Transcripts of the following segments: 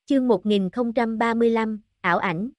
Chương 1035, ảo ảnh.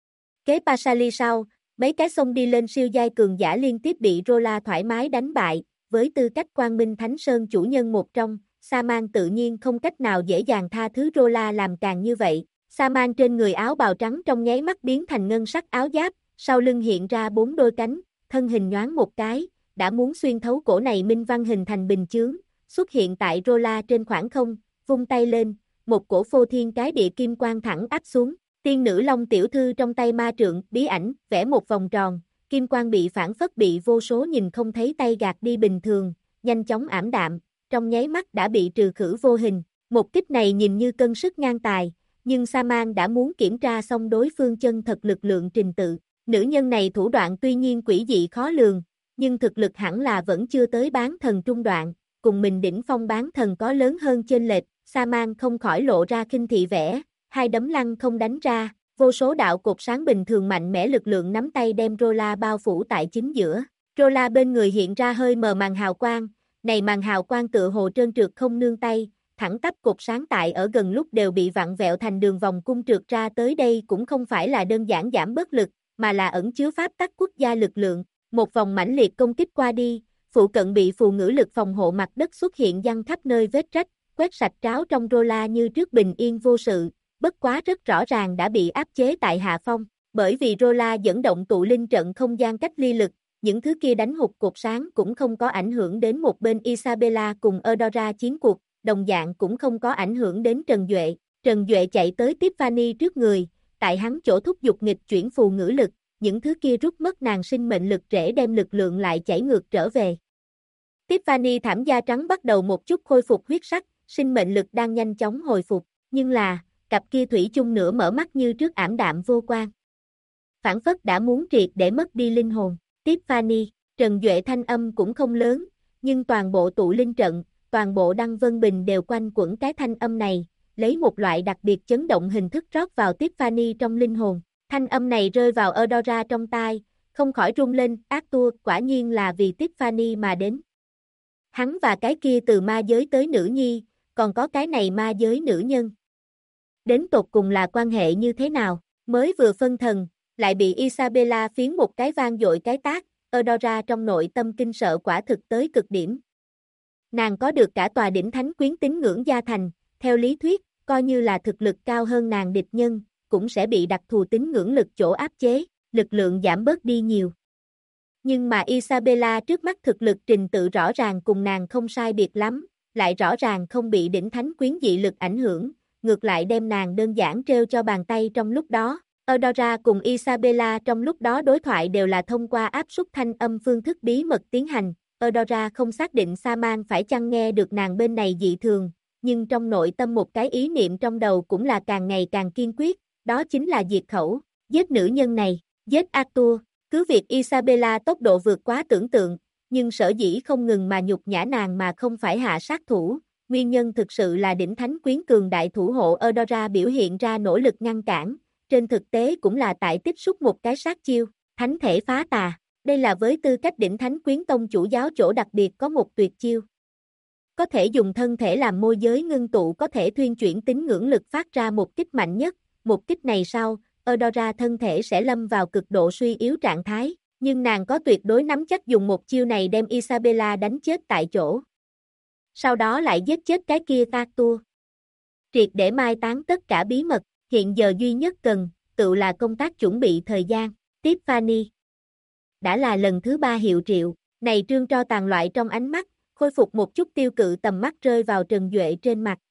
Kế Pasali sau, mấy cái xông đi lên siêu giai cường giả liên tiếp bị Rola thoải mái đánh bại, với tư cách Quang Minh Thánh Sơn chủ nhân một trong, Sa-man tự nhiên không cách nào dễ dàng tha thứ Rola làm càng như vậy. Sa-man trên người áo bào trắng trong nháy mắt biến thành ngân sắc áo giáp, sau lưng hiện ra 4 đôi cánh, thân hình nhoáng một cái, đã muốn xuyên thấu cổ này minh văn hình thành bình chướng, xuất hiện tại Rola trên khoảng không, vung tay lên, một cổ phô thiên cái địa kim quang thẳng áp xuống. Tiên nữ Long tiểu thư trong tay ma trượng, bí ảnh, vẽ một vòng tròn, kim quang bị phản phất bị vô số nhìn không thấy tay gạt đi bình thường, nhanh chóng ảm đạm, trong nháy mắt đã bị trừ khử vô hình. Một kích này nhìn như cân sức ngang tài, nhưng Sa-man đã muốn kiểm tra xong đối phương chân thật lực lượng trình tự. Nữ nhân này thủ đoạn tuy nhiên quỷ dị khó lường, nhưng thực lực hẳn là vẫn chưa tới bán thần trung đoạn, cùng mình đỉnh phong bán thần có lớn hơn chênh lệch. Sa-man không khỏi lộ ra khinh thị vẻ, hai đấm lăng không đánh ra, vô số đạo cột sáng bình thường mạnh mẽ lực lượng nắm tay đem Rola bao phủ tại chính giữa. Rola bên người hiện ra hơi mờ màn hào quang, này màn hào quang tựa hồ trơn trượt không nương tay, thẳng tắp cột sáng tại ở gần lúc đều bị vặn vẹo thành đường vòng cung trượt ra tới đây cũng không phải là đơn giản giảm bớt lực, mà là ẩn chứa pháp tắc quốc gia lực lượng. Một vòng mãnh liệt công kích qua đi, phụ cận bị phù ngữ lực phòng hộ mặt đất xuất hiện giăng khắp nơi vết rách, quét sạch tráo trong Rola như trước bình yên vô sự, bất quá rất rõ ràng đã bị áp chế tại hạ phong, bởi vì Rola dẫn động tụ linh trận không gian cách ly lực, những thứ kia đánh hụt cột sáng cũng không có ảnh hưởng đến một bên Isabella cùng Eudora chiến cuộc, đồng dạng cũng không có ảnh hưởng đến Trần Duệ. Trần Duệ chạy tới Tiffany trước người, tại hắn chỗ thúc giục nghịch chuyển phù ngữ lực, những thứ kia rút mất nàng sinh mệnh lực trễ đem lực lượng lại chảy ngược trở về. Tiffany thảm da trắng bắt đầu một chút khôi phục huyết sắc, sinh mệnh lực đang nhanh chóng hồi phục, nhưng là, cặp kia thủy chung nửa mở mắt như trước ảm đạm vô quang. Phản phất đã muốn triệt để mất đi linh hồn. Tiffany, Trần Duệ thanh âm cũng không lớn, nhưng toàn bộ tụ linh trận, toàn bộ Đăng Vân Bình đều quanh quẩn cái thanh âm này, lấy một loại đặc biệt chấn động hình thức rót vào Tiffany trong linh hồn. Thanh âm này rơi vào Eudora trong tai, không khỏi rung lên, Arthur quả nhiên là vì Tiffany mà đến. Hắn và cái kia từ ma giới tới nữ nhi, còn có cái này ma giới nữ nhân. Đến tột cùng là quan hệ như thế nào, mới vừa phân thần, lại bị Isabella phiến một cái vang dội cái tát, Eudora trong nội tâm kinh sợ quả thực tới cực điểm. Nàng có được cả tòa đỉnh thánh quyến tín ngưỡng gia thành, theo lý thuyết, coi như là thực lực cao hơn nàng địch nhân, cũng sẽ bị đặc thù tín ngưỡng lực chỗ áp chế, lực lượng giảm bớt đi nhiều. Nhưng mà Isabella trước mắt thực lực trình tự rõ ràng cùng nàng không sai biệt lắm, lại rõ ràng không bị đỉnh thánh quyến dị lực ảnh hưởng, ngược lại đem nàng đơn giản treo cho bàn tay trong lúc đó. Eudora cùng Isabella trong lúc đó đối thoại đều là thông qua áp suất thanh âm phương thức bí mật tiến hành. Eudora không xác định Sa-man phải chăng nghe được nàng bên này dị thường, nhưng trong nội tâm một cái ý niệm trong đầu cũng là càng ngày càng kiên quyết, đó chính là diệt khẩu, giết nữ nhân này, giết Arthur. Cứ việc Isabella tốc độ vượt quá tưởng tượng, nhưng sở dĩ không ngừng mà nhục nhã nàng mà không phải hạ sát thủ, nguyên nhân thực sự là đỉnh thánh quyến cường đại thủ hộ Eudora biểu hiện ra nỗ lực ngăn cản, trên thực tế cũng là tại tích xúc một cái sát chiêu, thánh thể phá tà. Đây là với tư cách đỉnh thánh quyến tông chủ giáo chỗ đặc biệt có một tuyệt chiêu. Có thể dùng thân thể làm môi giới ngưng tụ có thể thuyên chuyển tín ngưỡng lực phát ra một kích mạnh nhất, một kích này sau, Eudora thân thể sẽ lâm vào cực độ suy yếu trạng thái, nhưng nàng có tuyệt đối nắm chắc dùng một chiêu này đem Isabella đánh chết tại chỗ. Sau đó lại giết chết cái kia Arthur. Triệt để mai táng tất cả bí mật, hiện giờ duy nhất cần, tự là công tác chuẩn bị thời gian. Tiffany đã là lần thứ 3 hiệu triệu, này trương tro tàn loại trong ánh mắt, khôi phục một chút tiêu cự tầm mắt rơi vào Trần Duệ trên mặt.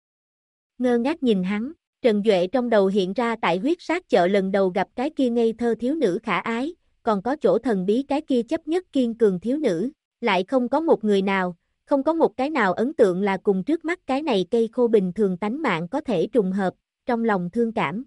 Ngơ ngác nhìn hắn, Trần Duệ trong đầu hiện ra tại huyết sát chợ lần đầu gặp cái kia ngây thơ thiếu nữ khả ái, còn có chỗ thần bí cái kia chấp nhất kiên cường thiếu nữ, lại không có một người nào, không có một cái nào ấn tượng là cùng trước mắt cái này cây khô bình thường tánh mạng có thể trùng hợp, trong lòng thương cảm.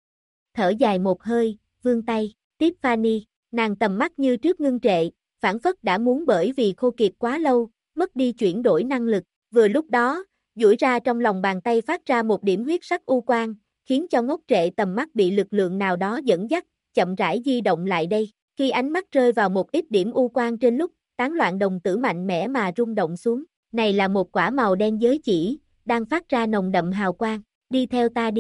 Thở dài một hơi, vươn tay, Tiffany, nàng tầm mắt như trước ngưng trệ, phản phất đã muốn bởi vì khô kiệt quá lâu, mất đi chuyển đổi năng lực, vừa lúc đó, duỗi ra trong lòng bàn tay phát ra một điểm huyết sắc u quang, khiến cho ngốc trệ tầm mắt bị lực lượng nào đó dẫn dắt, chậm rãi di động lại đây, khi ánh mắt rơi vào một ít điểm u quang trên lúc, tán loạn đồng tử mạnh mẽ mà rung động xuống, này là một quả màu đen giới chỉ, đang phát ra nồng đậm hào quang, đi theo ta đi,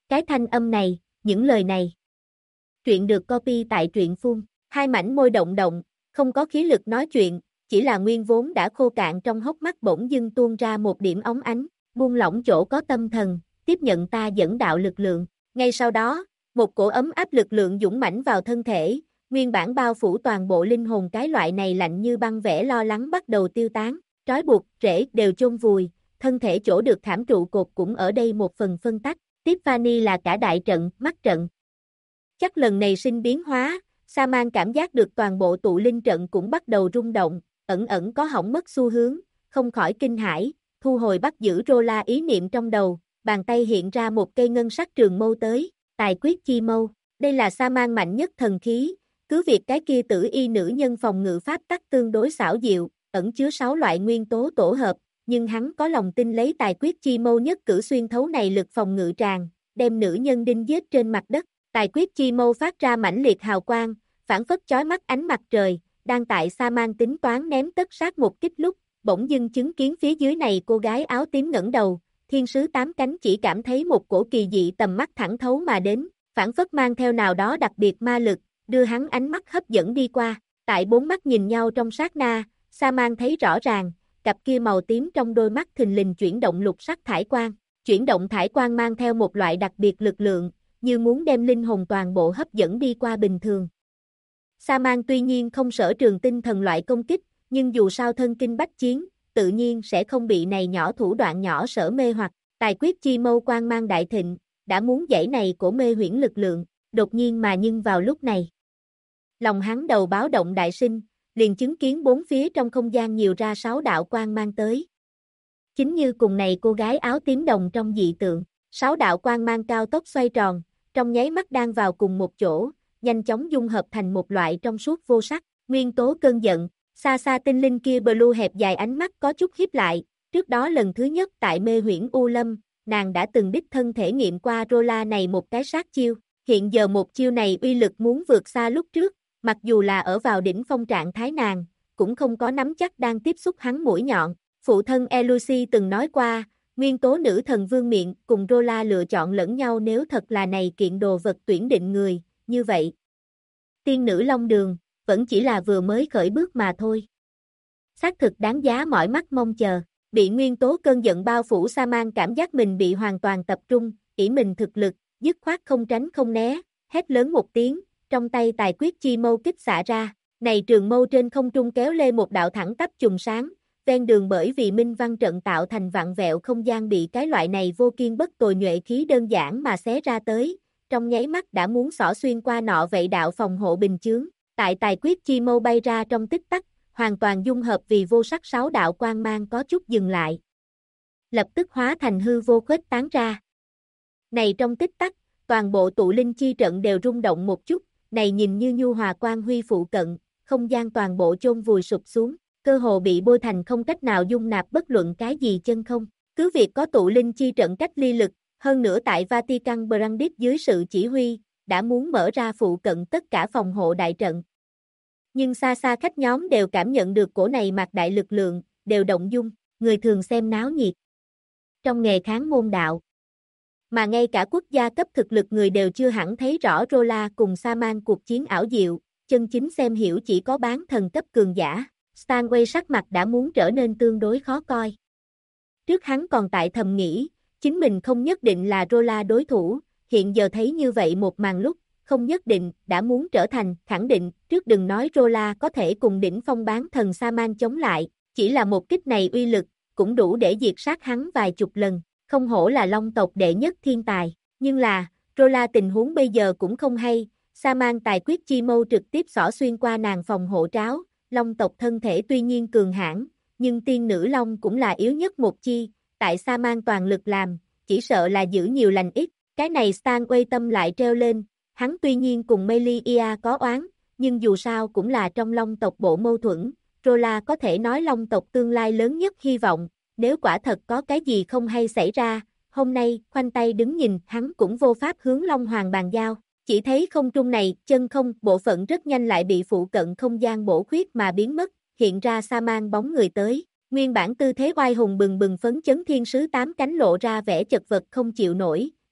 Cái thanh âm này, những lời này. Truyện được copy tại truyện phun. Hai mảnh môi động động, không có khí lực nói chuyện, chỉ là nguyên vốn đã khô cạn trong hốc mắt bỗng dưng tuôn ra một điểm óng ánh, buông lỏng chỗ có tâm thần, tiếp nhận ta dẫn đạo lực lượng. Ngay sau đó, một cổ ấm áp lực lượng dũng mãnh vào thân thể, nguyên bản bao phủ toàn bộ linh hồn, cái loại này lạnh như băng vẻ lo lắng bắt đầu tiêu tán, trói buộc, rễ đều chôn vùi, thân thể chỗ được khảm trụ cột cũng ở đây một phần phân tách, Tiffany là cả đại trận, mắt trận. Chắc lần này sinh biến hóa, Sa-man cảm giác được toàn bộ tụ linh trận cũng bắt đầu rung động, ẩn ẩn có hỏng mất xu hướng, không khỏi kinh hãi, thu hồi bắt giữ Rola ý niệm trong đầu, bàn tay hiện ra một cây ngân sắc trường mâu tới, tài quyết chi mâu, đây là Sa-man mạnh nhất thần khí, cứ việc cái kia tử y nữ nhân phòng ngự pháp tắc tương đối xảo diệu, ẩn chứa 6 loại nguyên tố tổ hợp, nhưng hắn có lòng tin lấy tài quyết chi mâu nhất cử xuyên thấu này lực phòng ngự tràn, đem nữ nhân đinh giết trên mặt đất. Tài quyết chi mâu phát ra mãnh liệt hào quang, phản phất chói mắt ánh mặt trời, đang tại Sa-man tính toán ném tất sát một kích lúc, bỗng dưng chứng kiến phía dưới này cô gái áo tím ngẩng đầu, thiên sứ tám cánh chỉ cảm thấy một cổ kỳ dị tầm mắt thẳng thấu mà đến, phản phất mang theo nào đó đặc biệt ma lực, đưa hắn ánh mắt hấp dẫn đi qua, tại bốn mắt nhìn nhau trong sát na, Sa-man thấy rõ ràng, cặp kia màu tím trong đôi mắt thình lình chuyển động lục sắc thải quang, chuyển động thải quang mang theo một loại đặc biệt lực lượng, như muốn đem linh hồn toàn bộ hấp dẫn đi qua bình thường. Sa-man tuy nhiên không sở trường tinh thần loại công kích, nhưng dù sao thân kinh bách chiến, tự nhiên sẽ không bị này nhỏ thủ đoạn nhỏ sở mê hoặc, tài quyết chi mâu quang mang đại thịnh, đã muốn dãy này của mê huyễn lực lượng, đột nhiên mà nhưng vào lúc này. Lòng hắn đầu báo động đại sinh, liền chứng kiến bốn phía trong không gian nhiều ra 6 đạo quang mang tới. Chính như cùng này cô gái áo tím đồng trong dị tượng, 6 đạo quang mang cao tốc xoay tròn, trong nháy mắt đang vào cùng một chỗ, nhanh chóng dung hợp thành một loại trong suốt vô sắc, nguyên tố cơn giận, xa xa tinh linh kia blue hẹp dài ánh mắt có chút hiếp lại, trước đó lần thứ nhất tại mê huyễn U Lâm, nàng đã từng đích thân thể nghiệm qua Rola này một cái sát chiêu, hiện giờ một chiêu này uy lực muốn vượt xa lúc trước, mặc dù là ở vào đỉnh phong trạng thái nàng, cũng không có nắm chắc đang tiếp xúc hắn mũi nhọn, phụ thân Elucy từng nói qua, nguyên tố nữ thần vương miện cùng Rola lựa chọn lẫn nhau nếu thật là này kiện đồ vật tuyển định người, như vậy. Tiên nữ Long Đường, vẫn chỉ là vừa mới khởi bước mà thôi. Xác thực đáng giá mỏi mắt mong chờ, bị nguyên tố cơn giận bao phủ Sa-man cảm giác mình bị hoàn toàn tập trung, ỷ mình thực lực, dứt khoát không tránh không né, hét lớn một tiếng, trong tay tài quyết chi mâu kích xạ ra, này trường mâu trên không trung kéo lê một đạo thẳng tắp chùm sáng, ven đường bởi vì minh văn trận tạo thành vặn vẹo không gian bị cái loại này vô kiên bất tồi nhuệ khí đơn giản mà xé ra tới, trong nháy mắt đã muốn xỏ xuyên qua nọ vậy đạo phòng hộ bình chướng, tại tài quyết chi mâu bay ra trong tích tắc, hoàn toàn dung hợp vì vô sắc 6 đạo quang mang có chút dừng lại. Lập tức hóa thành hư vô khuếch tán ra. Này trong tích tắc, toàn bộ tụ linh chi trận đều rung động một chút, này nhìn như nhu hòa quang huy phụ cận, không gian toàn bộ chôn vùi sụp xuống, cơ hồ bị bôi thành không cách nào dung nạp bất luận cái gì chân không. Cứ việc có tụ linh chi trận cách ly lực, hơn nữa tại Vatican Brandis dưới sự chỉ huy, đã muốn mở ra phụ cận tất cả phòng hộ đại trận. Nhưng xa xa khách nhóm đều cảm nhận được cổ này mạc đại lực lượng, đều động dung, người thường xem náo nhiệt. Trong nghề kháng môn đạo, mà ngay cả quốc gia cấp thực lực người đều chưa hẳn thấy rõ Rola cùng Sa-man cuộc chiến ảo diệu, chân chính xem hiểu chỉ có bán thần cấp cường giả, Stanway sắc mặt đã muốn trở nên tương đối khó coi. Trước hắn còn tại thầm nghĩ, chính mình không nhất định là Rola đối thủ, hiện giờ thấy như vậy một màn lúc, không nhất định, đã muốn trở thành, khẳng định, trước đừng nói Rola có thể cùng đỉnh phong bán thần Sa-man chống lại, chỉ là một kích này uy lực, cũng đủ để diệt sát hắn vài chục lần, không hổ là Long tộc đệ nhất thiên tài, nhưng là, Rola tình huống bây giờ cũng không hay, Sa-man tài quyết chi mâu trực tiếp xỏ xuyên qua nàng phòng hộ tráo, Long tộc thân thể tuy nhiên cường hãn, nhưng tiên nữ Long cũng là yếu nhất một chi, tại Sa-man toàn lực làm, chỉ sợ là giữ nhiều lành ít, cái này Stanway tâm lại treo lên, hắn tuy nhiên cùng Melia có oán, nhưng dù sao cũng là trong Long tộc bộ mâu thuẫn, Rola có thể nói Long tộc tương lai lớn nhất hy vọng, nếu quả thật có cái gì không hay xảy ra, hôm nay, khoanh tay đứng nhìn, hắn cũng vô pháp hướng Long Hoàng bàn giao, chỉ thấy không trung này, chân không, bộ phận rất nhanh lại bị phụ cận không gian bổ khuyết mà biến mất, hiện ra Sa-man bóng người tới, nguyên bản tư thế oai hùng bừng bừng phấn chấn thiên sứ 8 cánh lộ ra vẻ chật vật không chịu nổi,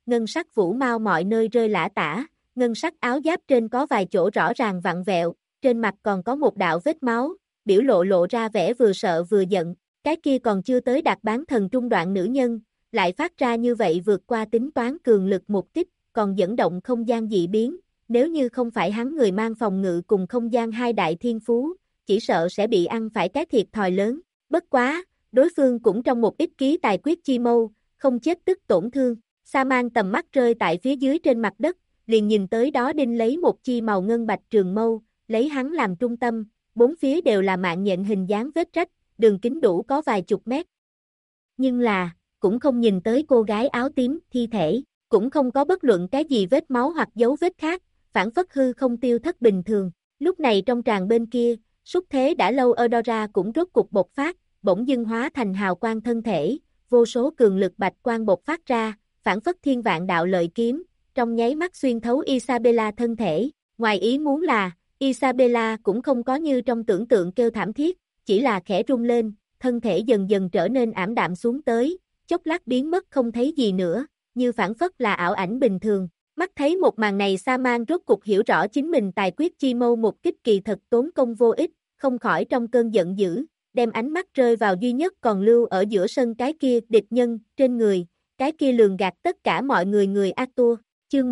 ngân sắc vũ mao mọi nơi rơi lả tả, ngân sắc áo giáp trên có vài chỗ rõ ràng vặn vẹo, trên mặt còn có một đạo vết máu, biểu lộ ra vẻ vừa sợ vừa giận, cái kia còn chưa tới đạt bán thần trung đoạn nữ nhân, lại phát ra như vậy vượt qua tính toán cường lực một kích, còn dẫn động không gian dị biến, nếu như không phải hắn người mang phòng ngự cùng không gian hai đại thiên phú, chỉ sợ sẽ bị ăn phải cái thiệt thòi lớn, bất quá, đối phương cũng trong một ít ký tài quyết chi mâu, không chết tức tổn thương, Sa-man tầm mắt rơi tại phía dưới trên mặt đất, liền nhìn tới đó đinh lấy một chi màu ngân bạch trường mâu, lấy hắn làm trung tâm, bốn phía đều là mạng nhện hình dáng vết rách, đường kính đủ có vài chục mét. Nhưng là, cũng không nhìn tới cô gái áo tím, thi thể, cũng không có bất luận cái gì vết máu hoặc dấu vết khác, phản phất hư không tiêu thất bình thường. Lúc này trong tràng bên kia, xúc thế đã lâu Eudora cũng rốt cục bộc phát, bỗng dưng hóa thành hào quang thân thể, vô số cường lực bạch quang bộc phát ra, phản phất thiên vạn đạo lợi kiếm, trong nháy mắt xuyên thấu Isabella thân thể. Ngoài ý muốn là, Isabella cũng không có như trong tưởng tượng kêu thảm thiết, chỉ là khẽ rung lên, thân thể dần dần trở nên ảm đạm xuống tới, chốc lát biến mất không thấy gì nữa, như phản phất là ảo ảnh bình thường. Mắt thấy một màn này Sa-man rốt cục hiểu rõ chính mình tài quyết chi mâu một kích kỳ thật tốn công vô ích, không khỏi trong cơn giận dữ, đem ánh mắt rơi vào duy nhất còn lưu ở giữa sân cái kia địch nhân, trên người, cái kia lường gạt tất cả mọi người Arthur, chương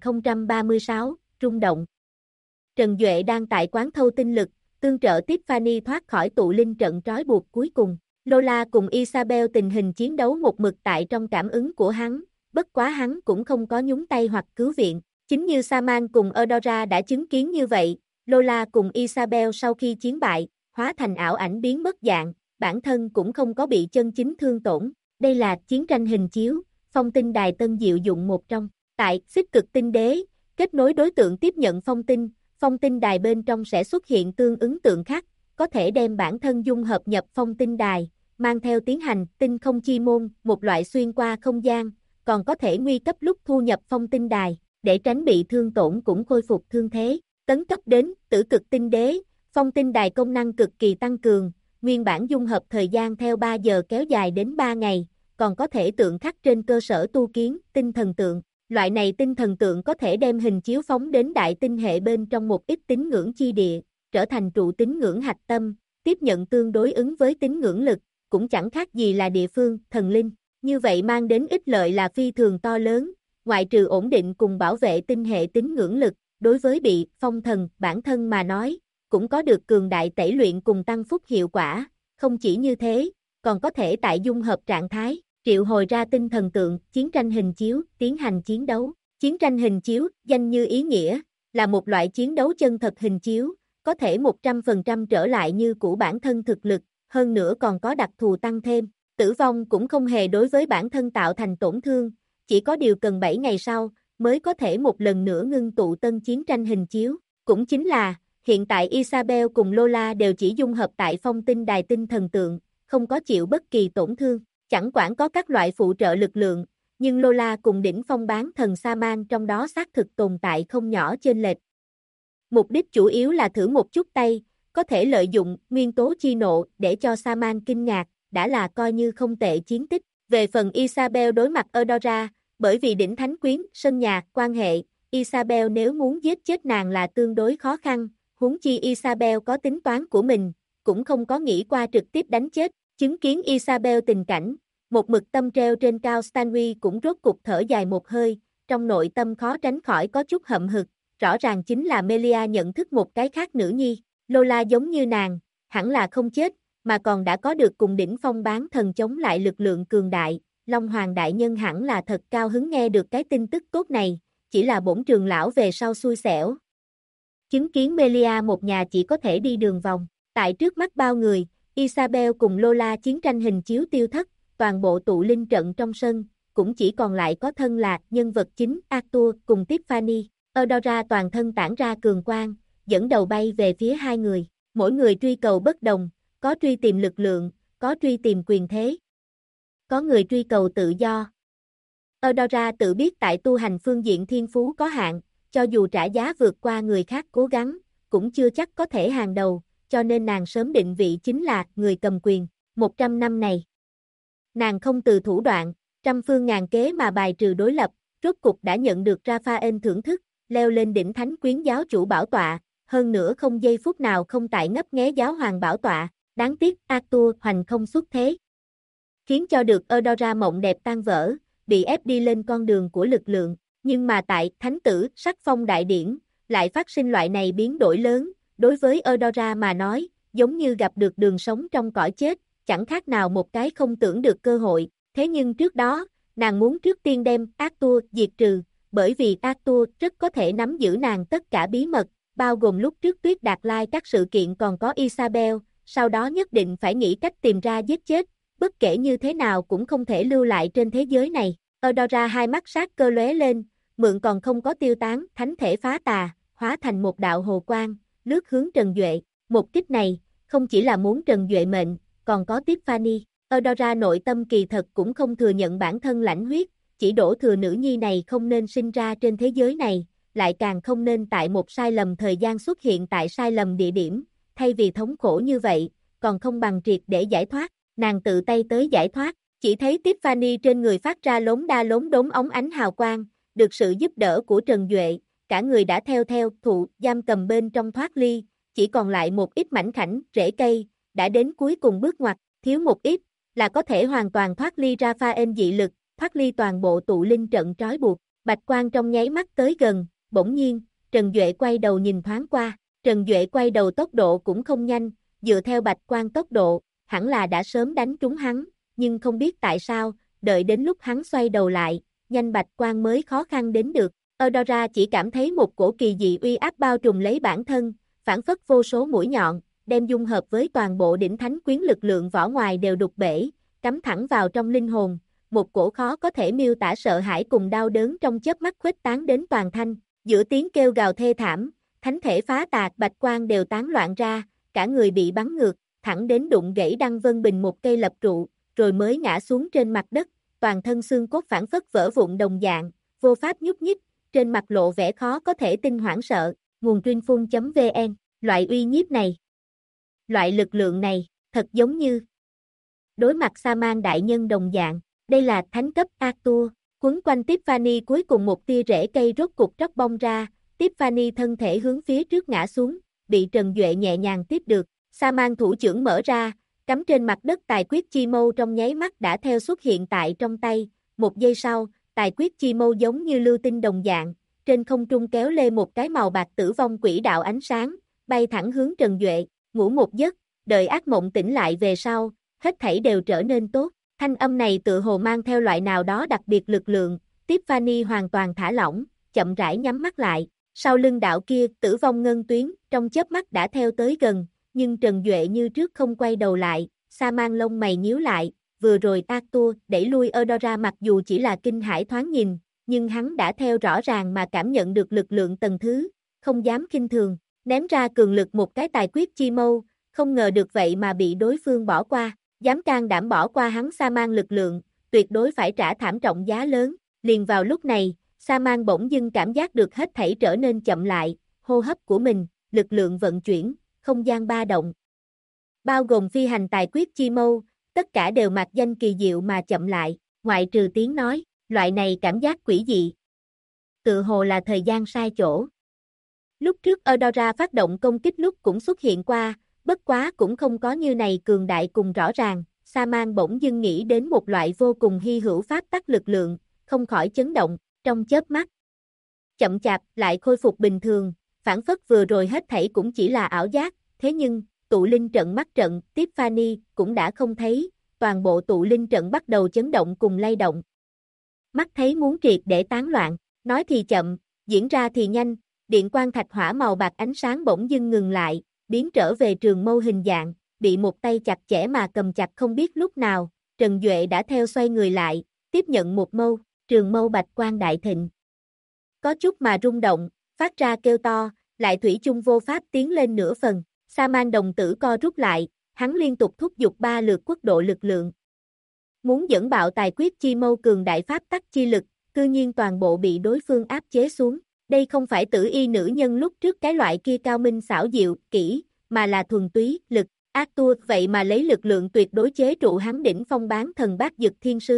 1036, rung động. Trần Duệ đang tại quán thâu tinh lực, tương trợ Tiffany thoát khỏi tụ linh trận trói buộc cuối cùng. Lola cùng Isabel tình hình chiến đấu một mực tại trong cảm ứng của hắn, bất quá hắn cũng không có nhúng tay hoặc cứu viện. Chính như Sa-man cùng Eudora đã chứng kiến như vậy, Lola cùng Isabel sau khi chiến bại, hóa thành ảo ảnh biến mất dạng, bản thân cũng không có bị chân chính thương tổn. Đây là chiến tranh hình chiếu, phong tinh đài tân diệu dụng một trong. Tại xích cực tinh đế, kết nối đối tượng tiếp nhận phong tinh đài bên trong sẽ xuất hiện tương ứng tượng khắc, có thể đem bản thân dung hợp nhập phong tinh đài, mang theo tiến hành tinh không chi môn, một loại xuyên qua không gian, còn có thể nguy cấp lúc thu nhập phong tinh đài, để tránh bị thương tổn cũng khôi phục thương thế. Tấn cấp đến tử cực tinh đế, phong tinh đài công năng cực kỳ tăng cường, nguyên bản dung hợp thời gian theo 3 giờ kéo dài đến 3 ngày, còn có thể tượng khắc trên cơ sở tu kiến, tinh thần tượng. Loại này tinh thần tượng có thể đem hình chiếu phóng đến đại tinh hệ bên trong một ít tín ngưỡng chi địa, trở thành trụ tín ngưỡng hạch tâm, tiếp nhận tương đối ứng với tín ngưỡng lực, cũng chẳng khác gì là địa phương, thần linh. Như vậy mang đến ích lợi là phi thường to lớn, ngoại trừ ổn định cùng bảo vệ tinh hệ tín ngưỡng lực, đối với bị phong thần bản thân mà nói, cũng có được cường đại tẩy luyện cùng tăng phúc hiệu quả, không chỉ như thế, còn có thể tại dung hợp trạng thái, triệu hồi ra tinh thần tượng, chiến tranh hình chiếu, tiến hành chiến đấu. Chiến tranh hình chiếu, danh như ý nghĩa, là một loại chiến đấu chân thật hình chiếu, có thể 100% trở lại như của bản thân thực lực, hơn nữa còn có đặc thù tăng thêm. Tử vong cũng không hề đối với bản thân tạo thành tổn thương, chỉ có điều cần 7 ngày sau, mới có thể một lần nữa ngưng tụ tân chiến tranh hình chiếu. Cũng chính là, hiện tại Isabel cùng Lola đều chỉ dung hợp tại phong tinh đài tinh thần tượng, không có chịu bất kỳ tổn thương. Chẳng quản có các loại phụ trợ lực lượng, nhưng Lola cùng đỉnh phong bán thần Sa-man trong đó xác thực tồn tại không nhỏ chênh lệch. Mục đích chủ yếu là thử một chút tay, có thể lợi dụng nguyên tố chi nộ để cho Sa-man kinh ngạc, đã là coi như không tệ chiến tích. Về phần Isabel đối mặt Eudora, bởi vì đỉnh thánh quyến, sân nhà, quan hệ, Isabel nếu muốn giết chết nàng là tương đối khó khăn, huống chi Isabel có tính toán của mình, cũng không có nghĩ qua trực tiếp đánh chết. Chứng kiến Isabel tình cảnh, một mực tâm treo trên cao Stanley cũng rốt cục thở dài một hơi, trong nội tâm khó tránh khỏi có chút hậm hực, rõ ràng chính là Melia nhận thức một cái khác nữ nhi, Lola giống như nàng, hẳn là không chết, mà còn đã có được cùng đỉnh phong bán thần chống lại lực lượng cường đại, Long Hoàng đại nhân hẳn là thật cao hứng nghe được cái tin tức tốt này, chỉ là bổn trường lão về sau xui xẻo. Chứng kiến Melia một nhà chỉ có thể đi đường vòng, tại trước mắt bao người, Isabel cùng Lola chiến tranh hình chiếu tiêu thất, toàn bộ tụ linh trận trong sân, cũng chỉ còn lại có thân là nhân vật chính Arthur cùng Tiffany. Eudora toàn thân tản ra cường quang, dẫn đầu bay về phía hai người, mỗi người truy cầu bất đồng, có truy tìm lực lượng, có truy tìm quyền thế, có người truy cầu tự do. Eudora tự biết tại tu hành phương diện thiên phú có hạn, cho dù trả giá vượt qua người khác cố gắng, cũng chưa chắc có thể hàng đầu, cho nên nàng sớm định vị chính là người cầm quyền. 100 năm này, nàng không từ thủ đoạn, trăm phương ngàn kế mà bài trừ đối lập, rốt cục đã nhận được Raphael thưởng thức, leo lên đỉnh thánh quyến giáo chủ bảo tọa, hơn nữa không giây phút nào không tại ngấp nghé giáo hoàng bảo tọa, đáng tiếc Arthur hoành không xuất thế. Khiến cho được Eudora mộng đẹp tan vỡ, bị ép đi lên con đường của lực lượng, nhưng mà tại thánh tử sắc phong đại điển, lại phát sinh loại này biến đổi lớn, đối với Eudora mà nói, giống như gặp được đường sống trong cõi chết, chẳng khác nào một cái không tưởng được cơ hội, thế nhưng trước đó, nàng muốn trước tiên đem Arthur diệt trừ, bởi vì Arthur rất có thể nắm giữ nàng tất cả bí mật, bao gồm lúc trước Tuyết Đạt Lai các sự kiện còn có Isabel, sau đó nhất định phải nghĩ cách tìm ra giết chết, bất kể như thế nào cũng không thể lưu lại trên thế giới này. Eudora hai mắt sát cơ lóe lên, mượn còn không có tiêu tán, thánh thể phá tà, hóa thành một đạo hồ quang, lướt hướng Trần Duệ. Một kích này, không chỉ là muốn Trần Duệ mệnh, còn có Tiffany. Eudora nội tâm kỳ thật cũng không thừa nhận bản thân lãnh huyết, chỉ đổ thừa nữ nhi này không nên sinh ra trên thế giới này, lại càng không nên tại một sai lầm thời gian xuất hiện tại sai lầm địa điểm, thay vì thống khổ như vậy, còn không bằng triệt để giải thoát, nàng tự tay tới giải thoát, chỉ thấy Tiffany trên người phát ra lốm đa lốm đốm óng ánh hào quang, được sự giúp đỡ của Trần Duệ, cả người đã theo thụ giam cầm bên trong thoát ly, chỉ còn lại một ít mảnh khảnh, rễ cây, đã đến cuối cùng bước ngoặt, thiếu một ít, là có thể hoàn toàn thoát ly Raphael dị lực, thoát ly toàn bộ tụ linh trận trói buộc, bạch quang trong nháy mắt tới gần, bỗng nhiên, Trần Duệ quay đầu nhìn thoáng qua, Trần Duệ quay đầu tốc độ cũng không nhanh, dựa theo bạch quang tốc độ, hẳn là đã sớm đánh trúng hắn, nhưng không biết tại sao, đợi đến lúc hắn xoay đầu lại, nhanh bạch quang mới khó khăn đến được, Eudora chỉ cảm thấy một cổ kỳ dị uy áp bao trùm lấy bản thân, phản phất vô số mũi nhọn, đem dung hợp với toàn bộ đỉnh thánh quyến lực lượng vỏ ngoài đều đục bể, cắm thẳng vào trong linh hồn, một cổ khó có thể miêu tả sợ hãi cùng đau đớn trong chớp mắt khuếch tán đến toàn thanh, giữa tiếng kêu gào thê thảm, thánh thể phá tạc bạch quang đều tán loạn ra, cả người bị bắn ngược, thẳng đến đụng gãy Đăng Vân Bình một cây lập trụ, rồi mới ngã xuống trên mặt đất, toàn thân xương cốt phản phất vỡ vụn đồng dạng, vô pháp nhúc nhích, trên mặt lộ vẻ khó có thể tin hoảng sợ, nguồn truyện.vn, loại uy nhiếp này, loại lực lượng này, thật giống như đối mặt Sa-man đại nhân đồng dạng, đây là thánh cấp Arthur, quấn quanh Tiffany cuối cùng một tia rễ cây rốt cục tróc bong ra, Tiffany thân thể hướng phía trước ngã xuống, bị Trần Duệ nhẹ nhàng tiếp được, Sa-man thủ trưởng mở ra, cắm trên mặt đất tài quyết chi mâu trong nháy mắt đã theo xuất hiện tại trong tay, một giây sau, tài quyết chi mâu giống như lưu tinh đồng dạng, trên không trung kéo lê một cái màu bạc tử vong quỹ đạo ánh sáng, bay thẳng hướng Trần Duệ, ngủ một giấc, đợi ác mộng tỉnh lại về sau, hết thảy đều trở nên tốt, thanh âm này tự hồ mang theo loại nào đó đặc biệt lực lượng, Tiffany hoàn toàn thả lỏng, chậm rãi nhắm mắt lại, sau lưng đạo kia tử vong ngân tuyến, trong chớp mắt đã theo tới gần, nhưng Trần Duệ như trước không quay đầu lại, Sa-man lông mày nhíu lại, vừa rồi Arthur đẩy lui Eudora mặc dù chỉ là kinh hãi thoáng nhìn, nhưng hắn đã theo rõ ràng mà cảm nhận được lực lượng tầng thứ, không dám khinh thường, ném ra cường lực một cái tài quyết chi mâu, không ngờ được vậy mà bị đối phương bỏ qua, dám can đảm bỏ qua hắn Sa-man lực lượng, tuyệt đối phải trả thảm trọng giá lớn, liền vào lúc này, Sa-man bỗng dưng cảm giác được hết thảy trở nên chậm lại, hô hấp của mình, lực lượng vận chuyển, không gian ba động. Bao gồm phi hành tài quyết chi mâu, tất cả đều mạc danh kỳ diệu mà chậm lại, ngoại trừ tiếng nói, loại này cảm giác quỷ dị. Tự hồ là thời gian sai chỗ. Lúc trước Eudora phát động công kích lúc cũng xuất hiện qua, bất quá cũng không có như này cường đại cùng rõ ràng, Sa-man bỗng dưng nghĩ đến một loại vô cùng hy hữu pháp tắc lực lượng, không khỏi chấn động, trong chớp mắt. Chậm chạp lại khôi phục bình thường, phản phất vừa rồi hết thảy cũng chỉ là ảo giác, thế nhưng, tụ linh trận mắt trận, Tiffany cũng đã không thấy, toàn bộ tụ linh trận bắt đầu chấn động cùng lay động. Mắt thấy muốn triệt để tán loạn, nói thì chậm, diễn ra thì nhanh, điện quang thạch hỏa màu bạc ánh sáng bỗng dưng ngừng lại, biến trở về trường mâu hình dạng, bị một tay chặt chẽ mà cầm chặt không biết lúc nào, Trần Duệ đã theo xoay người lại, tiếp nhận một mâu, trường mâu bạch quang đại thịnh. Có chút mà rung động, phát ra kêu to, lại thủy chung vô pháp tiến lên nửa phần, Sa-man đồng tử co rút lại, hắn liên tục thúc giục 3 lượt quốc độ lực lượng. Muốn dẫn bạo tài quyết chi mâu cường đại pháp tắc chi lực, cư nhiên toàn bộ bị đối phương áp chế xuống. Đây không phải tử y nữ nhân lúc trước cái loại kia cao minh xảo diệu, kỹ, mà là thuần túy, lực. Arthur vậy mà lấy lực lượng tuyệt đối chế trụ hắn đỉnh phong bán thần bát dực thiên sứ,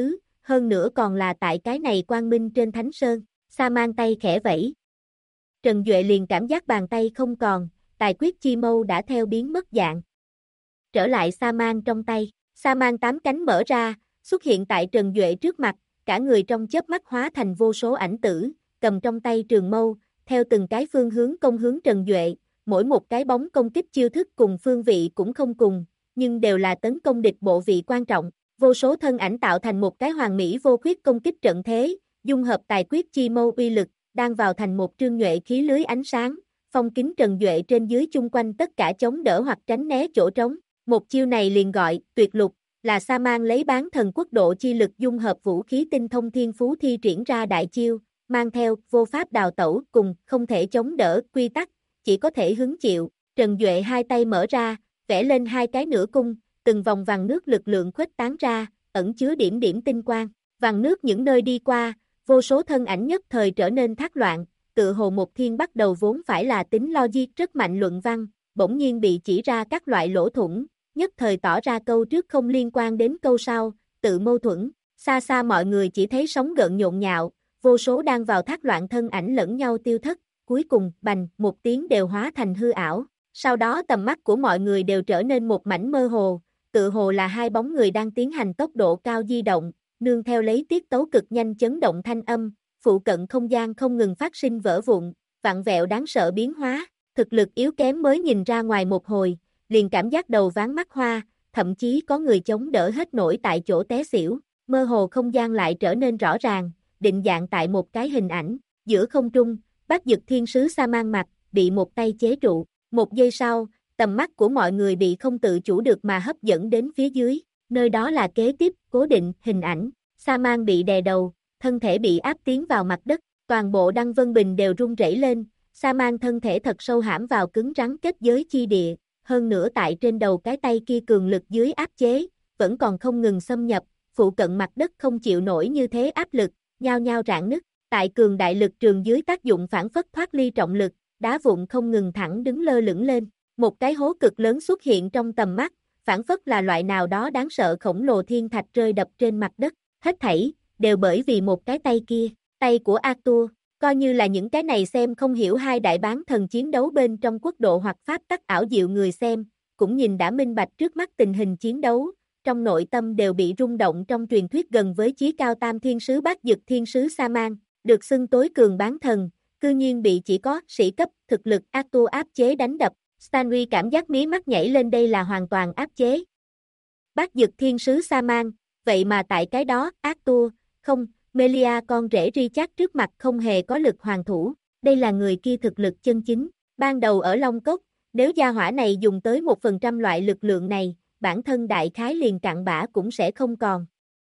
hơn nữa còn là tại cái này quang minh trên Thánh Sơn. Sa Man tay khẽ vẫy. Trần Duệ liền cảm giác bàn tay không còn, tài quyết chi mâu đã theo biến mất dạng. Trở lại Sa Man trong tay, Sa Man 8 cánh mở ra, xuất hiện tại Trần Duệ trước mặt, cả người trong chớp mắt hóa thành vô số ảnh tử, cầm trong tay trường mâu, theo từng cái phương hướng công hướng Trần Duệ, mỗi một cái bóng công kích chiêu thức cùng phương vị cũng không cùng, nhưng đều là tấn công địch bộ vị quan trọng, vô số thân ảnh tạo thành một cái hoàn mỹ vô khuyết công kích trận thế, dung hợp tài quyết chi mâu uy lực, đang vào thành một trương nhuệ khí lưới ánh sáng, phong kín Trần Duệ trên dưới chung quanh tất cả chống đỡ hoặc tránh né chỗ trống. Một chiêu này liền gọi tuyệt lục, là Sa Man lấy bán thần quốc độ chi lực dung hợp vũ khí tinh thông thiên phú thi triển ra đại chiêu, mang theo vô pháp đào tẩu cùng không thể chống đỡ quy tắc, chỉ có thể hứng chịu. Trần Duệ hai tay mở ra, vẽ lên hai cái nửa cung, từng vòng vàng nước lực lượng khuếch tán ra, ẩn chứa điểm điểm tinh quang. Vàng nước những nơi đi qua, vô số thân ảnh nhất thời trở nên thác loạn, tự hồ một thiên bắt đầu vốn phải là tính logic rất mạnh luận văn, bỗng nhiên bị chỉ ra các loại lỗ thủng, nhất thời tỏ ra câu trước không liên quan đến câu sau, tự mâu thuẫn. Xa xa mọi người chỉ thấy sóng gợn nhộn nhạo, vô số đang vào thác loạn thân ảnh lẫn nhau tiêu thất, cuối cùng, bành, một tiếng đều hóa thành hư ảo. Sau đó tầm mắt của mọi người đều trở nên một mảnh mơ hồ, tự hồ là hai bóng người đang tiến hành tốc độ cao di động, nương theo lấy tiết tấu cực nhanh chấn động thanh âm, phụ cận không gian không ngừng phát sinh vỡ vụn, vặn vẹo đáng sợ biến hóa, thực lực yếu kém mới nhìn ra ngoài một hồi, liền cảm giác đầu ván mắt hoa, thậm chí có người chống đỡ hết nổi tại chỗ té xỉu, mơ hồ không gian lại trở nên rõ ràng, định dạng tại một cái hình ảnh, giữa không trung, Bát Dực Thiên Sứ Sa Man mặt, bị một tay chế trụ, một giây sau, tầm mắt của mọi người bị không tự chủ được mà hấp dẫn đến phía dưới, nơi đó là kế tiếp, cố định, hình ảnh, Sa Man bị đè đầu, thân thể bị áp tiến vào mặt đất, toàn bộ Đăng Vân Bình đều rung rẩy lên, Sa Man thân thể thật sâu hãm vào cứng rắn kết giới chi địa, hơn nữa tại trên đầu cái tay kia cường lực dưới áp chế, vẫn còn không ngừng xâm nhập, phụ cận mặt đất không chịu nổi như thế áp lực, nhao nhao rạn nứt, tại cường đại lực trường dưới tác dụng phản phất thoát ly trọng lực, đá vụn không ngừng thẳng đứng lơ lửng lên, một cái hố cực lớn xuất hiện trong tầm mắt, phản phất là loại nào đó đáng sợ khổng lồ thiên thạch rơi đập trên mặt đất, hết thảy, đều bởi vì một cái tay kia, tay của Arthur, coi như là những cái này xem không hiểu hai đại bán thần chiến đấu bên trong quốc độ hoặc pháp tắc ảo diệu người xem, cũng nhìn đã minh bạch trước mắt tình hình chiến đấu, trong nội tâm đều bị rung động trong truyền thuyết gần với chí cao tam thiên sứ Bát Dực Thiên Sứ Sa Man, được xưng tối cường bán thần, cư nhiên bị chỉ có sĩ cấp thực lực Arthur áp chế đánh đập, Stanley cảm giác mí mắt nhảy lên, đây là hoàn toàn áp chế. Bát Dực Thiên Sứ Sa Man, vậy mà tại cái đó, Arthur, không, Melia con rể Richard trước mặt không hề có lực hoàn thủ, đây là người kia thực lực chân chính, ban đầu ở Long Cốc, nếu gia hỏa này dùng tới 1% loại lực lượng này, bản thân đại khái liền cặn bã cũng sẽ không còn.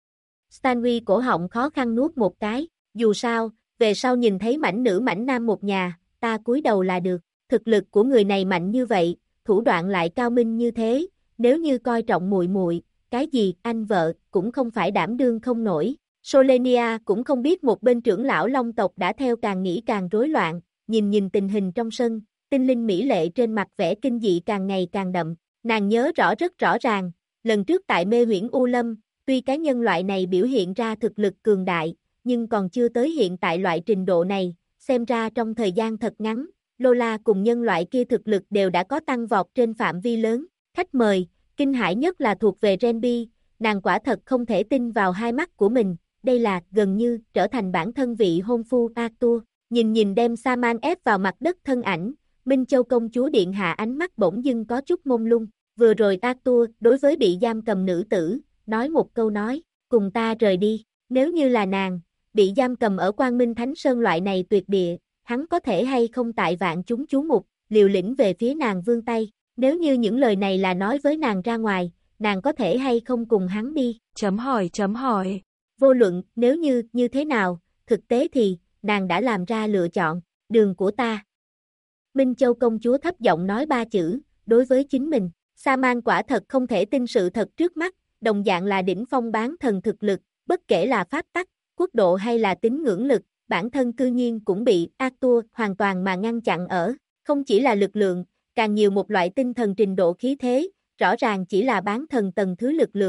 Stanley cổ họng khó khăn nuốt một cái, dù sao, về sau nhìn thấy mảnh nữ mảnh nam một nhà, ta cúi đầu là được, thực lực của người này mạnh như vậy, thủ đoạn lại cao minh như thế, nếu như coi trọng muội muội, cái gì, anh vợ, cũng không phải đảm đương không nổi. Solenia cũng không biết một bên trưởng lão Long tộc đã theo càng nghĩ càng rối loạn, nhìn tình hình trong sân, tinh linh mỹ lệ trên mặt vẻ kinh dị càng ngày càng đậm, nàng nhớ rất rõ ràng, lần trước tại mê huyễn U Lâm, tuy cái nhân loại này biểu hiện ra thực lực cường đại, nhưng còn chưa tới hiện tại loại trình độ này, xem ra trong thời gian thật ngắn, Lola cùng nhân loại kia thực lực đều đã có tăng vọt trên phạm vi lớn, khách mời, kinh hãi nhất là thuộc về Renby, nàng quả thật không thể tin vào hai mắt của mình. Đây là, gần như, trở thành bản thân vị hôn phu Arthur, nhìn đem Sa Man ép vào mặt đất thân ảnh, Minh Châu công chúa điện hạ ánh mắt bỗng dưng có chút mông lung, vừa rồi Arthur, đối với bị giam cầm nữ tử, nói một câu nói, cùng ta rời đi, nếu như là nàng, bị giam cầm ở Quang Minh Thánh Sơn loại này tuyệt địa, hắn có thể hay không tại vạn chúng chú mục, liều lĩnh về phía nàng vươn tay, nếu như những lời này là nói với nàng ra ngoài, nàng có thể hay không cùng hắn đi, chấm hỏi. Vô luận, nếu như thế nào, thực tế thì, nàng đã làm ra lựa chọn, đường của ta. Minh Châu công chúa thấp giọng nói ba chữ, đối với chính mình, Sa Man quả thật không thể tin sự thật trước mắt, đồng dạng là đỉnh phong bán thần thực lực, bất kể là pháp tắc, quốc độ hay là tín ngưỡng lực, bản thân cư nhiên cũng bị Arthur hoàn toàn mà ngăn chặn ở, không chỉ là lực lượng, càng nhiều một loại tinh thần trình độ khí thế, rõ ràng chỉ là bán thần tầng thứ lực lượng,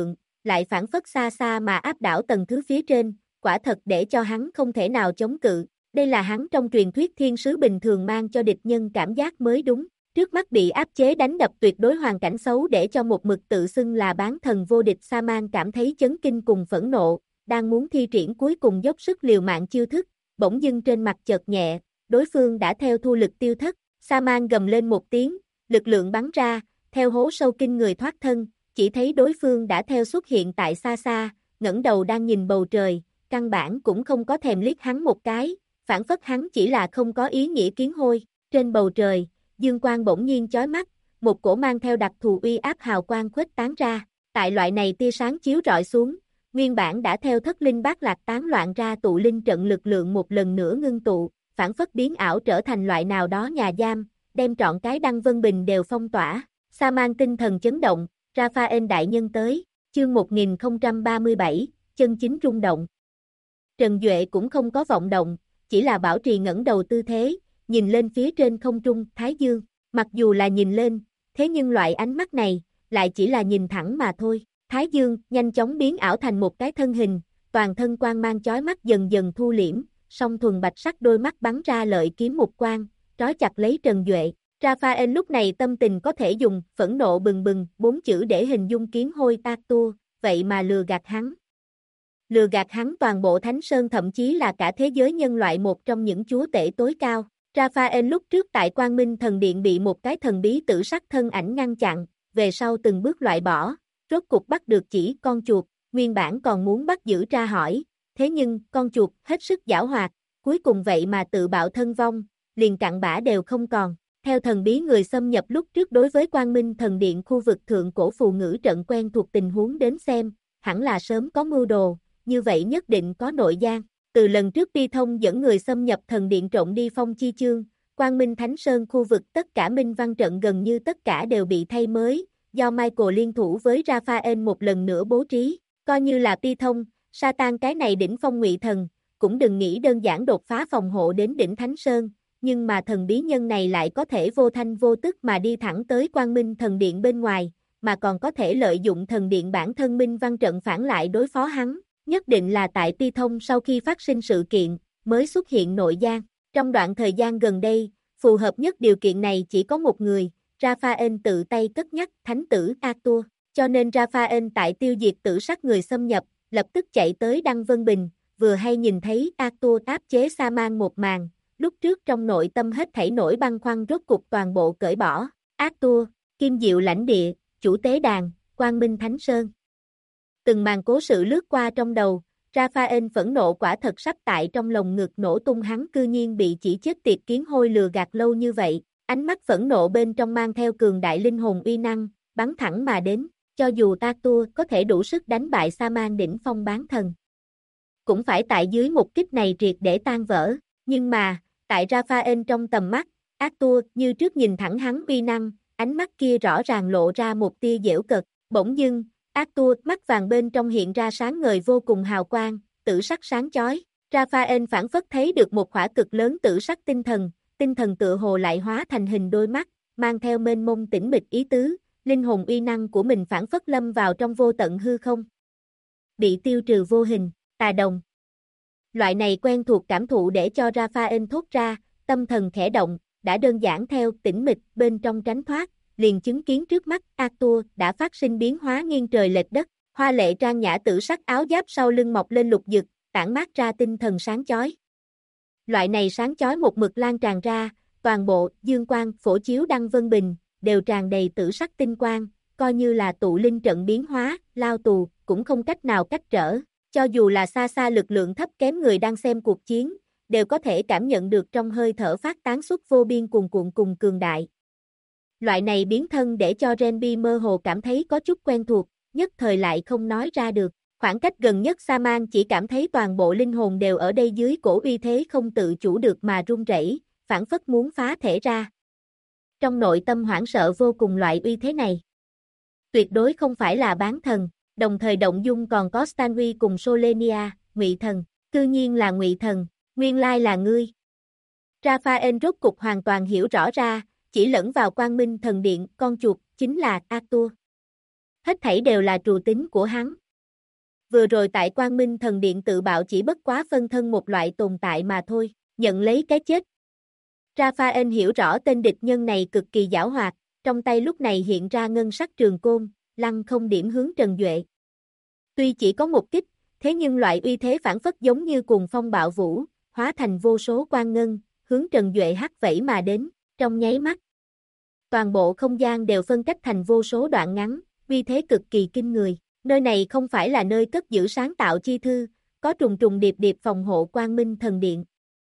lại phảng phất xa xa mà áp đảo tầng thứ phía trên, quả thật để cho hắn không thể nào chống cự. Đây là hắn trong truyền thuyết thiên sứ bình thường mang cho địch nhân cảm giác mới đúng. Trước mắt bị áp chế đánh đập tuyệt đối hoàn cảnh xấu để cho một mực tự xưng là bán thần vô địch Sa-man cảm thấy chấn kinh cùng phẫn nộ, đang muốn thi triển cuối cùng dốc sức liều mạng chiêu thức, bỗng dưng trên mặt chợt nhẹ, đối phương đã theo thu lực tiêu thất, Sa-man gầm lên một tiếng, lực lượng bắn ra, theo hố sâu kinh người thoát thân, chỉ thấy đối phương đã theo xuất hiện tại xa xa, ngẩng đầu đang nhìn bầu trời, căn bản cũng không có thèm liếc hắn một cái, phản phất hắn chỉ là không có ý nghĩa kiến hôi, trên bầu trời, dương quang bỗng nhiên chói mắt, một cổ mang theo đặc thù uy áp hào quang khuếch tán ra, tại loại này tia sáng chiếu rọi xuống, nguyên bản đã theo thất linh bát lạc tán loạn ra tụ linh trận lực lượng một lần nữa ngưng tụ, phản phất biến ảo trở thành loại nào đó nhà giam, đem trọn cái Đăng Vân Bình đều phong tỏa, Sa-man tinh thần chấn động, Raphael đại nhân tới, chương 1037, chân chính rung động. Trần Duệ cũng không có vọng động, chỉ là bảo trì ngẩng đầu tư thế, nhìn lên phía trên không trung, Thái Dương, mặc dù là nhìn lên, thế nhưng loại ánh mắt này, lại chỉ là nhìn thẳng mà thôi. Thái Dương nhanh chóng biến ảo thành một cái thân hình, toàn thân quang mang chói mắt dần dần thu liễm, song thuần bạch sắc đôi mắt bắn ra lợi kiếm mục quang, trói chặt lấy Trần Duệ. Raphael lúc này tâm tình có thể dùng phẫn nộ bừng bừng 4 chữ để hình dung kiến hôi Arthur, vậy mà lừa gạt hắn. Lừa gạt hắn toàn bộ Thánh Sơn thậm chí là cả thế giới nhân loại một trong những chúa tể tối cao. Raphael lúc trước tại Quang Minh Thần Điện bị một cái thần bí tử sắc thân ảnh ngăn chặn, về sau từng bước loại bỏ, rốt cục bắt được chỉ con chuột, nguyên bản còn muốn bắt giữ tra hỏi, thế nhưng con chuột hết sức giảo hoạt, cuối cùng vậy mà tự bạo thân vong, liền cặn bã đều không còn. Theo thần bí người xâm nhập lúc trước đối với Quang Minh Thần Điện khu vực thượng cổ phù ngữ trận quen thuộc tình huống đến xem, hẳn là sớm có mưu đồ, như vậy nhất định có nội gian. Từ lần trước Bi Thông dẫn người xâm nhập thần điện trộm đi Phong Chi Chương, Quang Minh Thánh Sơn khu vực tất cả minh văn trận gần như tất cả đều bị thay mới, do Michael liên thủ với Raphael một lần nữa bố trí, coi như là Bi Thông, Satan cái này đỉnh phong ngụy thần, cũng đừng nghĩ đơn giản đột phá phòng hộ đến đỉnh Thánh Sơn, nhưng mà thần bí nhân này lại có thể vô thanh vô tức mà đi thẳng tới Quang Minh Thần Điện bên ngoài, mà còn có thể lợi dụng thần điện bản thân minh văn trận phản lại đối phó hắn. Nhất định là tại Ti Thông sau khi phát sinh sự kiện, mới xuất hiện nội gian. Trong đoạn thời gian gần đây, phù hợp nhất điều kiện này chỉ có một người, Raphael tự tay cất nhắc thánh tử Arthur. Cho nên Raphael tại tiêu diệt tử sắc người xâm nhập, lập tức chạy tới Đăng Vân Bình, vừa hay nhìn thấy Arthur áp chế Sa-man một màn. Lúc trước trong nội tâm hết thảy nổi băn khoăn rốt cục toàn bộ cởi bỏ. Arthur, Kim Diệu lãnh địa, chủ tế đàn, Quang Minh Thánh Sơn. Từng màn cố sự lướt qua trong đầu, Raphael phẫn nộ quả thật sắp tại trong lồng ngực nổ tung, hắn cư nhiên bị chỉ chết tiệt kiến hôi lừa gạt lâu như vậy, ánh mắt phẫn nộ bên trong mang theo cường đại linh hồn uy năng, bắn thẳng mà đến, cho dù Arthur có thể đủ sức đánh bại Sa-man đỉnh phong bán thần. Cũng phải tại dưới một kích này triệt để tan vỡ, nhưng mà, tại Raphael trong tầm mắt, Arthur như trước nhìn thẳng hắn uy năng, ánh mắt kia rõ ràng lộ ra một tia giễu cợt, bỗng dưng, Arthur mắt vàng bên trong hiện ra sáng ngời vô cùng hào quang, tử sắc sáng chói. Raphael phản phất thấy được một khỏa cực lớn tử sắc tinh thần tựa hồ lại hóa thành hình đôi mắt, mang theo mênh mông tĩnh mịch ý tứ, linh hồn uy năng của mình phản phất lâm vào trong vô tận hư không. Bị tiêu trừ vô hình, tà đồng. Loại này quen thuộc cảm thụ để cho Raphael thốt ra, tâm thần khẽ động, đã đơn giản theo tĩnh mịch bên trong tránh thoát. Liền chứng kiến trước mắt Arthur đã phát sinh biến hóa nghiêng trời lệch đất, hoa lệ trang nhã tử sắc áo giáp sau lưng mọc lên lục dực, tản mát ra tinh thần sáng chói. Loại này sáng chói một mực lan tràn ra, toàn bộ dương quang phổ chiếu Đăng Vân Bình đều tràn đầy tử sắc tinh quang, coi như là tụ linh trận biến hóa, lao tù cũng không cách nào cách trở, cho dù là xa xa lực lượng thấp kém người đang xem cuộc chiến, đều có thể cảm nhận được trong hơi thở phát tán xuất vô biên cuồn cuộn cùng cường đại. Loại này biến thân để cho Renby mơ hồ cảm thấy có chút quen thuộc, nhất thời lại không nói ra được. Khoảng cách gần nhất Sa-man chỉ cảm thấy toàn bộ linh hồn đều ở đây dưới cổ uy thế không tự chủ được mà run rẩy, phảng phất muốn phá thể ra. Trong nội tâm hoảng sợ vô cùng loại uy thế này. Tuyệt đối không phải là bán thần, đồng thời động dung còn có Stanley cùng Solenia, Ngụy thần, cư nhiên là Ngụy thần, nguyên lai là ngươi. Raphael rốt cục hoàn toàn hiểu rõ ra, chỉ lẫn vào Quang Minh Thần Điện, con chuột, chính là Arthur. Hết thảy đều là trù tính của hắn, vừa rồi tại Quang Minh Thần Điện tự bạo chỉ bất quá phân thân một loại tồn tại mà thôi, nhận lấy cái chết. Raphael hiểu rõ tên địch nhân này cực kỳ giảo hoạt, trong tay lúc này hiện ra ngân sắc trường côn, lăng không điểm hướng Trần Duệ. Tuy chỉ có một kích, thế nhưng loại uy thế phản phất giống như cuồng phong bạo vũ, hóa thành vô số quang ngân, hướng Trần Duệ hắt vẫy mà đến, trong nháy mắt. Toàn bộ không gian đều phân cách thành vô số đoạn ngắn, uy thế cực kỳ kinh người. Nơi này không phải là nơi cất giữ sáng tạo chi thư, có trùng trùng điệp điệp phòng hộ Quang Minh Thần Điện,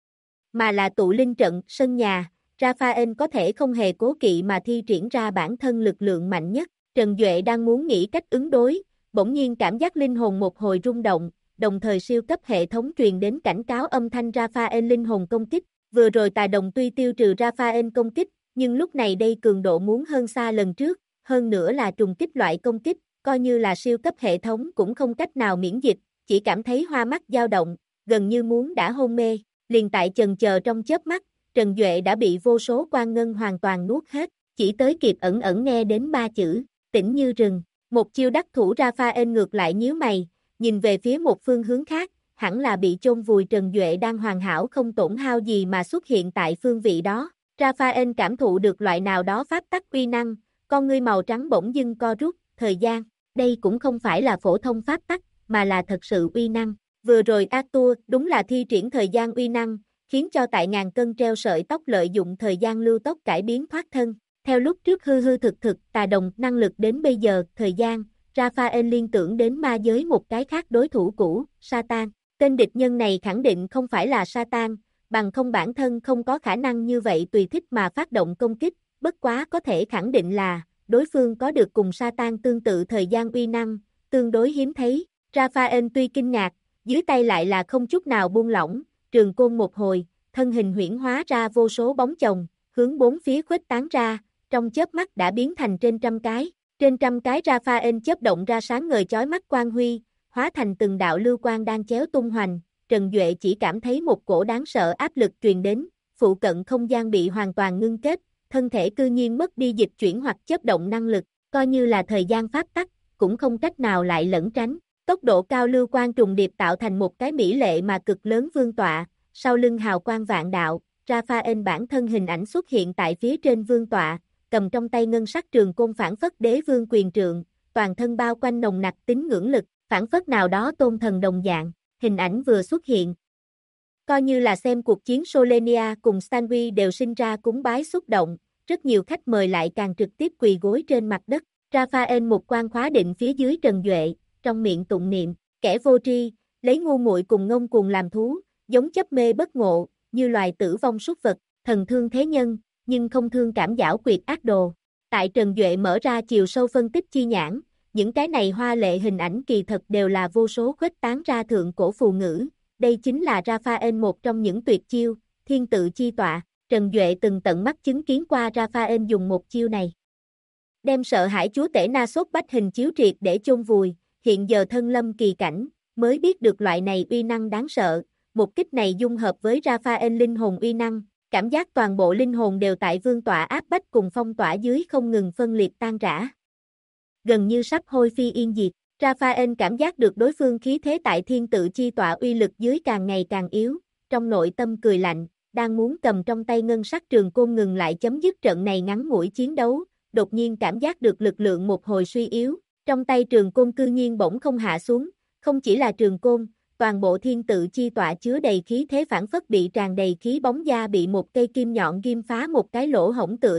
mà là tụ linh trận, sân nhà. Raphael có thể không hề cố kỵ mà thi triển ra bản thân lực lượng mạnh nhất. Trần Duệ đang muốn nghĩ cách ứng đối, bỗng nhiên cảm giác linh hồn một hồi rung động, đồng thời siêu cấp hệ thống truyền đến cảnh cáo âm thanh Raphael linh hồn công kích. Vừa rồi tà đồng tuy tiêu trừ Raphael công kích, nhưng lúc này đây cường độ muốn hơn xa lần trước, hơn nữa là trùng kích loại công kích, coi như là siêu cấp hệ thống cũng không cách nào miễn dịch, chỉ cảm thấy hoa mắt dao động, gần như muốn đã hôn mê. Liền tại chần chờ trong chớp mắt, Trần Duệ đã bị vô số quang ngân hoàn toàn nuốt hết, chỉ tới kịp ẩn ẩn nghe đến ba chữ, tĩnh như rừng. Một chiêu đắc thủ Raphael ngược lại nhíu mày, nhìn về phía một phương hướng khác, hẳn là bị chôn vùi Trần Duệ đang hoàn hảo không tổn hao gì mà xuất hiện tại phương vị đó. Raphael cảm thụ được loại nào đó pháp tắc uy năng, con ngươi màu trắng bỗng dưng co rút, thời gian, đây cũng không phải là phổ thông pháp tắc, mà là thật sự uy năng. Vừa rồi Arthur đúng là thi triển thời gian uy năng, khiến cho tại ngàn cân treo sợi tóc lợi dụng thời gian lưu tốc cải biến thoát thân. Theo lúc trước hư hư thực thực tà đồng năng lực đến bây giờ, thời gian, Raphael liên tưởng đến ma giới một cái khác đối thủ cũ, Satan. Tên địch nhân này khẳng định không phải là Satan, bằng không bản thân không có khả năng như vậy tùy thích mà phát động công kích, bất quá có thể khẳng định là, đối phương có được cùng Satan tương tự thời gian uy năng, tương đối hiếm thấy. Raphael tuy kinh ngạc, dưới tay lại là không chút nào buông lỏng, trường côn một hồi, thân hình huyễn hóa ra vô số bóng chồng, hướng bốn phía khuếch tán ra, trong chớp mắt đã biến thành trên trăm cái. Trên trăm cái Raphael chớp động ra sáng ngời chói mắt quang huy, hóa thành từng đạo lưu quang đang chéo tung hoành. Trần Duệ chỉ cảm thấy một cổ đáng sợ áp lực truyền đến, phụ cận không gian bị hoàn toàn ngưng kết, thân thể cư nhiên mất đi dịch chuyển hoặc chớp động năng lực, coi như là thời gian pháp tắc, cũng không cách nào lại lẩn tránh. Tốc độ cao lưu quang trùng điệp tạo thành một cái mỹ lệ mà cực lớn vương tọa, sau lưng hào quang vạn đạo, Raphael bản thân hình ảnh xuất hiện tại phía trên vương tọa, cầm trong tay ngân sắc trường côn phản phất đế vương quyền trượng, toàn thân bao quanh nồng nặc tính ngưỡng lực, phản phất nào đó tôn thần đồng dạng, hình ảnh vừa xuất hiện. Coi như là xem cuộc chiến Solenia cùng Stanwy đều sinh ra cúng bái xúc động, rất nhiều khách mời lại càng trực tiếp quỳ gối trên mặt đất. Raphael một quan khóa định phía dưới Trần Duệ, trong miệng tụng niệm, kẻ vô tri, lấy ngu muội cùng ngông cuồng làm thú, giống chấp mê bất ngộ, như loài tử vong súc vật, thần thương thế nhân, nhưng không thương cảm giảo quyệt ác đồ. Tại Trần Duệ mở ra chiều sâu phân tích chi nhãn, những cái này hoa lệ hình ảnh kỳ thật đều là vô số khuếch tán ra thượng cổ phù ngữ, đây chính là Raphael một trong những tuyệt chiêu, thiên tự chi tọa. Trần Duệ từng tận mắt chứng kiến qua Raphael dùng một chiêu này. Đem sợ hãi chúa tể Na Sốt Bách hình chiếu triệt để chôn vùi, hiện giờ thân lâm kỳ cảnh, mới biết được loại này uy năng đáng sợ, một kích này dung hợp với Raphael linh hồn uy năng, cảm giác toàn bộ linh hồn đều tại vương tọa áp bách cùng phong tỏa dưới không ngừng phân liệt tan rã. Gần như sắp hôi phi yên diệt, Raphael cảm giác được đối phương khí thế tại thiên tự chi tọa uy lực dưới càng ngày càng yếu, trong nội tâm cười lạnh, đang muốn cầm trong tay ngân sắc trường côn ngừng lại chấm dứt trận này ngắn ngủi chiến đấu, đột nhiên cảm giác được lực lượng một hồi suy yếu, trong tay trường côn cư nhiên bỗng không hạ xuống, không chỉ là trường côn, toàn bộ thiên tự chi tọa chứa đầy khí thế phản phất bị tràn đầy khí bóng da bị một cây kim nhọn ghim phá một cái lỗ hổng tựa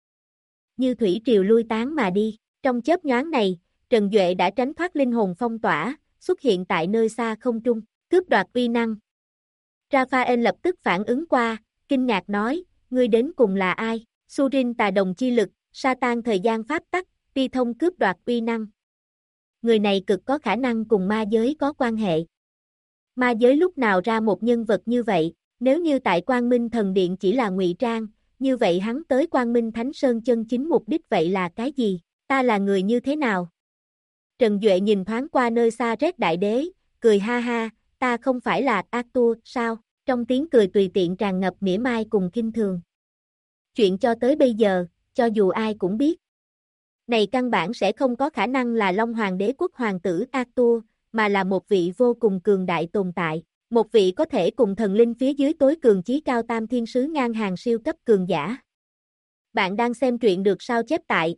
như thủy triều lui tán mà đi. Trong chớp nhoáng này, Trần Duệ đã tránh thoát linh hồn phong tỏa, xuất hiện tại nơi xa không trung, cướp đoạt uy năng. Raphael lập tức phản ứng qua, kinh ngạc nói, ngươi đến cùng là ai? Surin tà đồng chi lực, Satan thời gian pháp tắc, pi thông cướp đoạt uy năng. Người này cực có khả năng cùng ma giới có quan hệ. Ma giới lúc nào ra một nhân vật như vậy, nếu như tại Quang Minh Thần Điện chỉ là ngụy trang, như vậy hắn tới Quang Minh Thánh Sơn chân chính mục đích vậy là cái gì? Ta là người như thế nào? Trần Duệ nhìn thoáng qua nơi xa Rét Đại Đế, cười ha ha, ta không phải là Arthur, sao? Trong tiếng cười tùy tiện tràn ngập mỉa mai cùng khinh thường. Chuyện cho tới bây giờ, cho dù ai cũng biết. Này căn bản sẽ không có khả năng là Long Hoàng Đế quốc hoàng tử Arthur, mà là một vị vô cùng cường đại tồn tại. Một vị có thể cùng thần linh phía dưới tối cường chí cao tam thiên sứ ngang hàng siêu cấp cường giả. Bạn đang xem truyện được sao chép tại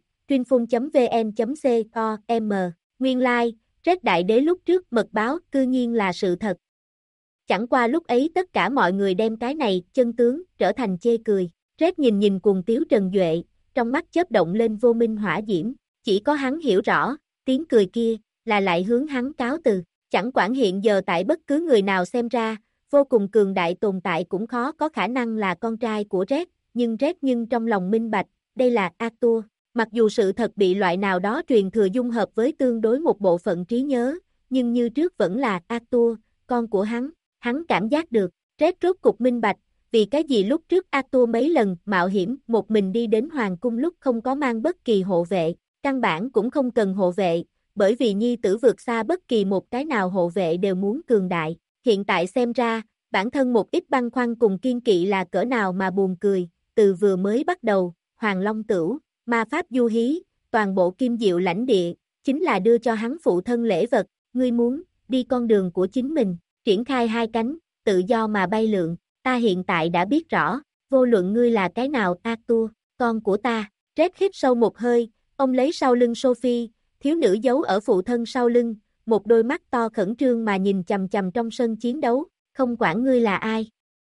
truyênphun.vn.com. Nguyên lai, Red Đại Đế lúc trước mật báo cư nhiên là sự thật. Chẳng qua lúc ấy tất cả mọi người đem cái này chân tướng trở thành chê cười. Red nhìn cuồng tiếu Trần Duệ, trong mắt chớp động lên vô minh hỏa diễm, chỉ có hắn hiểu rõ, tiếng cười kia là lại hướng hắn cáo từ. Chẳng quản hiện giờ tại bất cứ người nào xem ra, vô cùng cường đại tồn tại cũng khó có khả năng là con trai của Red, nhưng Red trong lòng minh bạch, đây là Arthur. Mặc dù sự thật bị loại nào đó truyền thừa dung hợp với tương đối một bộ phận trí nhớ, nhưng như trước vẫn là Arthur, con của hắn cảm giác được. Red rốt cục minh bạch, vì cái gì lúc trước Arthur mấy lần mạo hiểm một mình đi đến hoàng cung lúc không có mang bất kỳ hộ vệ, căn bản cũng không cần hộ vệ, bởi vì nhi tử vượt xa bất kỳ một cái nào hộ vệ đều muốn cường đại. Hiện tại xem ra, bản thân một ít băn khoăn cùng kiên kỵ là cỡ nào mà buồn cười, từ vừa mới bắt đầu, Hoàng Long Tửu, ma pháp du hí, toàn bộ kim diệu lãnh địa, chính là đưa cho hắn phụ thân lễ vật, ngươi muốn, đi con đường của chính mình, triển khai hai cánh, tự do mà bay lượn, ta hiện tại đã biết rõ, vô luận ngươi là cái nào Arthur, con của ta. Red hít sâu một hơi, ông lấy sau lưng Sophie, thiếu nữ giấu ở phụ thân sau lưng, một đôi mắt to khẩn trương mà nhìn chằm chằm trong sân chiến đấu, không quản ngươi là ai.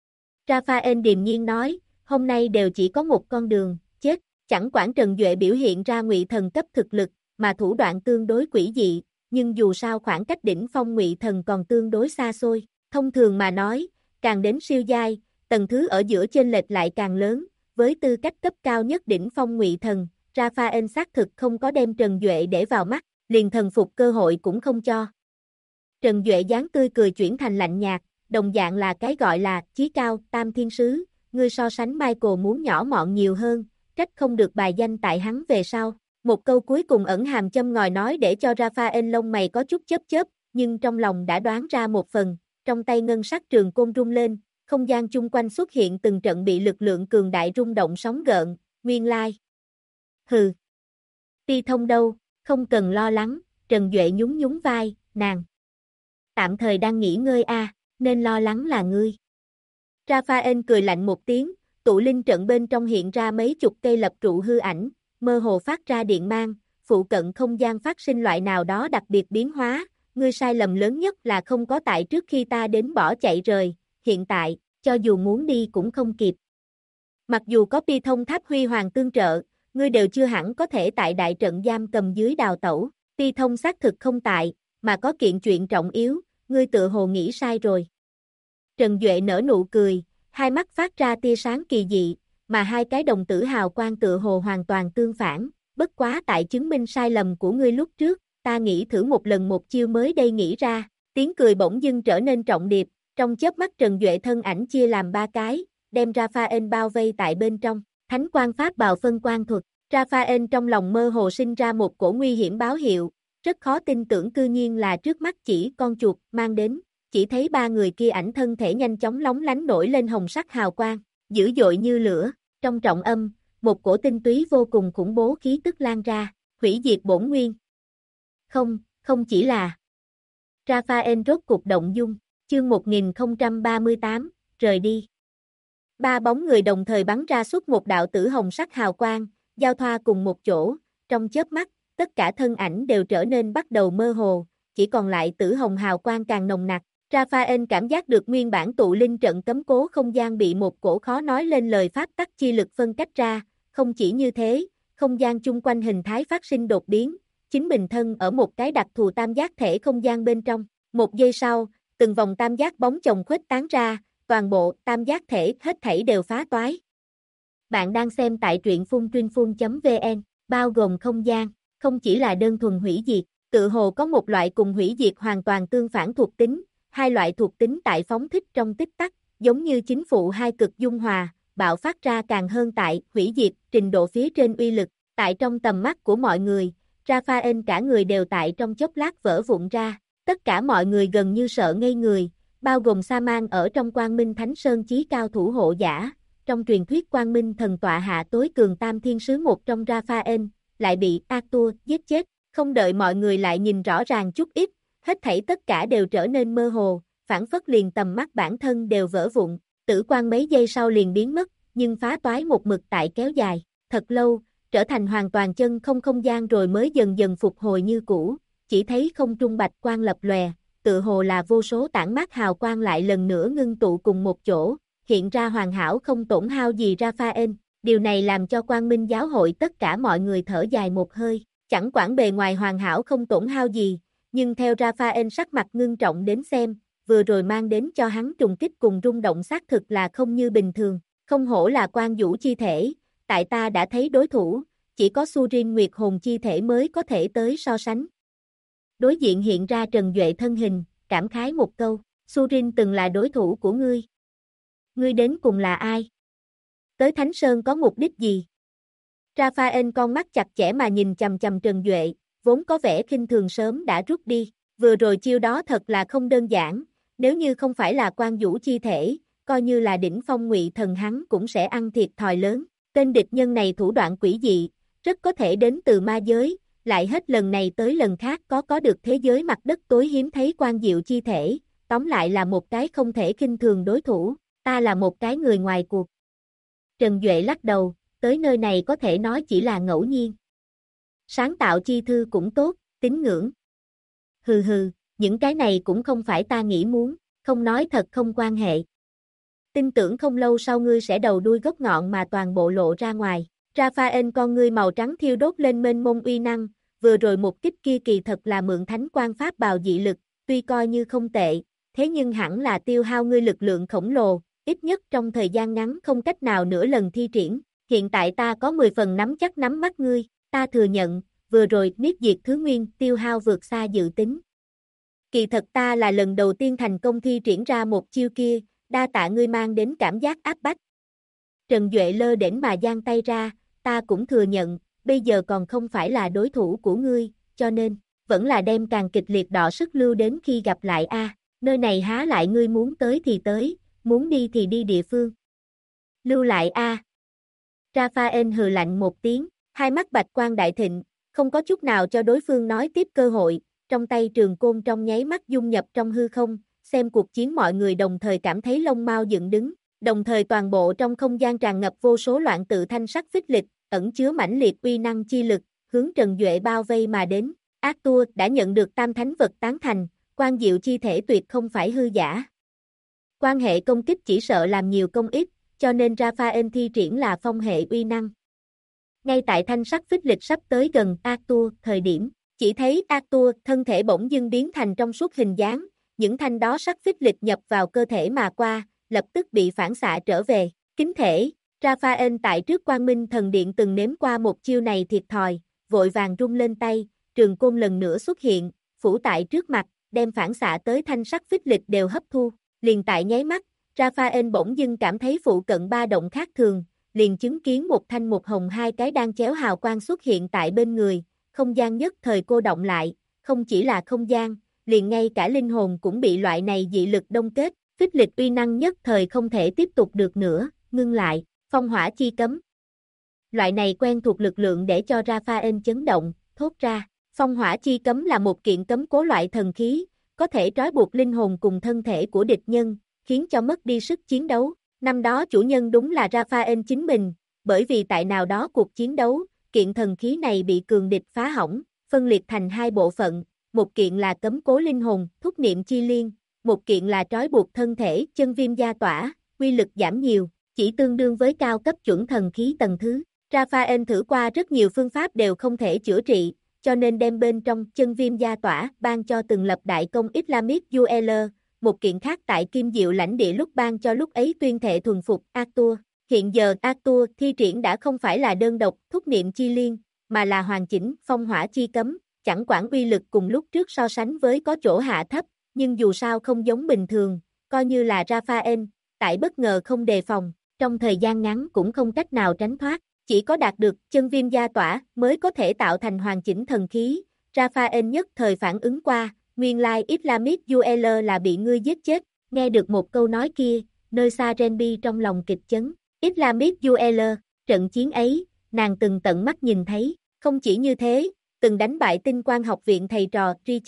Raphael điềm nhiên nói, hôm nay đều chỉ có một con đường, chết, chẳng quản Trần Duệ biểu hiện ra ngụy thần cấp thực lực, mà thủ đoạn tương đối quỷ dị, nhưng dù sao khoảng cách đỉnh phong ngụy thần còn tương đối xa xôi, thông thường mà nói, càng đến siêu giai, tầng thứ ở giữa chênh lệch lại càng lớn, với tư cách cấp cao nhất đỉnh phong ngụy thần, Raphael xác thực không có đem Trần Duệ để vào mắt, liền thần phục cơ hội cũng không cho. Trần Duệ dáng tươi cười chuyển thành lạnh nhạt, đồng dạng là cái gọi là chí cao, tam thiên sứ, ngươi so sánh Michael muốn nhỏ mọn nhiều hơn, trách không được bài danh tại hắn về sau. Một câu cuối cùng ẩn hàm châm ngòi nói để cho Raphael lông mày có chút chớp, nhưng trong lòng đã đoán ra một phần, trong tay ngân sắc trường côn rung lên, không gian chung quanh xuất hiện từng trận bị lực lượng cường đại rung động sóng gợn, nguyên lai. Hừ. Ti Thông đâu, không cần lo lắng, Trần Duệ nhún vai, nàng. Tạm thời đang nghỉ ngơi nên lo lắng là ngươi. Raphael cười lạnh một tiếng, tụ linh trận bên trong hiện ra mấy chục cây lập trụ hư ảnh, mơ hồ phát ra điện mang, phụ cận không gian phát sinh loại nào đó đặc biệt biến hóa, ngươi sai lầm lớn nhất là không có tại trước khi ta đến bỏ chạy rời, hiện tại, cho dù muốn đi cũng không kịp. Mặc dù có Pi Thông Tháp Huy Hoàng tương trợ, ngươi đều chưa hẳn có thể tại đại trận giam cầm dưới đào tẩu, Pi Thông xác thực không tại, mà có kiện chuyện trọng yếu, ngươi tự hồ nghĩ sai rồi. Trần Duệ nở nụ cười, hai mắt phát ra tia sáng kỳ dị, mà hai cái đồng tử hào quang tự hồ hoàn toàn tương phản, bất quá tại chứng minh sai lầm của ngươi lúc trước, ta nghĩ thử một lần một chiêu mới đây nghĩ ra, tiếng cười bỗng dưng trở nên trọng điệp, trong chớp mắt Trần Duệ thân ảnh chia làm ba cái, đem Raphael bao vây tại bên trong, thánh quang pháp bào phân quang thuật, Raphael trong lòng mơ hồ sinh ra một cổ nguy hiểm báo hiệu, rất khó tin tưởng cư nhiên là trước mắt chỉ con chuột mang đến, chỉ thấy ba người kia ảnh thân thể nhanh chóng lóng lánh nổi lên hồng sắc hào quang, dữ dội như lửa, trong trọng âm, một cổ tinh túy vô cùng khủng bố khí tức lan ra, hủy diệt bổn nguyên. Không chỉ là Raphael rốt cục động dung, chương 1038, rời đi. Ba bóng người đồng thời bắn ra suốt một đạo tử hồng sắc hào quang, giao thoa cùng một chỗ, trong chớp mắt, tất cả thân ảnh đều trở nên bắt đầu mơ hồ, chỉ còn lại tử hồng hào quang càng nồng nặc. Raphael cảm giác được nguyên bản tụ linh trận cấm cố không gian bị một cổ khó nói lên lời pháp tắc chi lực phân cách ra, không chỉ như thế, không gian chung quanh hình thái phát sinh đột biến, chính mình thân ở một cái đặc thù tam giác thể không gian bên trong. Một giây sau, từng vòng tam giác bóng chồng khuếch tán ra, toàn bộ tam giác thể hết thảy đều phá toái. Bạn đang xem tại truyệnphun.vn, bao gồm không gian, không chỉ là đơn thuần hủy diệt, tự hồ có một loại cùng hủy diệt hoàn toàn tương phản thuộc tính, hai loại thuộc tính tại phóng thích trong tích tắc, giống như chính phụ hai cực dung hòa, bạo phát ra càng hơn tại hủy diệt trình độ phía trên uy lực, tại trong tầm mắt của mọi người, Raphael cả người đều tại trong chốc lát vỡ vụn ra, tất cả mọi người gần như sợ ngây người, bao gồm Sa-man ở trong Quang Minh Thánh Sơn chí cao thủ hộ giả, trong truyền thuyết Quang Minh thần tọa hạ tối cường tam thiên sứ một trong Raphael, lại bị Arthur giết chết, không đợi mọi người lại nhìn rõ ràng chút ít, hết thảy tất cả đều trở nên mơ hồ, phảng phất liền tầm mắt bản thân đều vỡ vụn, tử quang mấy giây sau liền biến mất, nhưng phá toái một mực tại kéo dài, thật lâu, trở thành hoàn toàn chân không không gian rồi mới dần dần phục hồi như cũ, chỉ thấy không trung bạch quang lập lòe, tựa hồ là vô số tản mát hào quang lại lần nữa ngưng tụ cùng một chỗ, hiện ra hoàn hảo không tổn hao gì Raphael, điều này làm cho Quang Minh giáo hội tất cả mọi người thở dài một hơi, chẳng quản bề ngoài hoàn hảo không tổn hao gì, nhưng theo Raphael sắc mặt ngưng trọng đến xem, vừa rồi mang đến cho hắn trùng kích cùng rung động xác thực là không như bình thường, không hổ là quan vũ chi thể, tại ta đã thấy đối thủ, chỉ có Surin Nguyệt hồn chi thể mới có thể tới so sánh. Đối diện hiện ra Trần Duệ thân hình, cảm khái một câu, Surin từng là đối thủ của ngươi. Ngươi đến cùng là ai? Tới Thánh Sơn có mục đích gì? Raphael con mắt chặt chẽ mà nhìn chằm chằm Trần Duệ, vốn có vẻ khinh thường sớm đã rút đi, vừa rồi chiêu đó thật là không đơn giản, nếu như không phải là quan vũ chi thể, coi như là đỉnh phong ngụy thần hắn cũng sẽ ăn thiệt thòi lớn, tên địch nhân này thủ đoạn quỷ dị, rất có thể đến từ ma giới, lại hết lần này tới lần khác có được thế giới mặt đất tối hiếm thấy quan diệu chi thể, tóm lại là một cái không thể khinh thường đối thủ, ta là một cái người ngoài cuộc. Trần Duệ lắc đầu, tới nơi này có thể nói chỉ là ngẫu nhiên. Sáng tạo chi thư cũng tốt, tín ngưỡng. Hừ hừ, những cái này cũng không phải ta nghĩ muốn, không nói thật không quan hệ. Tin tưởng không lâu sau ngươi sẽ đầu đuôi gốc ngọn mà toàn bộ lộ ra ngoài. Raphael con ngươi màu trắng thiêu đốt lên mênh mông uy năng, vừa rồi một kích kia kỳ thật là mượn thánh quan pháp bào dị lực, tuy coi như không tệ, thế nhưng hẳn là tiêu hao ngươi lực lượng khổng lồ, ít nhất trong thời gian ngắn không cách nào nửa lần thi triển. Hiện tại ta có 10 phần nắm chắc nắm mắt ngươi, ta thừa nhận, vừa rồi niết diệt thứ nguyên tiêu hao vượt xa dự tính. Kỳ thật ta là lần đầu tiên thành công thi triển ra một chiêu kia, đa tạ ngươi mang đến cảm giác áp bách. Trần Duệ lơ đễnh mà giang tay ra, ta cũng thừa nhận, bây giờ còn không phải là đối thủ của ngươi, cho nên, vẫn là đem càng kịch liệt đọ sức lưu đến khi gặp lại a. Nơi này há lại ngươi muốn tới thì tới, muốn đi thì đi địa phương. Lưu lại a. Raphael hừ lạnh một tiếng, hai mắt bạch quang đại thịnh, không có chút nào cho đối phương nói tiếp cơ hội, trong tay trường côn trong nháy mắt dung nhập trong hư không, xem cuộc chiến mọi người đồng thời cảm thấy lông mao dựng đứng, đồng thời toàn bộ trong không gian tràn ngập vô số loạn tự thanh sắc phích lịch, ẩn chứa mãnh liệt uy năng chi lực, hướng Trần Duệ bao vây mà đến. Arthur đã nhận được tam thánh vật tán thành, quan diệu chi thể tuyệt không phải hư giả. Quan hệ công kích chỉ sợ làm nhiều công ít, cho nên Raphael thi triển là phong hệ uy năng. Ngay tại thanh sắc phích lịch sắp tới gần Arthur thời điểm, chỉ thấy Arthur thân thể bỗng dưng biến thành trong suốt hình dáng, những thanh đó sắc phích lịch nhập vào cơ thể mà qua, lập tức bị phản xạ trở về. Kính thể, Raphael tại trước Quang Minh Thần Điện từng nếm qua một chiêu này thiệt thòi, vội vàng rung lên tay, trường côn lần nữa xuất hiện, phủ tại trước mặt, đem phản xạ tới thanh sắc phích lịch đều hấp thu. Liền tại nháy mắt, Raphael bỗng dưng cảm thấy phụ cận ba động khác thường, liền chứng kiến một thanh một hồng hai cái đang chéo hào quang xuất hiện tại bên người, không gian nhất thời cô động lại, không chỉ là không gian, liền ngay cả linh hồn cũng bị loại này dị lực đông kết, phích lịch uy năng nhất thời không thể tiếp tục được nữa, ngưng lại, phong hỏa chi cấm. Loại này quen thuộc lực lượng để cho Raphael chấn động, thốt ra, phong hỏa chi cấm là một kiện cấm cố loại thần khí, có thể trói buộc linh hồn cùng thân thể của địch nhân, khiến cho mất đi sức chiến đấu. Năm đó chủ nhân đúng là Raphael chính mình, bởi vì tại nào đó cuộc chiến đấu, kiện thần khí này bị cường địch phá hỏng, phân liệt thành hai bộ phận, một kiện là cấm cố linh hồn, thúc niệm chi liên, một kiện là trói buộc thân thể, chân viêm gia tỏa, uy lực giảm nhiều, chỉ tương đương với cao cấp chuẩn thần khí tầng thứ. Raphael thử qua rất nhiều phương pháp đều không thể chữa trị, cho nên đem bên trong chân viêm gia tỏa ban cho từng lập đại công Islamic UL, một kiện khác tại Kim Diệu lãnh địa lúc ban cho lúc ấy tuyên thệ thuần phục Arthur. Hiện giờ Arthur thi triển đã không phải là đơn độc thúc niệm chi liên, mà là hoàn chỉnh phong hỏa chi cấm, chẳng quản uy lực cùng lúc trước so sánh với có chỗ hạ thấp, nhưng dù sao không giống bình thường, coi như là Raphael, tại bất ngờ không đề phòng, trong thời gian ngắn cũng không cách nào tránh thoát, chỉ có đạt được chân viêm gia tỏa mới có thể tạo thành hoàn chỉnh thần khí. Raphael nhất thời phản ứng qua, nguyên lai Islamic UL là bị ngươi giết chết, nghe được một câu nói kia, nơi xa Renby trong lòng kịch chấn, Islamic UL, trận chiến ấy, nàng từng tận mắt nhìn thấy, không chỉ như thế, từng đánh bại tinh quang học viện thầy trò Richard,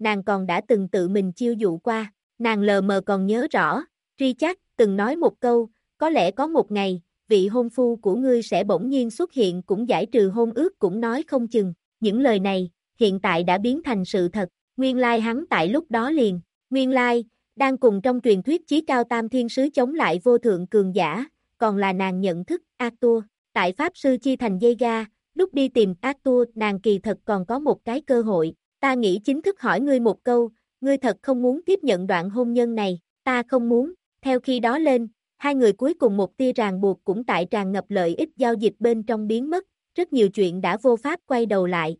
nàng còn đã từng tự mình chiêu dụ qua. Nàng lờ mờ còn nhớ rõ, Richard từng nói một câu, có lẽ có một ngày, vị hôn phu của ngươi sẽ bỗng nhiên xuất hiện cũng giải trừ hôn ước cũng nói không chừng. Những lời này, hiện tại đã biến thành sự thật. Nguyên lai hắn tại lúc đó liền. Nguyên lai, đang cùng trong truyền thuyết chí cao tam thiên sứ chống lại vô thượng cường giả, còn là nàng nhận thức Arthur. Tại Pháp Sư Chi Thành Vega, lúc đi tìm Arthur, nàng kỳ thật còn có một cái cơ hội. Ta nghĩ chính thức hỏi ngươi một câu, ngươi thật không muốn tiếp nhận đoạn hôn nhân này, ta không muốn. Theo khi đó lên, hai người cuối cùng một tia ràng buộc cũng tại tràn ngập lợi ích giao dịch bên trong biến mất, rất nhiều chuyện đã vô pháp quay đầu lại.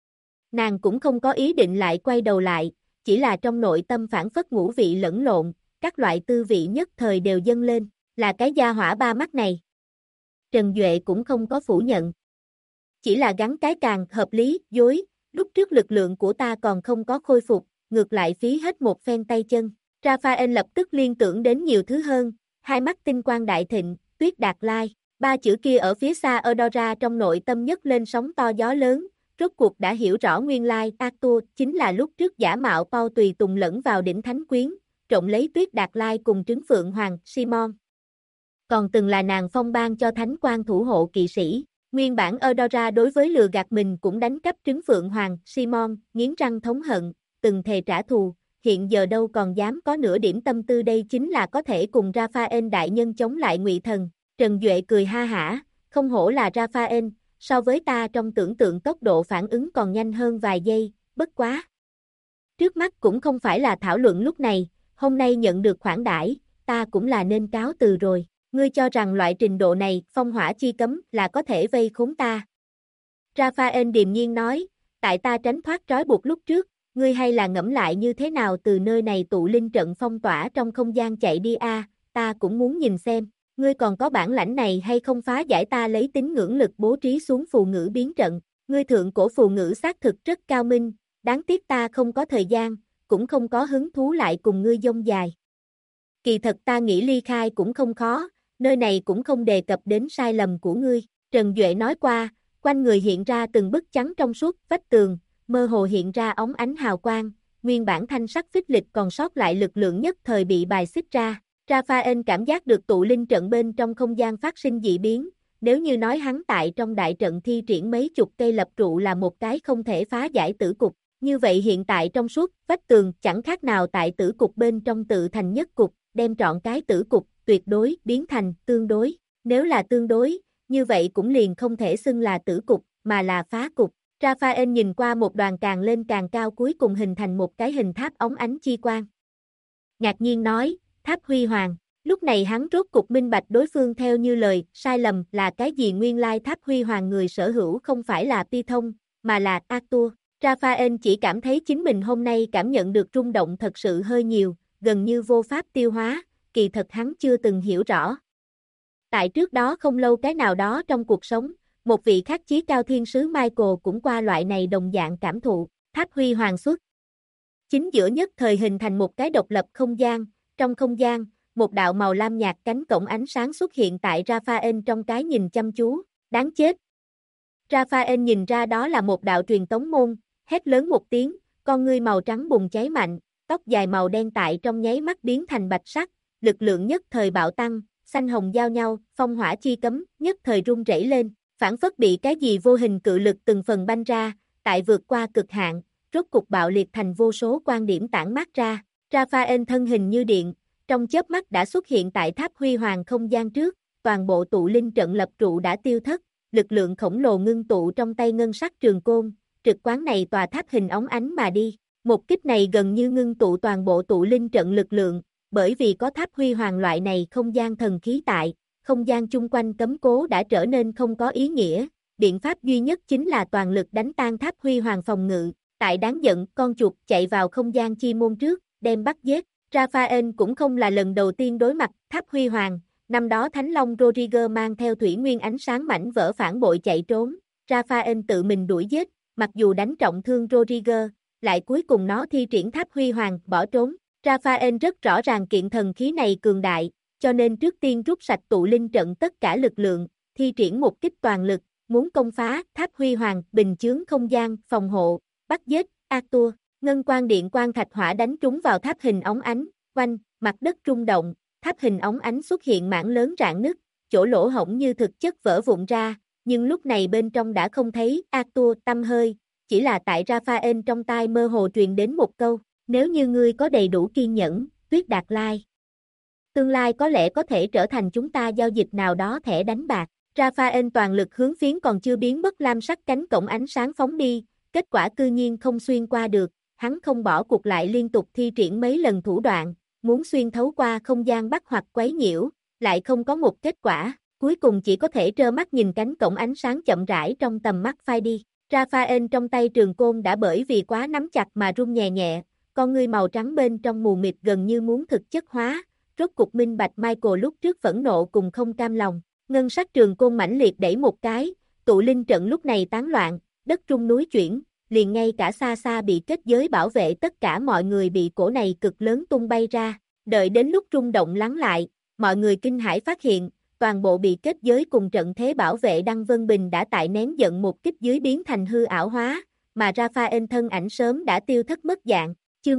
Nàng cũng không có ý định lại quay đầu lại, chỉ là trong nội tâm phản phất ngũ vị lẫn lộn, các loại tư vị nhất thời đều dâng lên, là cái gia hỏa ba mắt này. Trần Duệ cũng không có phủ nhận. Chỉ là gắn cái càng hợp lý, dối, lúc trước lực lượng của ta còn không có khôi phục, ngược lại phí hết một phen tay chân. Raphael lập tức liên tưởng đến nhiều thứ hơn, hai mắt tinh quang đại thịnh, Tuyết Đạt Lai, ba chữ kia ở phía xa Eudora trong nội tâm nhất lên sóng to gió lớn, rốt cuộc đã hiểu rõ nguyên lai Arthur chính là lúc trước giả mạo Paul tùy tùng lẫn vào đỉnh thánh quyến, trộm lấy Tuyết Đạt Lai cùng trứng phượng hoàng Simon. Còn từng là nàng phong ban cho thánh quan thủ hộ kỵ sĩ. Nguyên bản Eudora đối với lừa gạt mình cũng đánh cắp trứng phượng hoàng Simon, nghiến răng thống hận, từng thề trả thù, hiện giờ đâu còn dám có nửa điểm tâm tư, đây chính là có thể cùng Raphael đại nhân chống lại Ngụy Thần. Trần Duệ cười ha hả, không hổ là Raphael, so với ta trong tưởng tượng tốc độ phản ứng còn nhanh hơn vài giây, bất quá. Trước mắt cũng không phải là thảo luận lúc này, hôm nay nhận được khoản đãi, ta cũng là nên cáo từ rồi. Ngươi cho rằng loại trình độ này, phong hỏa chi cấm, là có thể vây khốn ta. Raphael điềm nhiên nói, tại ta tránh thoát trói buộc lúc trước, ngươi hay là ngẫm lại như thế nào từ nơi này tụ linh trận phong tỏa trong không gian chạy đi a, ta cũng muốn nhìn xem, ngươi còn có bản lãnh này hay không phá giải ta lấy tín ngưỡng lực bố trí xuống phù ngữ biến trận, ngươi thượng cổ phù ngữ xác thực rất cao minh, đáng tiếc ta không có thời gian, cũng không có hứng thú lại cùng ngươi dông dài. Kỳ thật ta nghĩ ly khai cũng không khó, nơi này cũng không đề cập đến sai lầm của ngươi, Trần Duệ nói qua, quanh người hiện ra từng bức trắng trong suốt, vách tường, mơ hồ hiện ra óng ánh hào quang, nguyên bản thanh sắc phích lịch còn sót lại lực lượng nhất thời bị bài xích ra. Raphael cảm giác được tụ linh trận bên trong không gian phát sinh dị biến, nếu như nói hắn tại trong đại trận thi triển mấy chục cây lập trụ là một cái không thể phá giải tử cục, như vậy hiện tại trong suốt, vách tường chẳng khác nào tại tử cục bên trong tự thành nhất cục, đem trọn cái tử cục, tuyệt đối, biến thành, tương đối, nếu là tương đối, như vậy cũng liền không thể xưng là tử cục, mà là phá cục. Raphael nhìn qua một đoàn càng lên càng cao cuối cùng hình thành một cái hình tháp óng ánh chi quang. Ngạc nhiên nói, tháp huy hoàng, lúc này hắn rốt cục minh bạch đối phương theo như lời, sai lầm là cái gì, nguyên lai tháp huy hoàng người sở hữu không phải là Python, mà là Arthur. Raphael chỉ cảm thấy chính mình hôm nay cảm nhận được rung động thật sự hơi nhiều, gần như vô pháp tiêu hóa, kỳ thật hắn chưa từng hiểu rõ. Tại trước đó không lâu cái nào đó trong cuộc sống, một vị khác chí cao thiên sứ Michael cũng qua loại này đồng dạng cảm thụ, tháp huy hoàng xuất. Chính giữa nhất thời hình thành một cái độc lập không gian, trong không gian, một đạo màu lam nhạt cánh cổng ánh sáng xuất hiện tại Raphael trong cái nhìn chăm chú, đáng chết. Raphael nhìn ra đó là một đạo truyền tống môn, hét lớn một tiếng, con ngươi màu trắng bùng cháy mạnh, tóc dài màu đen tại trong nháy mắt biến thành bạch sắc, lực lượng nhất thời bạo tăng, xanh hồng giao nhau, phong hỏa chi cấm, nhất thời rung rẩy lên, phản phất bị cái gì vô hình cự lực từng phần banh ra, tại vượt qua cực hạn, rốt cục bạo liệt thành vô số quan điểm tản mát ra. Raphael thân hình như điện, trong chớp mắt đã xuất hiện tại tháp huy hoàng không gian trước, toàn bộ tụ linh trận lập trụ đã tiêu thất, lực lượng khổng lồ ngưng tụ trong tay ngân sắc trường côn, trực quán này tòa tháp hình óng ánh mà đi. Một kích này gần như ngưng tụ toàn bộ tụ linh trận lực lượng, bởi vì có tháp huy hoàng loại này không gian thần khí tại, không gian chung quanh cấm cố đã trở nên không có ý nghĩa, biện pháp duy nhất chính là toàn lực đánh tan tháp huy hoàng phòng ngự, tại đáng giận con chuột chạy vào không gian chi môn trước, đem bắt giết. Raphael cũng không là lần đầu tiên đối mặt tháp huy hoàng, năm đó Thánh Long Rodriguez mang theo thủy nguyên ánh sáng mảnh vỡ phản bội chạy trốn, Raphael tự mình đuổi giết, mặc dù đánh trọng thương Rodriguez, lại cuối cùng nó thi triển tháp huy hoàng bỏ trốn. Raphael rất rõ ràng kiện thần khí này cường đại, cho nên trước tiên rút sạch tụ linh trận tất cả lực lượng, thi triển một kích toàn lực, muốn công phá tháp huy hoàng, bình chướng không gian, phòng hộ, bắt giết Arthur. Ngân quang điện quang thạch hỏa đánh trúng vào tháp hình óng ánh, oanh, mặt đất rung động, tháp hình óng ánh xuất hiện mảng lớn rạn nứt, chỗ lỗ hổng như thực chất vỡ vụn ra, nhưng lúc này bên trong đã không thấy Arthur tăm hơi, chỉ là tại Raphael trong tai mơ hồ truyền đến một câu, nếu như ngươi có đầy đủ kiên nhẫn, Tuyết Đạt Lai. Tương lai có lẽ có thể trở thành chúng ta giao dịch nào đó thẻ đánh bạc. Raphael toàn lực hướng phiến còn chưa biến mất lam sắc cánh cổng ánh sáng phóng đi, kết quả cư nhiên không xuyên qua được, hắn không bỏ cuộc lại liên tục thi triển mấy lần thủ đoạn, muốn xuyên thấu qua không gian bắt hoặc quấy nhiễu, lại không có một kết quả, cuối cùng chỉ có thể trơ mắt nhìn cánh cổng ánh sáng chậm rãi trong tầm mắt phai đi. Raphael trong tay trường côn đã bởi vì quá nắm chặt mà rung nhẹ nhẹ, con ngươi màu trắng bên trong mù mịt gần như muốn thực chất hóa, rốt cục minh bạch Michael lúc trước phẫn nộ cùng không cam lòng. Ngân sắc trường côn mãnh liệt đẩy một cái, tụ linh trận lúc này tán loạn, đất rung núi chuyển, liền ngay cả xa xa bị kết giới bảo vệ tất cả mọi người bị cổ này cực lớn tung bay ra. Đợi đến lúc rung động lắng lại, mọi người kinh hãi phát hiện, toàn bộ bị kết giới cùng trận thế bảo vệ Đăng Vân Bình đã tại nén giận một kích dưới biến thành hư ảo hóa, mà Raphael thân ảnh sớm đã tiêu thất mất dạng. Chương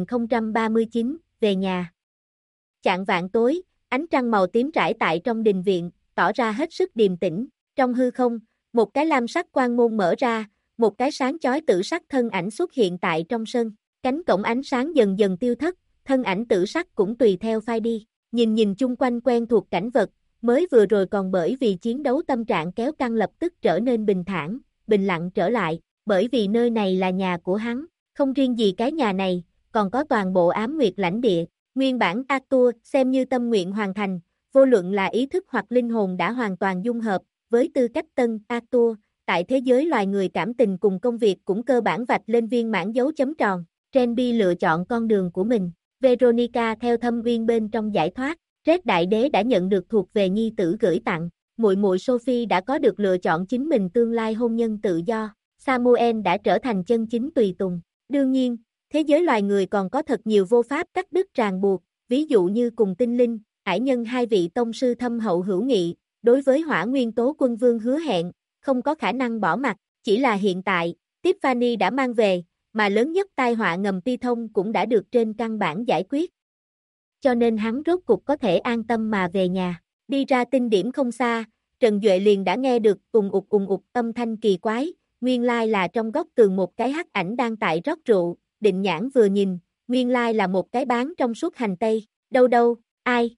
1039, về nhà. Chạng vạn tối, ánh trăng màu tím trải tại trong đình viện, tỏ ra hết sức điềm tĩnh. Trong hư không, một cái lam sắc quang môn mở ra, một cái sáng chói tử sắc thân ảnh xuất hiện tại trong sân. Cánh cổng ánh sáng dần dần tiêu thất, thân ảnh tử sắc cũng tùy theo phai đi. Nhìn chung quanh quen thuộc cảnh vật, mới vừa rồi còn bởi vì chiến đấu tâm trạng kéo căng lập tức trở nên bình thản, bình lặng trở lại, bởi vì nơi này là nhà của hắn. Không riêng gì cái nhà này, còn có toàn bộ Ám Nguyệt lãnh địa. Nguyên bản Arthur xem như tâm nguyện hoàn thành, vô luận là ý thức hoặc linh hồn đã hoàn toàn dung hợp, với tư cách tân Arthur, tại thế giới loài người cảm tình cùng công việc cũng cơ bản vạch lên viên mãn dấu chấm tròn. Trenby lựa chọn con đường của mình. Veronica theo thâm uyên bên trong giải thoát, Red Đại Đế đã nhận được thuộc về nhi tử gửi tặng, muội muội Sophie đã có được lựa chọn chính mình tương lai hôn nhân tự do, Samuel đã trở thành chân chính tùy tùng. Đương nhiên, thế giới loài người còn có thật nhiều vô pháp cắt đứt ràng buộc, ví dụ như cùng tinh linh, ải nhân hai vị tông sư thâm hậu hữu nghị, đối với Hỏa Nguyên Tố Quân Vương hứa hẹn, không có khả năng bỏ mặc, chỉ là hiện tại, Tiffany đã mang về, mà lớn nhất tai họa ngầm Ti Thông cũng đã được trên căn bản giải quyết. Cho nên hắn rốt cục có thể an tâm mà về nhà. Đi ra tinh điểm không xa, Trần Duệ liền đã nghe được ùng ục âm thanh kỳ quái, nguyên lai là trong góc tường một cái hắc ảnh đang tại rót rượu, định nhãn vừa nhìn, nguyên lai là một cái bán trong suốt hành tây, đâu, ai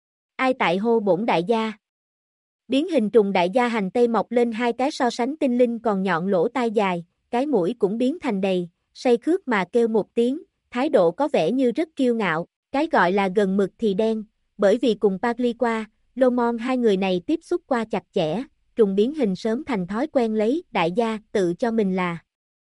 tại hô bổn đại gia. Biến hình trùng đại gia hành tây mọc lên hai cái so sánh tinh linh còn nhọn lỗ tai dài, cái mũi cũng biến thành đầy, say khướt mà kêu một tiếng, thái độ có vẻ như rất kiêu ngạo, cái gọi là gần mực thì đen, bởi vì cùng Pagliqua, Lomon hai người này tiếp xúc qua chặt chẽ, trùng biến hình sớm thành thói quen lấy đại gia tự cho mình là.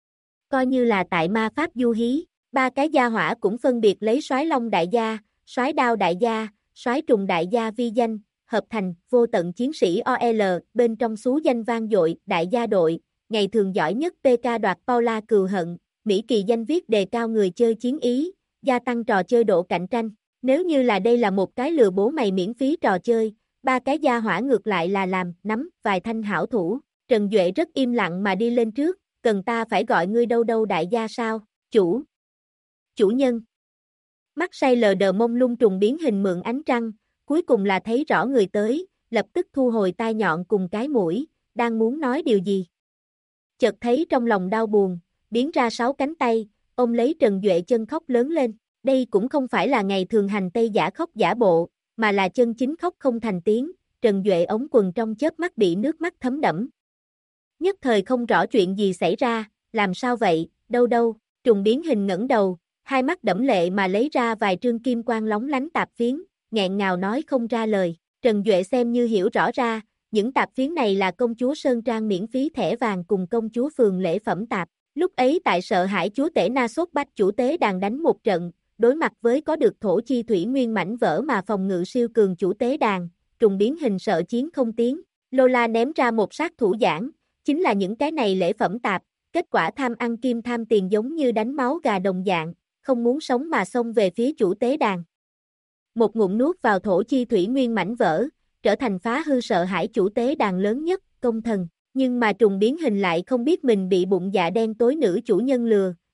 Coi như là tại ma pháp du hí, ba cái gia hỏa cũng phân biệt lấy soái long đại gia, soái đao đại gia, soái trùng đại gia vi danh, hợp thành vô tận chiến sĩ OL, bên trong xú danh vang dội, đại gia đội, ngày thường giỏi nhất PK đoạt Paula cừu hận, Mỹ Kỳ danh viết đề cao người chơi chiến ý, gia tăng trò chơi độ cạnh tranh. Nếu như là đây là một cái lừa bố mày miễn phí trò chơi, ba cái gia hỏa ngược lại là làm, nắm, vài thanh hảo thủ. Trần Duệ rất im lặng mà đi lên trước, cần ta phải gọi ngươi đâu đại gia sao, chủ nhân. Mắt say lờ đờ mông lung trùng biến hình mượn ánh trăng, cuối cùng là thấy rõ người tới, lập tức thu hồi tai nhọn cùng cái mũi, đang muốn nói điều gì. Chợt thấy trong lòng đau buồn, biến ra 6 cánh tay, ôm lấy Trần Duệ chân khóc lớn lên, đây cũng không phải là ngày thường hành tây giả khóc giả bộ, mà là chân chính khóc không thành tiếng, Trần Duệ ống quần trong chớp mắt bị nước mắt thấm đẫm. Nhất thời không rõ chuyện gì xảy ra, làm sao vậy, đâu, trùng biến hình ngẩng đầu, hai mắt đẫm lệ mà lấy ra vài trương kim quang lóng lánh tạp phiến, nghẹn ngào nói không ra lời, Trần Duệ xem như hiểu rõ ra, những tạp phiến này là công chúa Sơn Trang miễn phí thẻ vàng cùng công chúa phường lễ phẩm tạp, lúc ấy tại sợ hãi chúa tể Na Sốt Bách chủ tế đàn đánh một trận, đối mặt với có được thổ chi thủy nguyên mảnh vỡ mà phòng ngự siêu cường chủ tế đàn, trùng biến hình sợ chiến không tiến, Lola ném ra một sát thủ giảng, chính là những cái này lễ phẩm tạp, kết quả tham ăn kim tham tiền giống như đánh máu gà đồng dạng, không muốn sống mà xông về phía chủ tế đàn. Một ngụm nuốt vào thổ chi thủy nguyên mảnh vỡ, trở thành phá hư sợ hãi chủ tế đàn lớn nhất, công thần, nhưng mà trùng biến hình lại không biết mình bị bụng dạ đen tối nữ chủ nhân lừa,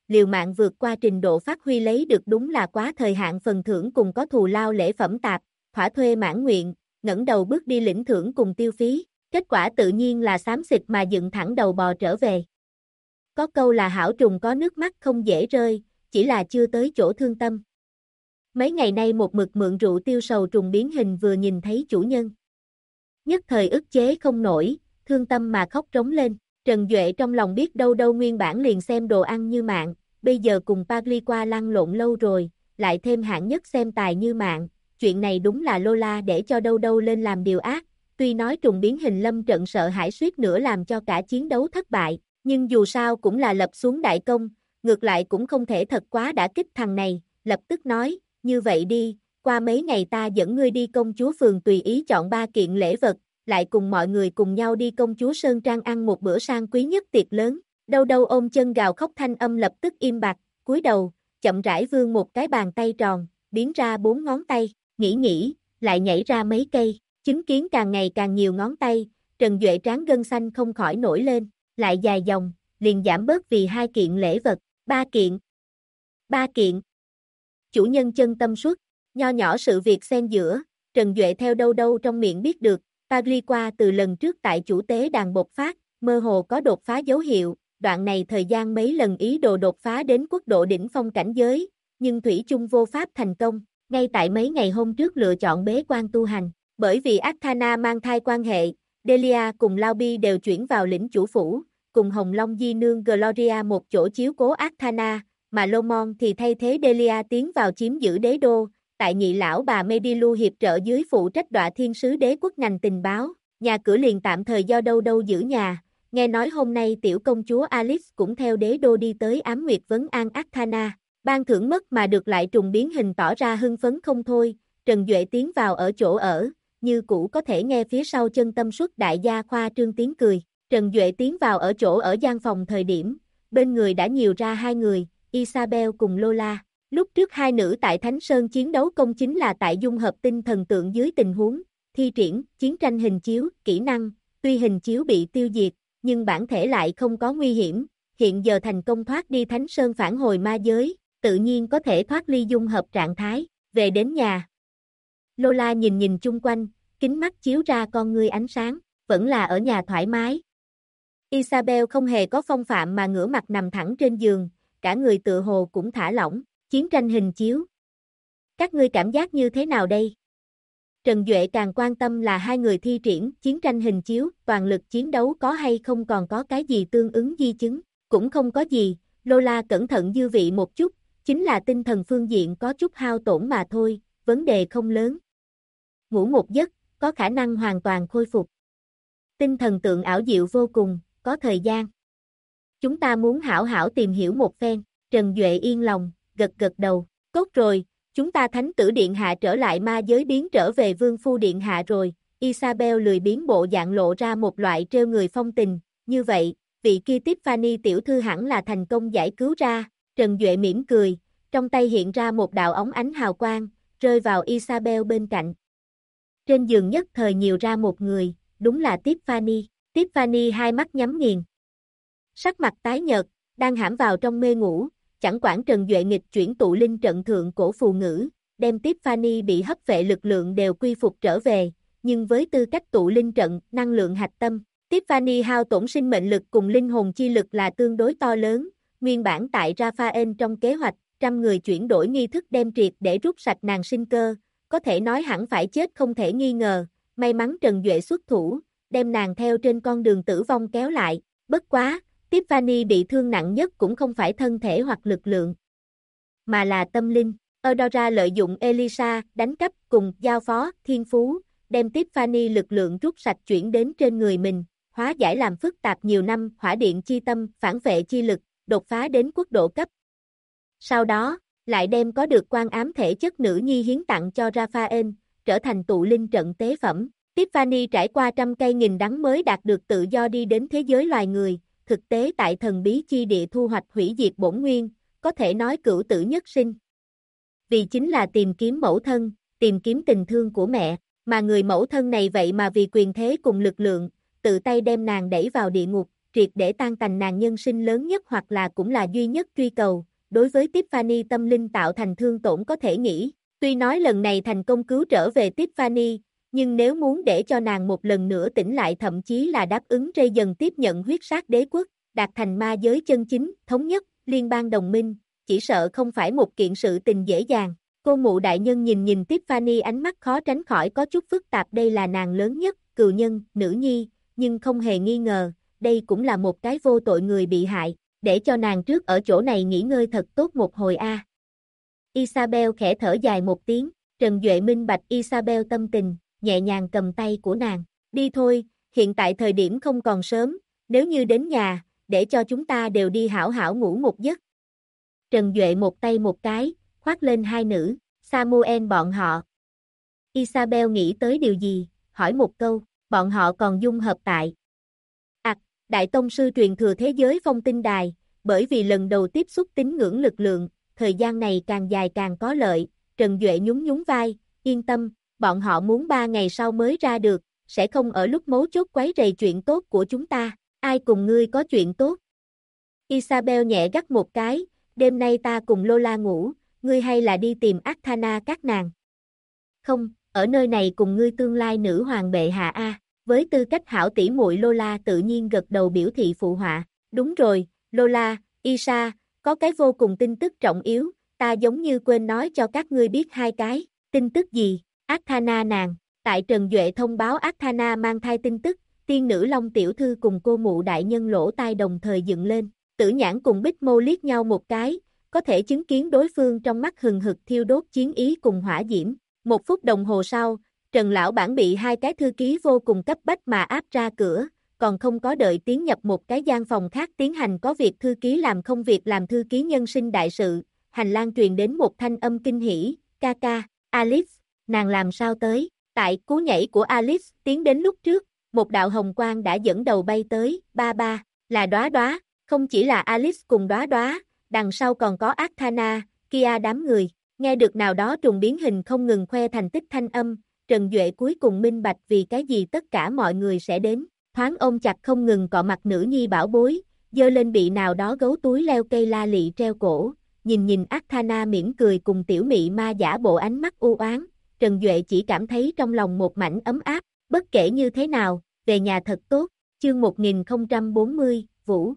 liều mạng vượt qua trình độ phát huy lấy được đúng là quá thời hạn phần thưởng cùng có thù lao lễ phẩm tạp, thỏa thuê mãn nguyện, ngẩng đầu bước đi lĩnh thưởng cùng tiêu phí, kết quả tự nhiên là xám xịt mà dựng thẳng đầu bò trở về. Có câu là hảo trùng có nước mắt không dễ rơi, chỉ là chưa tới chỗ thương tâm. Mấy ngày nay một mực mượn rượu tiêu sầu trùng biến hình vừa nhìn thấy chủ nhân. Nhất thời ức chế không nổi, thương tâm mà khóc trống lên. Trần Duệ trong lòng biết đâu đâu nguyên bản liền xem đồ ăn như mạng, bây giờ cùng Pagliqua lăn lộn lâu rồi, lại thêm hạng nhất xem tài như mạng, chuyện này đúng là Lola để cho đâu đâu lên làm điều ác, tuy nói trùng biến hình lâm trận sợ hãi suýt nữa làm cho cả chiến đấu thất bại, nhưng dù sao cũng là lập xuống đại công, ngược lại cũng không thể thật quá đả kích thằng này, lập tức nói, như vậy đi, qua mấy ngày ta dẫn ngươi đi công chúa phường tùy ý chọn 3 kiện lễ vật, lại cùng mọi người cùng nhau đi công chúa Sơn Trang ăn một bữa sang quý nhất tiệc lớn, đâu đâu ôm chân gào khóc thanh âm lập tức im bặt, cúi đầu, chậm rãi vươn một cái bàn tay tròn, biến ra 4 ngón tay, nghĩ, lại nhảy ra mấy cây, chứng kiến càng ngày càng nhiều ngón tay, Trần Duệ trán gân xanh không khỏi nổi lên, lại dài dòng, liền giảm bớt vì 2 kiện lễ vật, 3 kiện. 3 kiện. Chủ nhân chân tâm xuất, nho nhỏ sự việc xen giữa, Trần Duệ theo đâu đâu trong miệng biết được, Pagliqua từ lần trước tại chủ tế đàn bộc phát, mơ hồ có đột phá dấu hiệu, đoạn này thời gian mấy lần ý đồ đột phá đến quốc độ đỉnh phong cảnh giới, nhưng thủy chung vô pháp thành công, ngay tại mấy ngày hôm trước lựa chọn bế quan tu hành, bởi vì Athana mang thai quan hệ, Delia cùng Laubi đều chuyển vào lĩnh chủ phủ, cùng Hồng Long Di Nương Gloria một chỗ chiếu cố Athana, mà Lomon thì thay thế Delia tiến vào chiếm giữ đế đô, tại nhị lão bà Medilu hiệp trợ dưới phụ trách Đọa Thiên Sứ Đế quốc ngành tình báo, nhà cửa liền tạm thời do đâu đâu giữ nhà, nghe nói hôm nay tiểu công chúa Alice cũng theo đế đô đi tới ám nguyệt vấn an Athana, ban thưởng mất mà được lại trùng biến hình tỏ ra hưng phấn không thôi, Trần Duệ tiến vào ở chỗ ở, như cũ có thể nghe phía sau chân tâm xuất đại gia khoa trương tiếng cười, Trần Duệ tiến vào ở chỗ ở gian phòng thời điểm, bên người đã nhiều ra 2 người, Isabel cùng Lola. Lúc trước 2 nữ tại Thánh Sơn chiến đấu công chính là tại dung hợp tinh thần tượng dưới tình huống, thi triển, chiến tranh hình chiếu, kỹ năng, tuy hình chiếu bị tiêu diệt, nhưng bản thể lại không có nguy hiểm, hiện giờ thành công thoát đi Thánh Sơn phản hồi ma giới, tự nhiên có thể thoát ly dung hợp trạng thái, về đến nhà. Lola nhìn chung quanh, kính mắt chiếu ra con ngươi ánh sáng, vẫn là ở nhà thoải mái. Isabel không hề có phong phạm mà ngửa mặt nằm thẳng trên giường, cả người tựa hồ cũng thả lỏng. Chiến tranh hình chiếu. Các ngươi cảm giác như thế nào đây? Trần Duệ càng quan tâm là 2 người thi triển chiến tranh hình chiếu, toàn lực chiến đấu có hay không còn có cái gì tương ứng di chứng, cũng không có gì, Lola cẩn thận dư vị một chút, chính là tinh thần phương diện có chút hao tổn mà thôi, vấn đề không lớn. Ngủ một giấc, có khả năng hoàn toàn khôi phục. Tinh thần tượng ảo diệu vô cùng, có thời gian. Chúng ta muốn hảo hảo tìm hiểu một phen, Trần Duệ yên lòng. Gật đầu, tốt rồi, chúng ta thánh tử điện hạ trở lại ma giới biến trở về vương phu điện hạ rồi, Isabel lười biến bộ dạng lộ ra một loại trêu người phong tình, như vậy, vị kia Tiffany tiểu thư hẳn là thành công giải cứu ra, Trần Duệ mỉm cười, trong tay hiện ra một đạo óng ánh hào quang, rơi vào Isabel bên cạnh. Trên giường nhất thời nhiều ra một người, đúng là Tiffany 2 mắt nhắm nghiền. Sắc mặt tái nhợt, đang hãm vào trong mê ngủ. Chẳng quản Trần Duệ nghịch chuyển tụ linh trận thượng cổ phù ngữ, đem Tiffany bị hấp vệ lực lượng đều quy phục trở về, nhưng với tư cách tụ linh trận, năng lượng hạch tâm, Tiffany hao tổn sinh mệnh lực cùng linh hồn chi lực là tương đối to lớn, nguyên bản tại Raphael trong kế hoạch, 100 người chuyển đổi nghi thức đem triệt để rút sạch nàng sinh cơ, có thể nói hẳn phải chết không thể nghi ngờ, may mắn Trần Duệ xuất thủ, đem nàng theo trên con đường tử vong kéo lại, bất quá. Tiffany bị thương nặng nhất cũng không phải thân thể hoặc lực lượng, mà là tâm linh. Eudora lợi dụng Elisa đánh cắp cùng giao phó thiên phú, đem Tiffany lực lượng rút sạch chuyển đến trên người mình, hóa giải làm phức tạp nhiều năm hỏa điện chi tâm, phản vệ chi lực, đột phá đến quốc độ cấp. Sau đó, lại đem có được quan ám thể chất nữ nhi hiến tặng cho Raphael, trở thành tụ linh trận tế phẩm. Tiffany trải qua 100 cây nghìn đắng mới đạt được tự do đi đến thế giới loài người. Thực tế tại thần bí chi địa thu hoạch hủy diệt bổn nguyên, có thể nói cửu tử nhất sinh. Vì chính là tìm kiếm mẫu thân, tìm kiếm tình thương của mẹ, mà người mẫu thân này vậy mà vì quyền thế cùng lực lượng, tự tay đem nàng đẩy vào địa ngục, triệt để tan tành nàng nhân sinh lớn nhất hoặc là cũng là duy nhất truy cầu, đối với Tiffany tâm linh tạo thành thương tổn có thể nghĩ. Tuy nói lần này thành công cứu trở về Tiffany, nhưng nếu muốn để cho nàng một lần nữa tỉnh lại thậm chí là đáp ứng rây dần tiếp nhận huyết sát đế quốc, đạt thành ma giới chân chính, thống nhất, liên bang đồng minh, chỉ sợ không phải một kiện sự tình dễ dàng. Cô mụ đại nhân nhìn Tiffany ánh mắt khó tránh khỏi có chút phức tạp, đây là nàng lớn nhất, cừu nhân, nữ nhi, nhưng không hề nghi ngờ, đây cũng là một cái vô tội người bị hại, để cho nàng trước ở chỗ này nghỉ ngơi thật tốt một hồi a. Isabel khẽ thở dài một tiếng, Trần Duệ minh bạch Isabel tâm tình, nhẹ nhàng cầm tay của nàng, đi thôi, hiện tại thời điểm không còn sớm, nếu như đến nhà, để cho chúng ta đều đi hảo hảo ngủ một giấc. Trần Duệ một tay một cái, khoác lên hai nữ, Samuel bọn họ. Isabel nghĩ tới điều gì, hỏi một câu, bọn họ còn dung hợp tại Đại Tông Sư truyền thừa thế giới phong tinh đài, bởi vì lần đầu tiếp xúc tín ngưỡng lực lượng, thời gian này càng dài càng có lợi, Trần Duệ nhún nhún vai, yên tâm, bọn họ muốn 3 ngày sau mới ra được, sẽ không ở lúc mấu chốt quấy rầy chuyện tốt của chúng ta, ai cùng ngươi có chuyện tốt. Isabel nhẹ gắt một cái, đêm nay ta cùng Lola ngủ, ngươi hay là đi tìm Athana các nàng. Không, ở nơi này cùng ngươi tương lai nữ hoàng bệ hạ a. Với tư cách hảo tỷ muội Lola tự nhiên gật đầu biểu thị phụ họa. Đúng rồi, Lola, Isa, có cái vô cùng tin tức trọng yếu, ta giống như quên nói cho các ngươi biết hai cái. Tin tức gì? Athana nàng. Tại Trần Duệ thông báo Athana mang thai tin tức, tiên nữ Long tiểu thư cùng cô mụ đại nhân lỗ tai đồng thời dựng lên. Tử Nhãn cùng Bích Mô liếc nhau một cái, có thể chứng kiến đối phương trong mắt hừng hực thiêu đốt chiến ý cùng hỏa diễm. 1 phút đồng hồ sau, Trần Lão Bản bị hai cái thư ký vô cùng cấp bách mà áp ra cửa, còn không có đợi tiến nhập một cái gian phòng khác tiến hành có việc thư ký làm không việc làm thư ký nhân sinh đại sự, hành lang truyền đến một thanh âm kinh hỉ, ca ca, Alice, nàng làm sao tới, tại cú nhảy của Alice tiến đến lúc trước, một đạo hồng quang đã dẫn đầu bay tới, ba ba, là Đóa Đóa, không chỉ là Alice cùng Đóa Đóa, đằng sau còn có Athana, Kia đám người, nghe được nào đó trùng biến hình không ngừng khoe thành tích thanh âm. Trần Duệ cuối cùng minh bạch vì cái gì tất cả mọi người sẽ đến, thoáng ôm chặt không ngừng cọ mặt nữ nhi bảo bối, dơ lên bị nào đó gấu túi leo cây la lị treo cổ, nhìn Athana mỉm cười cùng tiểu mị ma giả bộ ánh mắt u oán, Trần Duệ chỉ cảm thấy trong lòng một mảnh ấm áp, bất kể như thế nào, về nhà thật tốt, chương 1040, Vũ.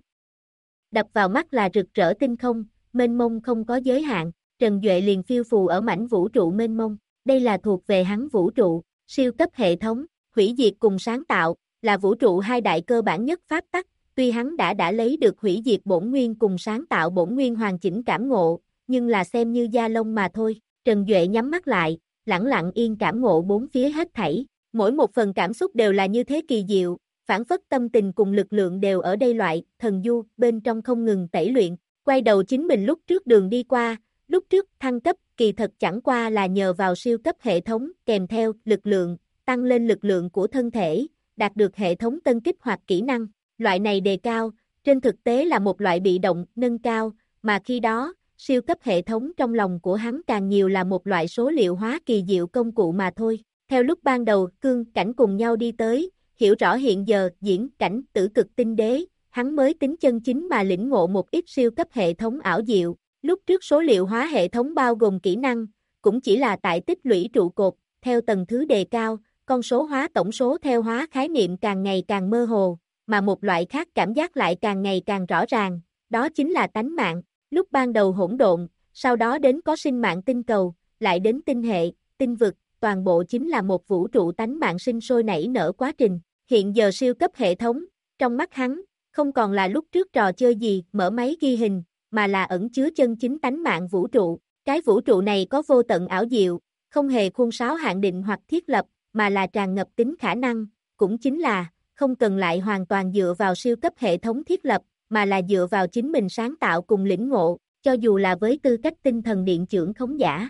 Đập vào mắt là rực rỡ tinh không, mênh mông không có giới hạn, Trần Duệ liền phiêu phù ở mảnh vũ trụ mênh mông. Đây là thuộc về hắn vũ trụ, siêu cấp hệ thống, hủy diệt cùng sáng tạo, là vũ trụ hai đại cơ bản nhất pháp tắc, tuy hắn đã lấy được hủy diệt bổn nguyên cùng sáng tạo bổn nguyên hoàn chỉnh cảm ngộ, nhưng là xem như da lông mà thôi. Trần Duệ nhắm mắt lại, lặng lặng yên cảm ngộ bốn phía hết thảy, mỗi một phần cảm xúc đều là như thế kỳ diệu, phản phất tâm tình cùng lực lượng đều ở đây loại thần du bên trong không ngừng tẩy luyện, quay đầu chính mình lúc trước đường đi qua. Lúc trước thăng cấp kỳ thật chẳng qua là nhờ vào siêu cấp hệ thống kèm theo lực lượng, tăng lên lực lượng của thân thể, đạt được hệ thống tân kích hoạt kỹ năng. Loại này đề cao, trên thực tế là một loại bị động nâng cao, mà khi đó, siêu cấp hệ thống trong lòng của hắn càng nhiều là một loại số liệu hóa kỳ diệu công cụ mà thôi. Theo lúc ban đầu cương cảnh cùng nhau đi tới, hiểu rõ hiện giờ diễn cảnh tử cực tinh đế, hắn mới tính chân chính mà lĩnh ngộ một ít siêu cấp hệ thống ảo diệu. Lúc trước số liệu hóa hệ thống bao gồm kỹ năng, cũng chỉ là tại tích lũy trụ cột, theo tầng thứ đề cao, con số hóa tổng số theo hóa khái niệm càng ngày càng mơ hồ, mà một loại khác cảm giác lại càng ngày càng rõ ràng, đó chính là tánh mạng, lúc ban đầu hỗn độn, sau đó đến có sinh mạng tinh cầu, lại đến tinh hệ, tinh vực, toàn bộ chính là một vũ trụ tánh mạng sinh sôi nảy nở quá trình, hiện giờ siêu cấp hệ thống, trong mắt hắn, không còn là lúc trước trò chơi gì mở máy ghi hình, mà là ẩn chứa chân chính tánh mạng vũ trụ. Cái vũ trụ này có vô tận ảo diệu, không hề khuôn sáo hạn định hoặc thiết lập, mà là tràn ngập tính khả năng, cũng chính là, không cần lại hoàn toàn dựa vào siêu cấp hệ thống thiết lập, mà là dựa vào chính mình sáng tạo cùng lĩnh ngộ, cho dù là với tư cách tinh thần điện trưởng khống giả.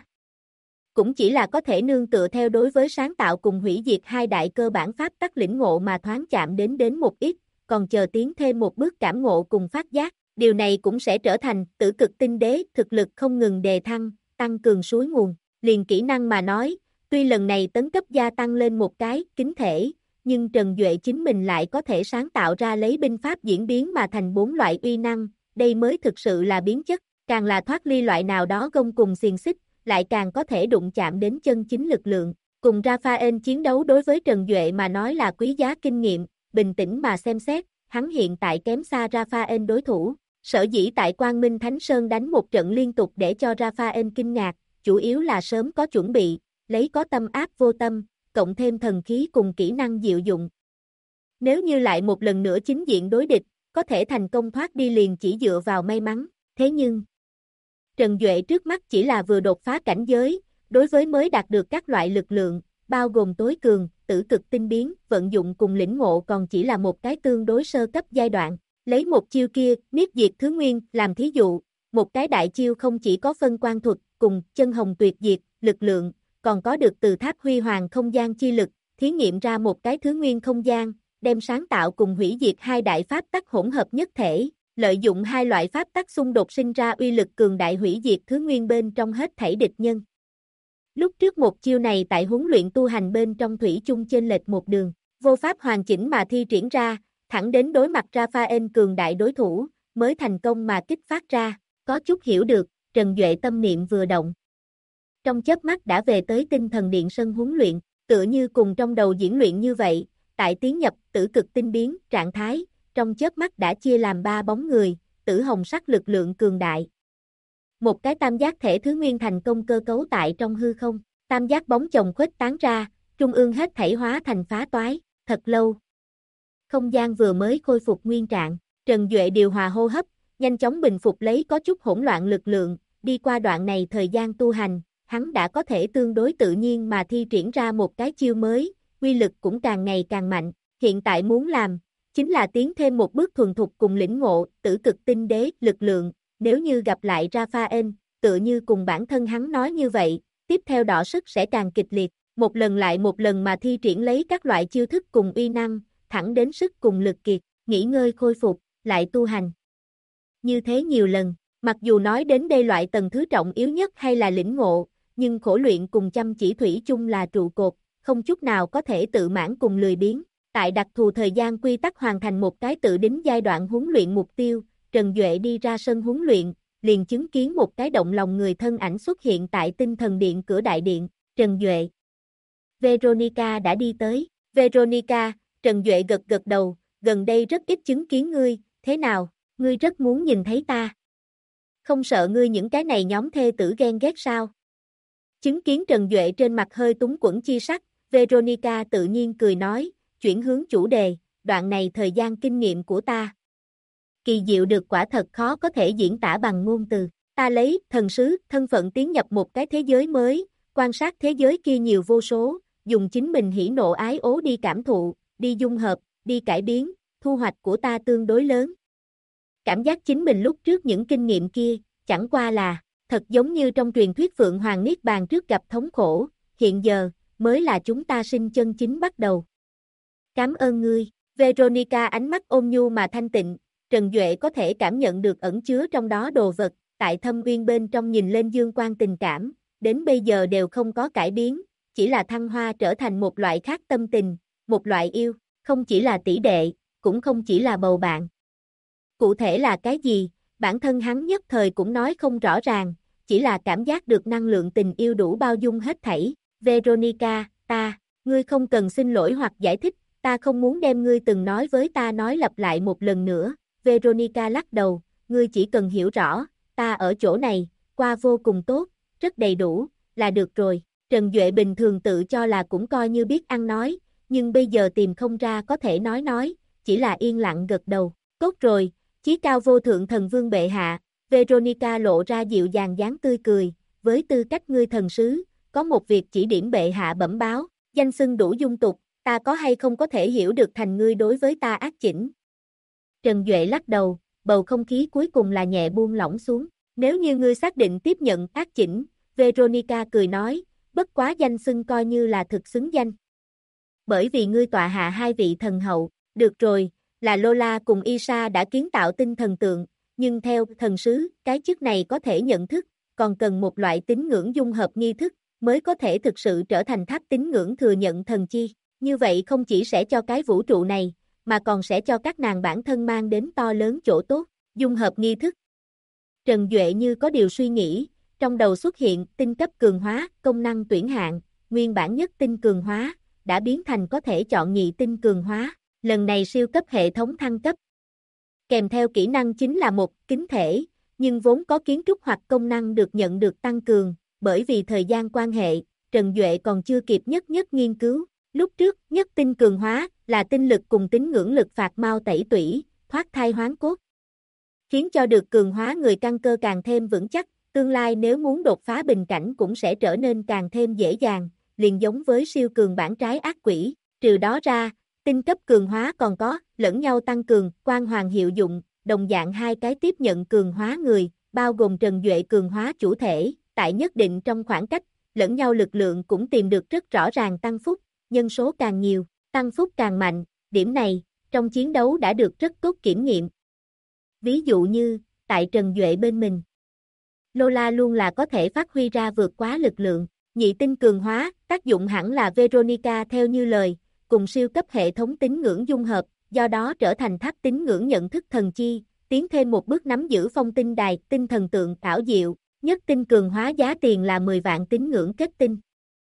Cũng chỉ là có thể nương tựa theo đối với sáng tạo cùng hủy diệt hai đại cơ bản pháp tắc lĩnh ngộ mà thoáng chạm đến một ít, còn chờ tiến thêm một bước cảm ngộ cùng phát giác. Điều này cũng sẽ trở thành tử cực tinh đế thực lực không ngừng đề thăng, tăng cường suối nguồn. Liền kỹ năng mà nói, tuy lần này tấn cấp gia tăng lên một cái kính thể, nhưng Trần Duệ chính mình lại có thể sáng tạo ra lấy binh pháp diễn biến mà thành 4 loại uy năng, đây mới thực sự là biến chất, càng là thoát ly loại nào đó gông cùng xiềng xích, lại càng có thể đụng chạm đến chân chính lực lượng. Cùng Raphael chiến đấu đối với Trần Duệ mà nói là quý giá kinh nghiệm, bình tĩnh mà xem xét, hắn hiện tại kém xa Raphael đối thủ. Sở dĩ tại Quang Minh Thánh Sơn đánh một trận liên tục để cho Raphael kinh ngạc, chủ yếu là sớm có chuẩn bị, lấy có tâm áp vô tâm, cộng thêm thần khí cùng kỹ năng diệu dụng. Nếu như lại một lần nữa chính diện đối địch, có thể thành công thoát đi liền chỉ dựa vào may mắn, thế nhưng Trần Duệ trước mắt chỉ là vừa đột phá cảnh giới, đối với mới đạt được các loại lực lượng, bao gồm tối cường, tử cực tinh biến, vận dụng cùng lĩnh ngộ còn chỉ là một cái tương đối sơ cấp giai đoạn. Lấy một chiêu kia, niết diệt thứ nguyên, làm thí dụ, một cái đại chiêu không chỉ có phân quan thuật, cùng chân hồng tuyệt diệt, lực lượng, còn có được từ tháp huy hoàng không gian chi lực, thí nghiệm ra một cái thứ nguyên không gian, đem sáng tạo cùng hủy diệt hai đại pháp tắc hỗn hợp nhất thể, lợi dụng hai loại pháp tắc xung đột sinh ra uy lực cường đại hủy diệt thứ nguyên bên trong hết thảy địch nhân. Lúc trước một chiêu này tại huấn luyện tu hành bên trong thủy chung chênh lệch một đường, vô pháp hoàn chỉnh mà thi triển ra, thẳng đến đối mặt Raphael cường đại đối thủ, mới thành công mà kích phát ra, có chút hiểu được, Trần Duệ tâm niệm vừa động. Trong chớp mắt đã về tới tinh thần điện sân huấn luyện, tựa như cùng trong đầu diễn luyện như vậy, tại tiến nhập tử cực tinh biến, trạng thái, trong chớp mắt đã chia làm 3 bóng người, tử hồng sắc lực lượng cường đại. Một cái tam giác thể thứ nguyên thành công cơ cấu tại trong hư không, tam giác bóng chồng khuếch tán ra, trung ương hết thảy hóa thành phá toái, thật lâu. Không gian vừa mới khôi phục nguyên trạng, Trần Duệ điều hòa hô hấp, nhanh chóng bình phục lấy có chút hỗn loạn lực lượng, đi qua đoạn này thời gian tu hành, hắn đã có thể tương đối tự nhiên mà thi triển ra một cái chiêu mới, quy lực cũng càng ngày càng mạnh, hiện tại muốn làm, chính là tiến thêm một bước thuần thục cùng lĩnh ngộ, tử cực tinh đế, lực lượng, nếu như gặp lại Raphael, tựa như cùng bản thân hắn nói như vậy, tiếp theo đọ sức sẽ càng kịch liệt, một lần lại một lần mà thi triển lấy các loại chiêu thức cùng uy năng, thẳng đến sức cùng lực kiệt, nghỉ ngơi khôi phục, lại tu hành. Như thế nhiều lần, mặc dù nói đến đây loại tầng thứ trọng yếu nhất hay là lĩnh ngộ, nhưng khổ luyện cùng chăm chỉ thủy chung là trụ cột, không chút nào có thể tự mãn cùng lười biếng. Tại đặc thù thời gian quy tắc hoàn thành một cái tự đính giai đoạn huấn luyện mục tiêu, Trần Duệ đi ra sân huấn luyện, liền chứng kiến một cái động lòng người thân ảnh xuất hiện tại tinh thần điện cửa đại điện, Trần Duệ. Veronica đã đi tới, Veronica, Trần Duệ gật gật đầu, gần đây rất ít chứng kiến ngươi, thế nào, ngươi rất muốn nhìn thấy ta. Không sợ ngươi những cái này nhóm thê tử ghen ghét sao? Chứng kiến Trần Duệ trên mặt hơi túng quẫn chi sắc, Veronica tự nhiên cười nói, chuyển hướng chủ đề, đoạn này thời gian kinh nghiệm của ta. Kỳ diệu được quả thật khó có thể diễn tả bằng ngôn từ. Ta lấy thần sứ thân phận tiến nhập một cái thế giới mới, quan sát thế giới kia nhiều vô số, dùng chính mình hỉ nộ ái ố đi cảm thụ, đi dung hợp, đi cải biến, thu hoạch của ta tương đối lớn. Cảm giác chính mình lúc trước những kinh nghiệm kia, chẳng qua là, thật giống như trong truyền thuyết Phượng Hoàng Niết Bàn trước gặp thống khổ, hiện giờ, mới là chúng ta sinh chân chính bắt đầu. Cảm ơn ngươi, Veronica ánh mắt ôn nhu mà thanh tịnh, Trần Duệ có thể cảm nhận được ẩn chứa trong đó đồ vật, tại thâm uyên bên trong nhìn lên dương quang tình cảm, đến bây giờ đều không có cải biến, chỉ là thăng hoa trở thành một loại khác tâm tình, một loại yêu, không chỉ là tỷ đệ, cũng không chỉ là bầu bạn. Cụ thể là cái gì, bản thân hắn nhất thời cũng nói không rõ ràng, chỉ là cảm giác được năng lượng tình yêu đủ bao dung hết thảy. Veronica, ngươi không cần xin lỗi hoặc giải thích, ta không muốn đem ngươi từng nói với ta nói lặp lại một lần nữa. Veronica lắc đầu, ngươi chỉ cần hiểu rõ, ta ở chỗ này, qua vô cùng tốt, rất đầy đủ, là được rồi. Trần Duệ bình thường tự cho là cũng coi như biết ăn nói, nhưng bây giờ tìm không ra có thể nói, chỉ là yên lặng gật đầu. Tốt rồi, chí cao vô thượng thần vương bệ hạ, Veronica lộ ra dịu dàng dáng tươi cười, với tư cách ngươi thần sứ, có một việc chỉ điểm bệ hạ bẩm báo, danh xưng đủ dung tục, ta có hay không có thể hiểu được thành ngươi đối với ta ác chỉnh. Trần Duệ lắc đầu, bầu không khí cuối cùng là nhẹ buông lỏng xuống, nếu như ngươi xác định tiếp nhận ác chỉnh, Veronica cười nói, bất quá danh xưng coi như là thực xứng danh. Bởi vì ngươi tọa hạ hai vị thần hậu, được rồi, là Lola cùng Isa đã kiến tạo tinh thần tượng, nhưng theo thần sứ, cái chức này có thể nhận thức, còn cần một loại tín ngưỡng dung hợp nghi thức, mới có thể thực sự trở thành tháp tín ngưỡng thừa nhận thần chi. Như vậy không chỉ sẽ cho cái vũ trụ này, mà còn sẽ cho các nàng bản thân mang đến to lớn chỗ tốt. Dung hợp nghi thức. Trần Duệ như có điều suy nghĩ, trong đầu xuất hiện tinh cấp cường hóa, công năng tuyển hạng, nguyên bản nhất tinh cường hóa, đã biến thành có thể chọn nhị tinh cường hóa, lần này siêu cấp hệ thống thăng cấp. Kèm theo kỹ năng chính là một kính thể, nhưng vốn có kiến trúc hoặc công năng được nhận được tăng cường, bởi vì thời gian quan hệ, Trần Duệ còn chưa kịp nhất nghiên cứu. Lúc trước, nhất tinh cường hóa là tinh lực cùng tín ngưỡng lực phạt mau tẩy tủy, thoát thai hoán cốt, khiến cho được cường hóa người căn cơ càng thêm vững chắc, tương lai nếu muốn đột phá bình cảnh cũng sẽ trở nên càng thêm dễ dàng, liền giống với siêu cường bản trái ác quỷ. Trừ đó ra, tinh cấp cường hóa còn có lẫn nhau tăng cường, quang hoàng hiệu dụng, đồng dạng hai cái tiếp nhận cường hóa người, bao gồm Trần Duệ cường hóa chủ thể, tại nhất định trong khoảng cách, lẫn nhau lực lượng cũng tìm được rất rõ ràng tăng phúc, nhân số càng nhiều, tăng phúc càng mạnh, điểm này, trong chiến đấu đã được rất tốt kiểm nghiệm. Ví dụ như, tại Trần Duệ bên mình, Lola luôn là có thể phát huy ra vượt quá lực lượng, nhị tinh cường hóa, tác dụng hẳn là Veronica theo như lời, cùng siêu cấp hệ thống tín ngưỡng dung hợp, do đó trở thành tháp tín ngưỡng nhận thức thần chi, tiến thêm một bước nắm giữ phong tinh đài, tinh thần tượng ảo diệu, nhất tinh cường hóa giá tiền là 10 vạn tín ngưỡng kết tinh.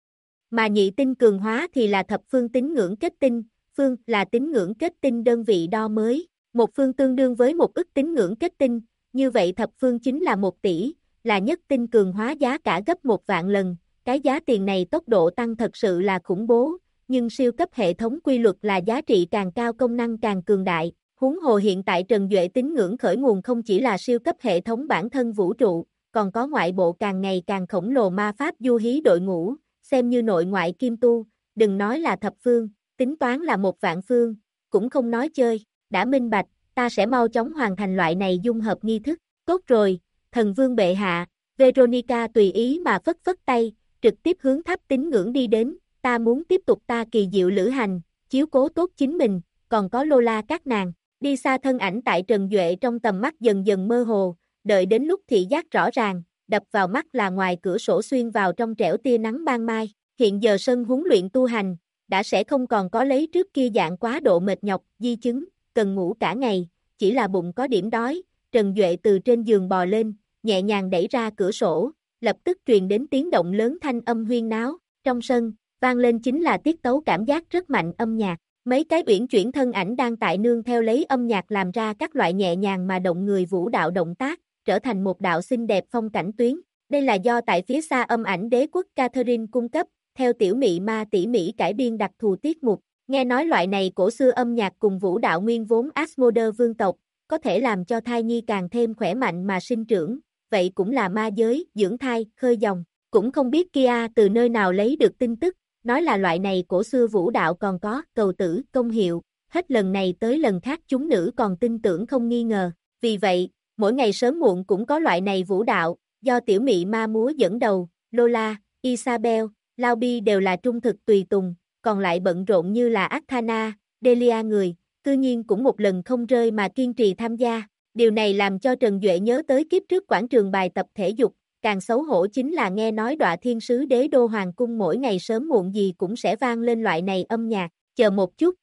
Mà nhị tinh cường hóa thì là thập phương tín ngưỡng kết tinh, phương là tín ngưỡng kết tinh đơn vị đo mới, một phương tương đương với 1 ức tín ngưỡng kết tinh, như vậy thập phương chính là 1 tỷ, là nhất tinh cường hóa giá cả gấp 1 vạn lần, cái giá tiền này tốc độ tăng thật sự là khủng bố, nhưng siêu cấp hệ thống quy luật là giá trị càng cao công năng càng cường đại, huống hồ hiện tại Trần Duệ tín ngưỡng khởi nguồn không chỉ là siêu cấp hệ thống bản thân vũ trụ, còn có ngoại bộ càng ngày càng khổng lồ ma pháp du hí đội ngũ, xem như nội ngoại kim tu, đừng nói là thập phương, tính toán là 1 vạn phương, cũng không nói chơi, đã minh bạch, ta sẽ mau chóng hoàn thành loại này dung hợp nghi thức, tốt rồi, thần vương bệ hạ, Veronica tùy ý mà phất phất tay, trực tiếp hướng tháp tín ngưỡng đi đến, ta muốn tiếp tục ta kỳ diệu lữ hành, chiếu cố tốt chính mình, còn có Lola các nàng, đi xa thân ảnh tại Trần Duệ trong tầm mắt dần dần mơ hồ, đợi đến lúc thị giác rõ ràng, đập vào mắt là ngoài cửa sổ xuyên vào trong trẻo tia nắng ban mai, hiện giờ sân huấn luyện tu hành, đã sẽ không còn có lấy trước kia dạng quá độ mệt nhọc, di chứng, cần ngủ cả ngày, chỉ là bụng có điểm đói, Trần Duệ từ trên giường bò lên, nhẹ nhàng đẩy ra cửa sổ, lập tức truyền đến tiếng động lớn thanh âm huyên náo, trong sân, vang lên chính là tiết tấu cảm giác rất mạnh âm nhạc, mấy cái uyển chuyển thân ảnh đang tại nương theo lấy âm nhạc làm ra các loại nhẹ nhàng mà động người vũ đạo động tác, trở thành một đạo xinh đẹp phong cảnh tuyến, đây là do tại phía xa âm ảnh đế quốc Catherine cung cấp, theo tiểu mị ma tỉ mỉ cải biên đặc thù tiết mục, nghe nói loại này cổ xưa âm nhạc cùng vũ đạo nguyên vốn Asmodee vương tộc, có thể làm cho thai nhi càng thêm khỏe mạnh mà sinh trưởng, vậy cũng là ma giới, dưỡng thai, khơi dòng, cũng không biết Kia từ nơi nào lấy được tin tức, nói là loại này cổ xưa vũ đạo còn có cầu tử, công hiệu, hết lần này tới lần khác chúng nữ còn tin tưởng không nghi ngờ, vì vậy, mỗi ngày sớm muộn cũng có loại này vũ đạo, do tiểu mị ma múa dẫn đầu, Lola, Isabel, Laubi đều là trung thực tùy tùng, còn lại bận rộn như là Athana, Delia người, cư nhiên cũng một lần không rơi mà kiên trì tham gia. Điều này làm cho Trần Duệ nhớ tới kiếp trước quảng trường bài tập thể dục, càng xấu hổ chính là nghe nói Đọa Thiên Sứ Đế Đô Hoàng Cung mỗi ngày sớm muộn gì cũng sẽ vang lên loại này âm nhạc, chờ một chút.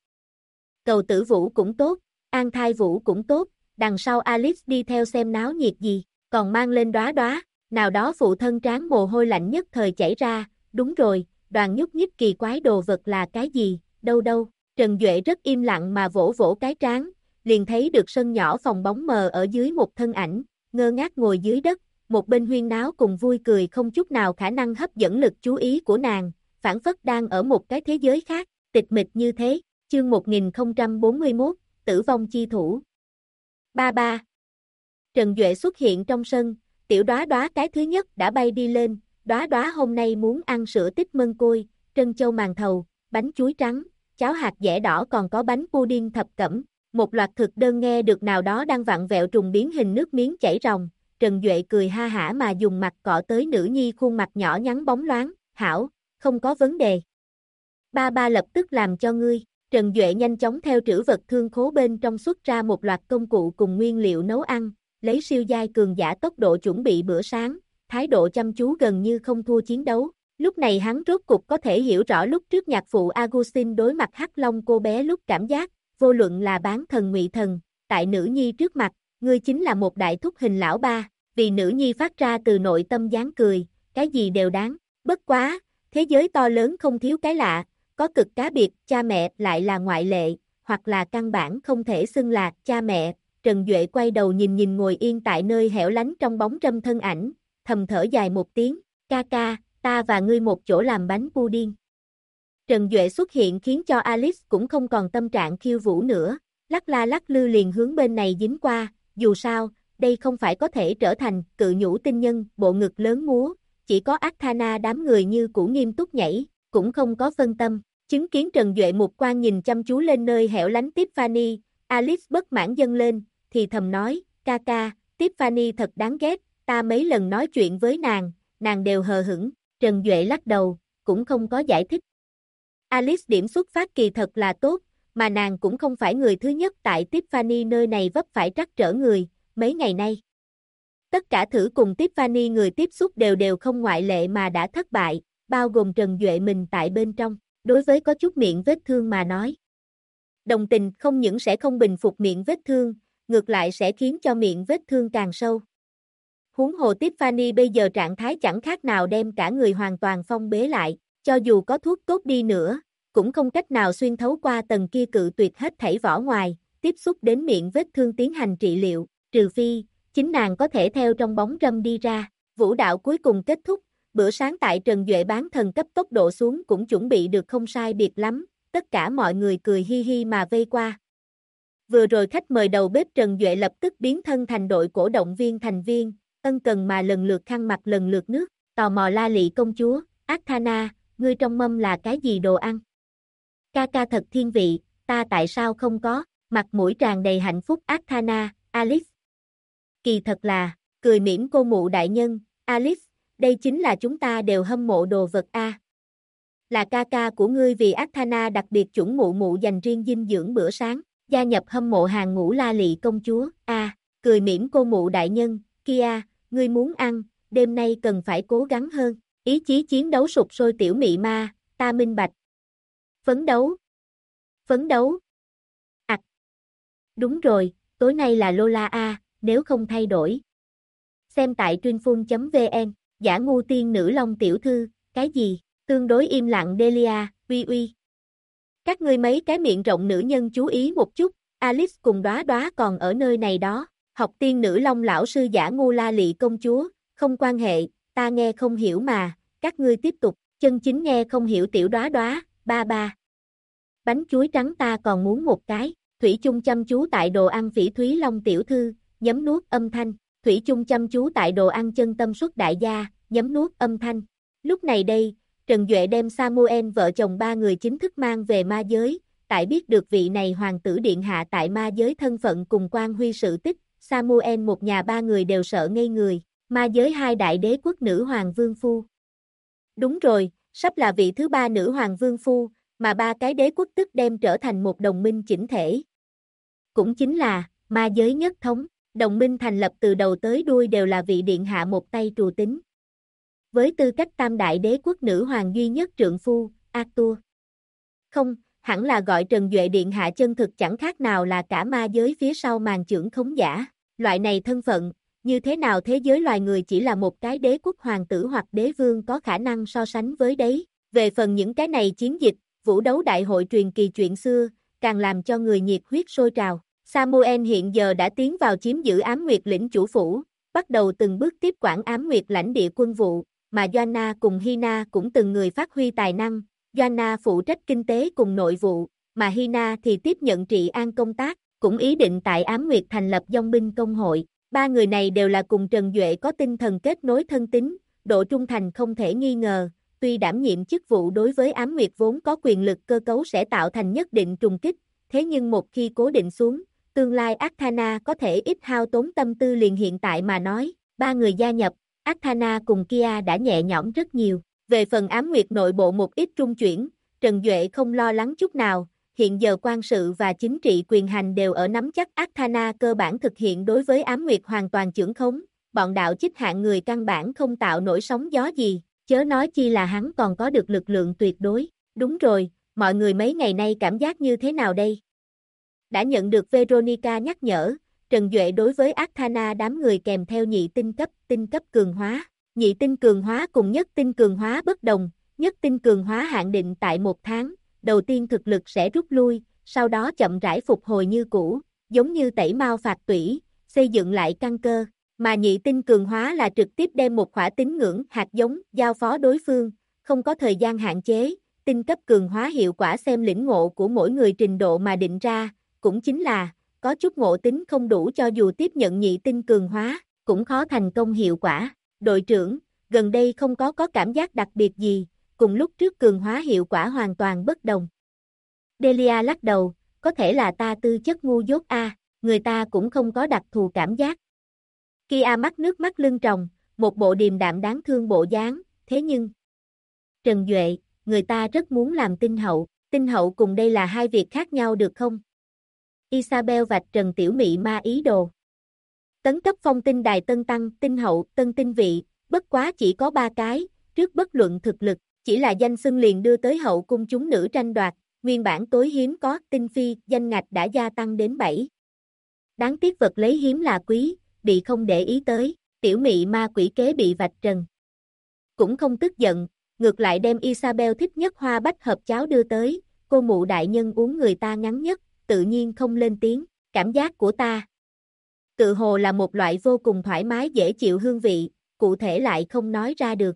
Cầu tử vũ cũng tốt, an thai vũ cũng tốt, đằng sau Alice đi theo xem náo nhiệt gì, còn mang lên đóa đóa, nào đó phụ thân tráng mồ hôi lạnh nhất thời chảy ra, đúng rồi, đoàn nhúc nhích kỳ quái đồ vật là cái gì, đâu đâu, Trần Duệ rất im lặng mà vỗ vỗ cái trán, liền thấy được sân nhỏ phòng bóng mờ ở dưới một thân ảnh, ngơ ngác ngồi dưới đất, một bên huyên náo cùng vui cười không chút nào khả năng hấp dẫn lực chú ý của nàng, phảng phất đang ở một cái thế giới khác, tịch mịch như thế, chương 1041, tử vong chi thủ. 33. Trần Duệ xuất hiện trong sân, tiểu đóa đóa cái thứ nhất đã bay đi lên, đóa đóa hôm nay muốn ăn sữa tích mân côi, trân châu màn thầu, bánh chuối trắng, cháo hạt dẻ đỏ còn có bánh pudding thập cẩm, một loạt thực đơn nghe được nào đó đang vặn vẹo trùng biến hình nước miếng chảy ròng, Trần Duệ cười ha hả mà dùng mặt cọ tới nữ nhi khuôn mặt nhỏ nhắn bóng loáng, hảo, không có vấn đề. Ba ba lập tức làm cho ngươi, Trần Duệ nhanh chóng theo trữ vật thương khố bên trong xuất ra một loạt công cụ cùng nguyên liệu nấu ăn, lấy siêu giai cường giả tốc độ chuẩn bị bữa sáng, thái độ chăm chú gần như không thua chiến đấu, Lúc này hắn rốt cục có thể hiểu rõ lúc trước nhạc phụ Augustin đối mặt Hắc Long cô bé lúc cảm giác, vô luận là bán thần ngụy thần, tại nữ nhi trước mặt, ngươi chính là một đại thúc hình lão ba, vì nữ nhi phát ra từ nội tâm dáng cười, cái gì đều đáng, bất quá, thế giới to lớn không thiếu cái lạ, có cực cá biệt, cha mẹ lại là ngoại lệ, hoặc là căn bản không thể xưng là cha mẹ. Trần Duệ quay đầu nhìn ngồi yên tại nơi hẻo lánh trong bóng râm thân ảnh, thầm thở dài một tiếng, ca ca, ta và ngươi một chỗ làm bánh pudding. Trần Duệ xuất hiện khiến cho Alice cũng không còn tâm trạng khiêu vũ nữa, lắc la lắc lư liền hướng bên này dính qua, dù sao, đây không phải có thể trở thành cự nhũ tinh nhân, bộ ngực lớn múa, chỉ có Athana đám người như cũ nghiêm túc nhảy, cũng không có phân tâm, chứng kiến Trần Duệ một quan nhìn chăm chú lên nơi hẻo lánh Tiffany, Alice bất mãn dâng lên, thì thầm nói, ca ca, Tiffany thật đáng ghét, ta mấy lần nói chuyện với nàng đều hờ hững, Trần Duệ lắc đầu, cũng không có giải thích. Alice điểm xuất phát kỳ thật là tốt, mà nàng cũng không phải người thứ nhất tại Tiffany nơi này vấp phải trắc trở người, mấy ngày nay. Tất cả thử cùng Tiffany người tiếp xúc đều không ngoại lệ mà đã thất bại, bao gồm Trần Duệ mình tại bên trong, đối với có chút miệng vết thương mà nói. Đồng tình không những sẽ không bình phục miệng vết thương, ngược lại sẽ khiến cho miệng vết thương càng sâu. Huống hồ Tiffany bây giờ trạng thái chẳng khác nào đem cả người hoàn toàn phong bế lại, cho dù có thuốc tốt đi nữa, cũng không cách nào xuyên thấu qua tầng kia cự tuyệt hết thảy vỏ ngoài, tiếp xúc đến miệng vết thương tiến hành trị liệu, trừ phi, chính nàng có thể theo trong bóng râm đi ra. Vũ đạo cuối cùng kết thúc, bữa sáng tại Trần Duệ bán thần cấp tốc độ xuống cũng chuẩn bị được không sai biệt lắm, tất cả mọi người cười hi hi mà vây qua. Vừa rồi khách mời đầu bếp Trần Duệ lập tức biến thân thành đội cổ động viên thành viên, ân cần mà lần lượt khăn mặt lần lượt nước, tò mò la lị công chúa, Athana, ngươi trong mâm là cái gì đồ ăn? Ca ca thật thiên vị, ta tại sao không có, mặt mũi tràn đầy hạnh phúc Athana, Alice. Kỳ thật là, cười mỉm cô mụ đại nhân, Alice, đây chính là chúng ta đều hâm mộ đồ vật a. Là ca ca của ngươi vì Athana đặc biệt chuẩn mụ mụ dành riêng dinh dưỡng bữa sáng, gia nhập hâm mộ hàng ngũ la lị công chúa, a, cười mỉm cô mụ đại nhân, kia, ngươi muốn ăn, đêm nay cần phải cố gắng hơn, ý chí chiến đấu sục sôi tiểu mị ma, ta minh bạch. Phấn đấu. Phấn đấu. Đúng rồi, tối nay là Lola A, nếu không thay đổi. Xem tại truyênphun.vn, giả ngu tiên nữ long tiểu thư, cái gì, tương đối im lặng Delia, uy. Các ngươi mấy cái miệng rộng nữ nhân chú ý một chút, Alice cùng đóa đóa còn ở nơi này đó, học tiên nữ long lão sư giả ngu la lị công chúa, không quan hệ, ta nghe không hiểu mà, các ngươi tiếp tục, chân chính nghe không hiểu tiểu đóa đóa, ba. Bánh chuối trắng ta còn muốn một cái, Thủy chung chăm chú tại đồ ăn Phỉ Thúy Long tiểu thư, nhấm nuốt âm thanh, Thủy chung chăm chú tại đồ ăn Chân Tâm Xuất đại gia, nhấm nuốt âm thanh. Lúc này đây, Trần Duệ đem Samuel vợ chồng ba người chính thức mang về ma giới, tại biết được vị này hoàng tử điện hạ tại ma giới thân phận cùng quan huy sự tích, Samuel một nhà ba người đều sợ ngây người, ma giới hai đại đế quốc nữ hoàng vương phu. Đúng rồi, sắp là vị thứ ba nữ hoàng vương phu, mà ba cái đế quốc tức đem trở thành một đồng minh chỉnh thể. Cũng chính là, ma giới nhất thống, đồng minh thành lập từ đầu tới đuôi đều là vị điện hạ một tay trù tính. Với tư cách tam đại đế quốc nữ hoàng duy nhất trượng phu, Arthur. Không, hẳn là gọi Trần Duệ điện hạ chân thực chẳng khác nào là cả ma giới phía sau màn chưởng khống giả. Loại này thân phận, như thế nào thế giới loài người chỉ là một cái đế quốc hoàng tử hoặc đế vương có khả năng so sánh với đấy. Về phần những cái này chiến dịch, vũ đấu đại hội truyền kỳ chuyện xưa, càng làm cho người nhiệt huyết sôi trào. Samuel hiện giờ đã tiến vào chiếm giữ Ám Nguyệt lĩnh chủ phủ, bắt đầu từng bước tiếp quản Ám Nguyệt lãnh địa quân vụ, mà Joanna cùng Hina cũng từng người phát huy tài năng. Joanna phụ trách kinh tế cùng nội vụ, mà Hina thì tiếp nhận trị an công tác, cũng ý định tại Ám Nguyệt thành lập dòng binh công hội. Ba người này đều là cùng Trần Duệ có tinh thần kết nối thân tín, độ trung thành không thể nghi ngờ. Tuy đảm nhiệm chức vụ đối với Ám Nguyệt vốn có quyền lực cơ cấu sẽ tạo thành nhất định trùng kích, thế nhưng một khi cố định xuống, tương lai Athana có thể ít hao tốn tâm tư liền hiện tại mà nói, ba người gia nhập, Athana cùng Kia đã nhẹ nhõm rất nhiều. Về phần Ám Nguyệt nội bộ một ít trung chuyển, Trần Duệ không lo lắng chút nào, hiện giờ quan sự và chính trị quyền hành đều ở nắm chắc Athana cơ bản thực hiện đối với Ám Nguyệt hoàn toàn chưởng khống, bọn đạo chích hạng người căn bản không tạo nổi sóng gió gì. chớ nói chi là hắn còn có được lực lượng tuyệt đối. Đúng rồi, mọi người mấy ngày nay cảm giác như thế nào đây? Đã nhận được Veronica nhắc nhở, Trần Duệ đối với Arcana đám người kèm theo nhị tinh cấp cường hóa. Nhị tinh cường hóa cùng nhất tinh cường hóa bất đồng, nhất tinh cường hóa hạn định tại 1 tháng, đầu tiên thực lực sẽ rút lui, sau đó chậm rãi phục hồi như cũ, giống như tẩy mao phạt tủy, xây dựng lại căn cơ, mà nhị tinh cường hóa là trực tiếp đem một khỏa tín ngưỡng hạt giống giao phó đối phương, không có thời gian hạn chế, tinh cấp cường hóa hiệu quả xem lĩnh ngộ của mỗi người trình độ mà định ra, cũng chính là, có chút ngộ tính không đủ cho dù tiếp nhận nhị tinh cường hóa, cũng khó thành công hiệu quả. Đội trưởng, gần đây không có cảm giác đặc biệt gì, cùng lúc trước cường hóa hiệu quả hoàn toàn bất đồng. Delia lắc đầu, có thể là ta tư chất ngu dốt a, người ta cũng không có đặc thù cảm giác. Kia mắt nước mắt lưng tròng, một bộ điềm đạm đáng thương bộ dáng, thế nhưng Trần Duệ, người ta rất muốn làm tinh hậu cùng đây là hai việc khác nhau được không? Isabel vạch Trần Tiểu Mị ma ý đồ. Tấn cấp phong tinh đài tân tăng, tinh hậu, tân tinh vị, bất quá chỉ có 3 cái, trước bất luận thực lực, chỉ là danh xưng liền đưa tới hậu cung chúng nữ tranh đoạt, nguyên bản tối hiếm có tinh phi, danh ngạch đã gia tăng đến 7. Đáng tiếc vật lấy hiếm là quý, bị không để ý tới, Tiểu Mị ma quỷ kế bị vạch trần. Cũng không tức giận, ngược lại đem Isabel thích nhất hoa bách hợp cháo đưa tới, cô mụ đại nhân uống người ta ngắn nhất, tự nhiên không lên tiếng, cảm giác của ta. Tự hồ là một loại vô cùng thoải mái dễ chịu hương vị, cụ thể lại không nói ra được.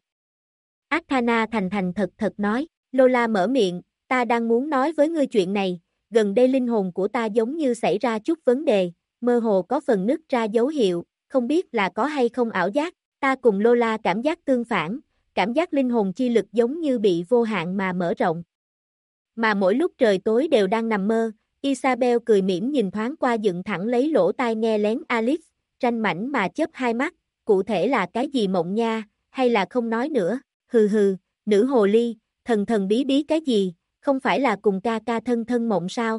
Arcana thành thật nói, Lola mở miệng, ta đang muốn nói với ngươi chuyện này, gần đây linh hồn của ta giống như xảy ra chút vấn đề, mơ hồ có phần nứt ra dấu hiệu, không biết là có hay không ảo giác, ta cùng Lola cảm giác tương phản, cảm giác linh hồn chi lực giống như bị vô hạn mà mở rộng. Mà mỗi lúc trời tối đều đang nằm mơ, Isabel cười mỉm nhìn thoáng qua dựng thẳng lấy lỗ tai nghe lén Alice, tranh mảnh mà chớp hai mắt, cụ thể là cái gì mộng nha, hay là không nói nữa, hừ, nữ hồ ly, thần bí bí cái gì, không phải là cùng ca thân mộng sao?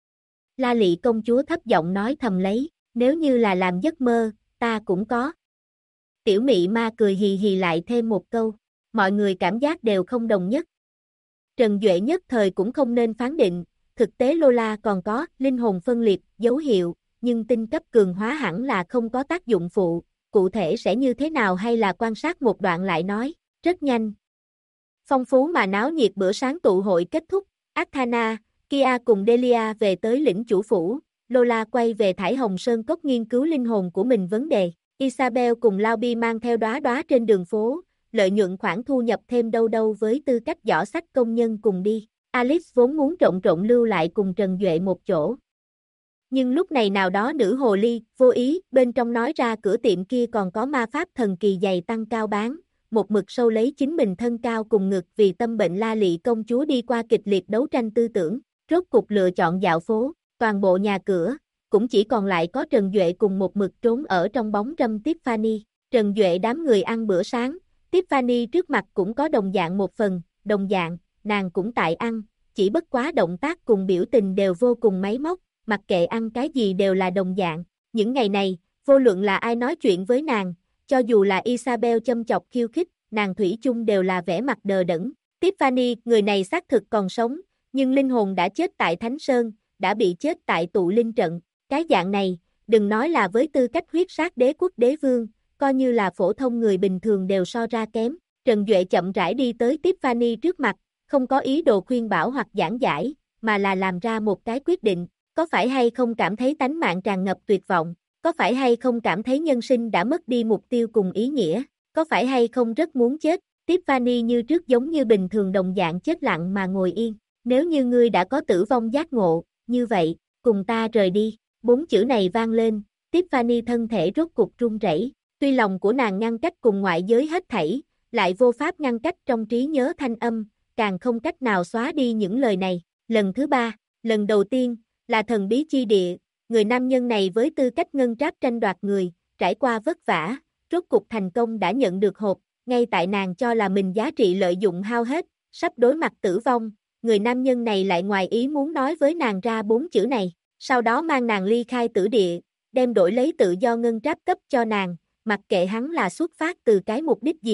La Lị công chúa thấp giọng nói thầm lấy, nếu như là làm giấc mơ, ta cũng có. Tiểu Mị ma cười hì hì lại thêm một câu, mọi người cảm giác đều không đồng nhất. Trần Duệ nhất thời cũng không nên phán định, thực tế Lola còn có linh hồn phân liệt dấu hiệu, nhưng tinh cấp cường hóa hẳn là không có tác dụng phụ, cụ thể sẽ như thế nào hay là quan sát một đoạn lại nói, rất nhanh. Phong phú mà náo nhiệt bữa sáng tụ hội kết thúc, Arcana, Kia cùng Delia về tới lĩnh chủ phủ, Lola quay về Thải Hồng Sơn Cốc nghiên cứu linh hồn của mình vấn đề, Isabel cùng Laubi mang theo đóa trên đường phố, lợi nhuận khoản thu nhập thêm đâu với tư cách giỏ sách công nhân cùng đi. Alice vốn muốn trộn lưu lại cùng Trần Duệ một chỗ. Nhưng lúc này nào đó nữ hồ ly, vô ý, bên trong nói ra cửa tiệm kia còn có ma pháp thần kỳ dày tăng cao bán, một mực sâu lấy chính mình thân cao cùng ngực vì tâm bệnh La Lị công chúa đi qua kịch liệt đấu tranh tư tưởng, rốt cục lựa chọn dạo phố, toàn bộ nhà cửa, cũng chỉ còn lại có Trần Duệ cùng một mực trốn ở trong bóng râm Tiffany. Trần Duệ đám người ăn bữa sáng, Tiffany trước mặt cũng có đồng dạng một phần, đồng dạng, nàng cũng tại ăn, chỉ bất quá động tác cùng biểu tình đều vô cùng máy móc, mặc kệ ăn cái gì đều là đồng dạng. Những ngày này, vô luận là ai nói chuyện với nàng, cho dù là Isabel châm chọc khiêu khích, nàng thủy chung đều là vẻ mặt đờ đẫn. Tiffany, người này xác thực còn sống, nhưng linh hồn đã chết tại Thánh Sơn, đã bị chết tại tụ linh trận. Cái dạng này, đừng nói là với tư cách huyết sát đế quốc đế vương, coi như là phổ thông người bình thường đều so ra kém. Trần Duệ chậm rãi đi tới Tiffany trước mặt, không có ý đồ khuyên bảo hoặc giảng giải, mà là làm ra một cái quyết định, có phải hay không cảm thấy tánh mạng tràn ngập tuyệt vọng, có phải hay không cảm thấy nhân sinh đã mất đi mục tiêu cùng ý nghĩa, có phải hay không rất muốn chết. Tiffany như trước giống như bình thường đồng dạng chết lặng mà ngồi yên, nếu như ngươi đã có tử vong giác ngộ, như vậy, cùng ta rời đi, 4 chữ này vang lên, Tiffany thân thể rốt cục run rẩy, tuy lòng của nàng ngăn cách cùng ngoại giới hết thảy, lại vô pháp ngăn cách trong trí nhớ thanh âm, càng không cách nào xóa đi những lời này. Lần thứ 3, lần đầu tiên, là thần bí chi địa, người nam nhân này với tư cách ngân tráp tranh đoạt người, trải qua vất vả, rốt cục thành công đã nhận được hộp, ngay tại nàng cho là mình giá trị lợi dụng hao hết, sắp đối mặt tử vong, người nam nhân này lại ngoài ý muốn nói với nàng ra 4 chữ này, sau đó mang nàng ly khai tử địa, đem đổi lấy tự do ngân tráp cấp cho nàng, mặc kệ hắn là xuất phát từ cái mục đích gì,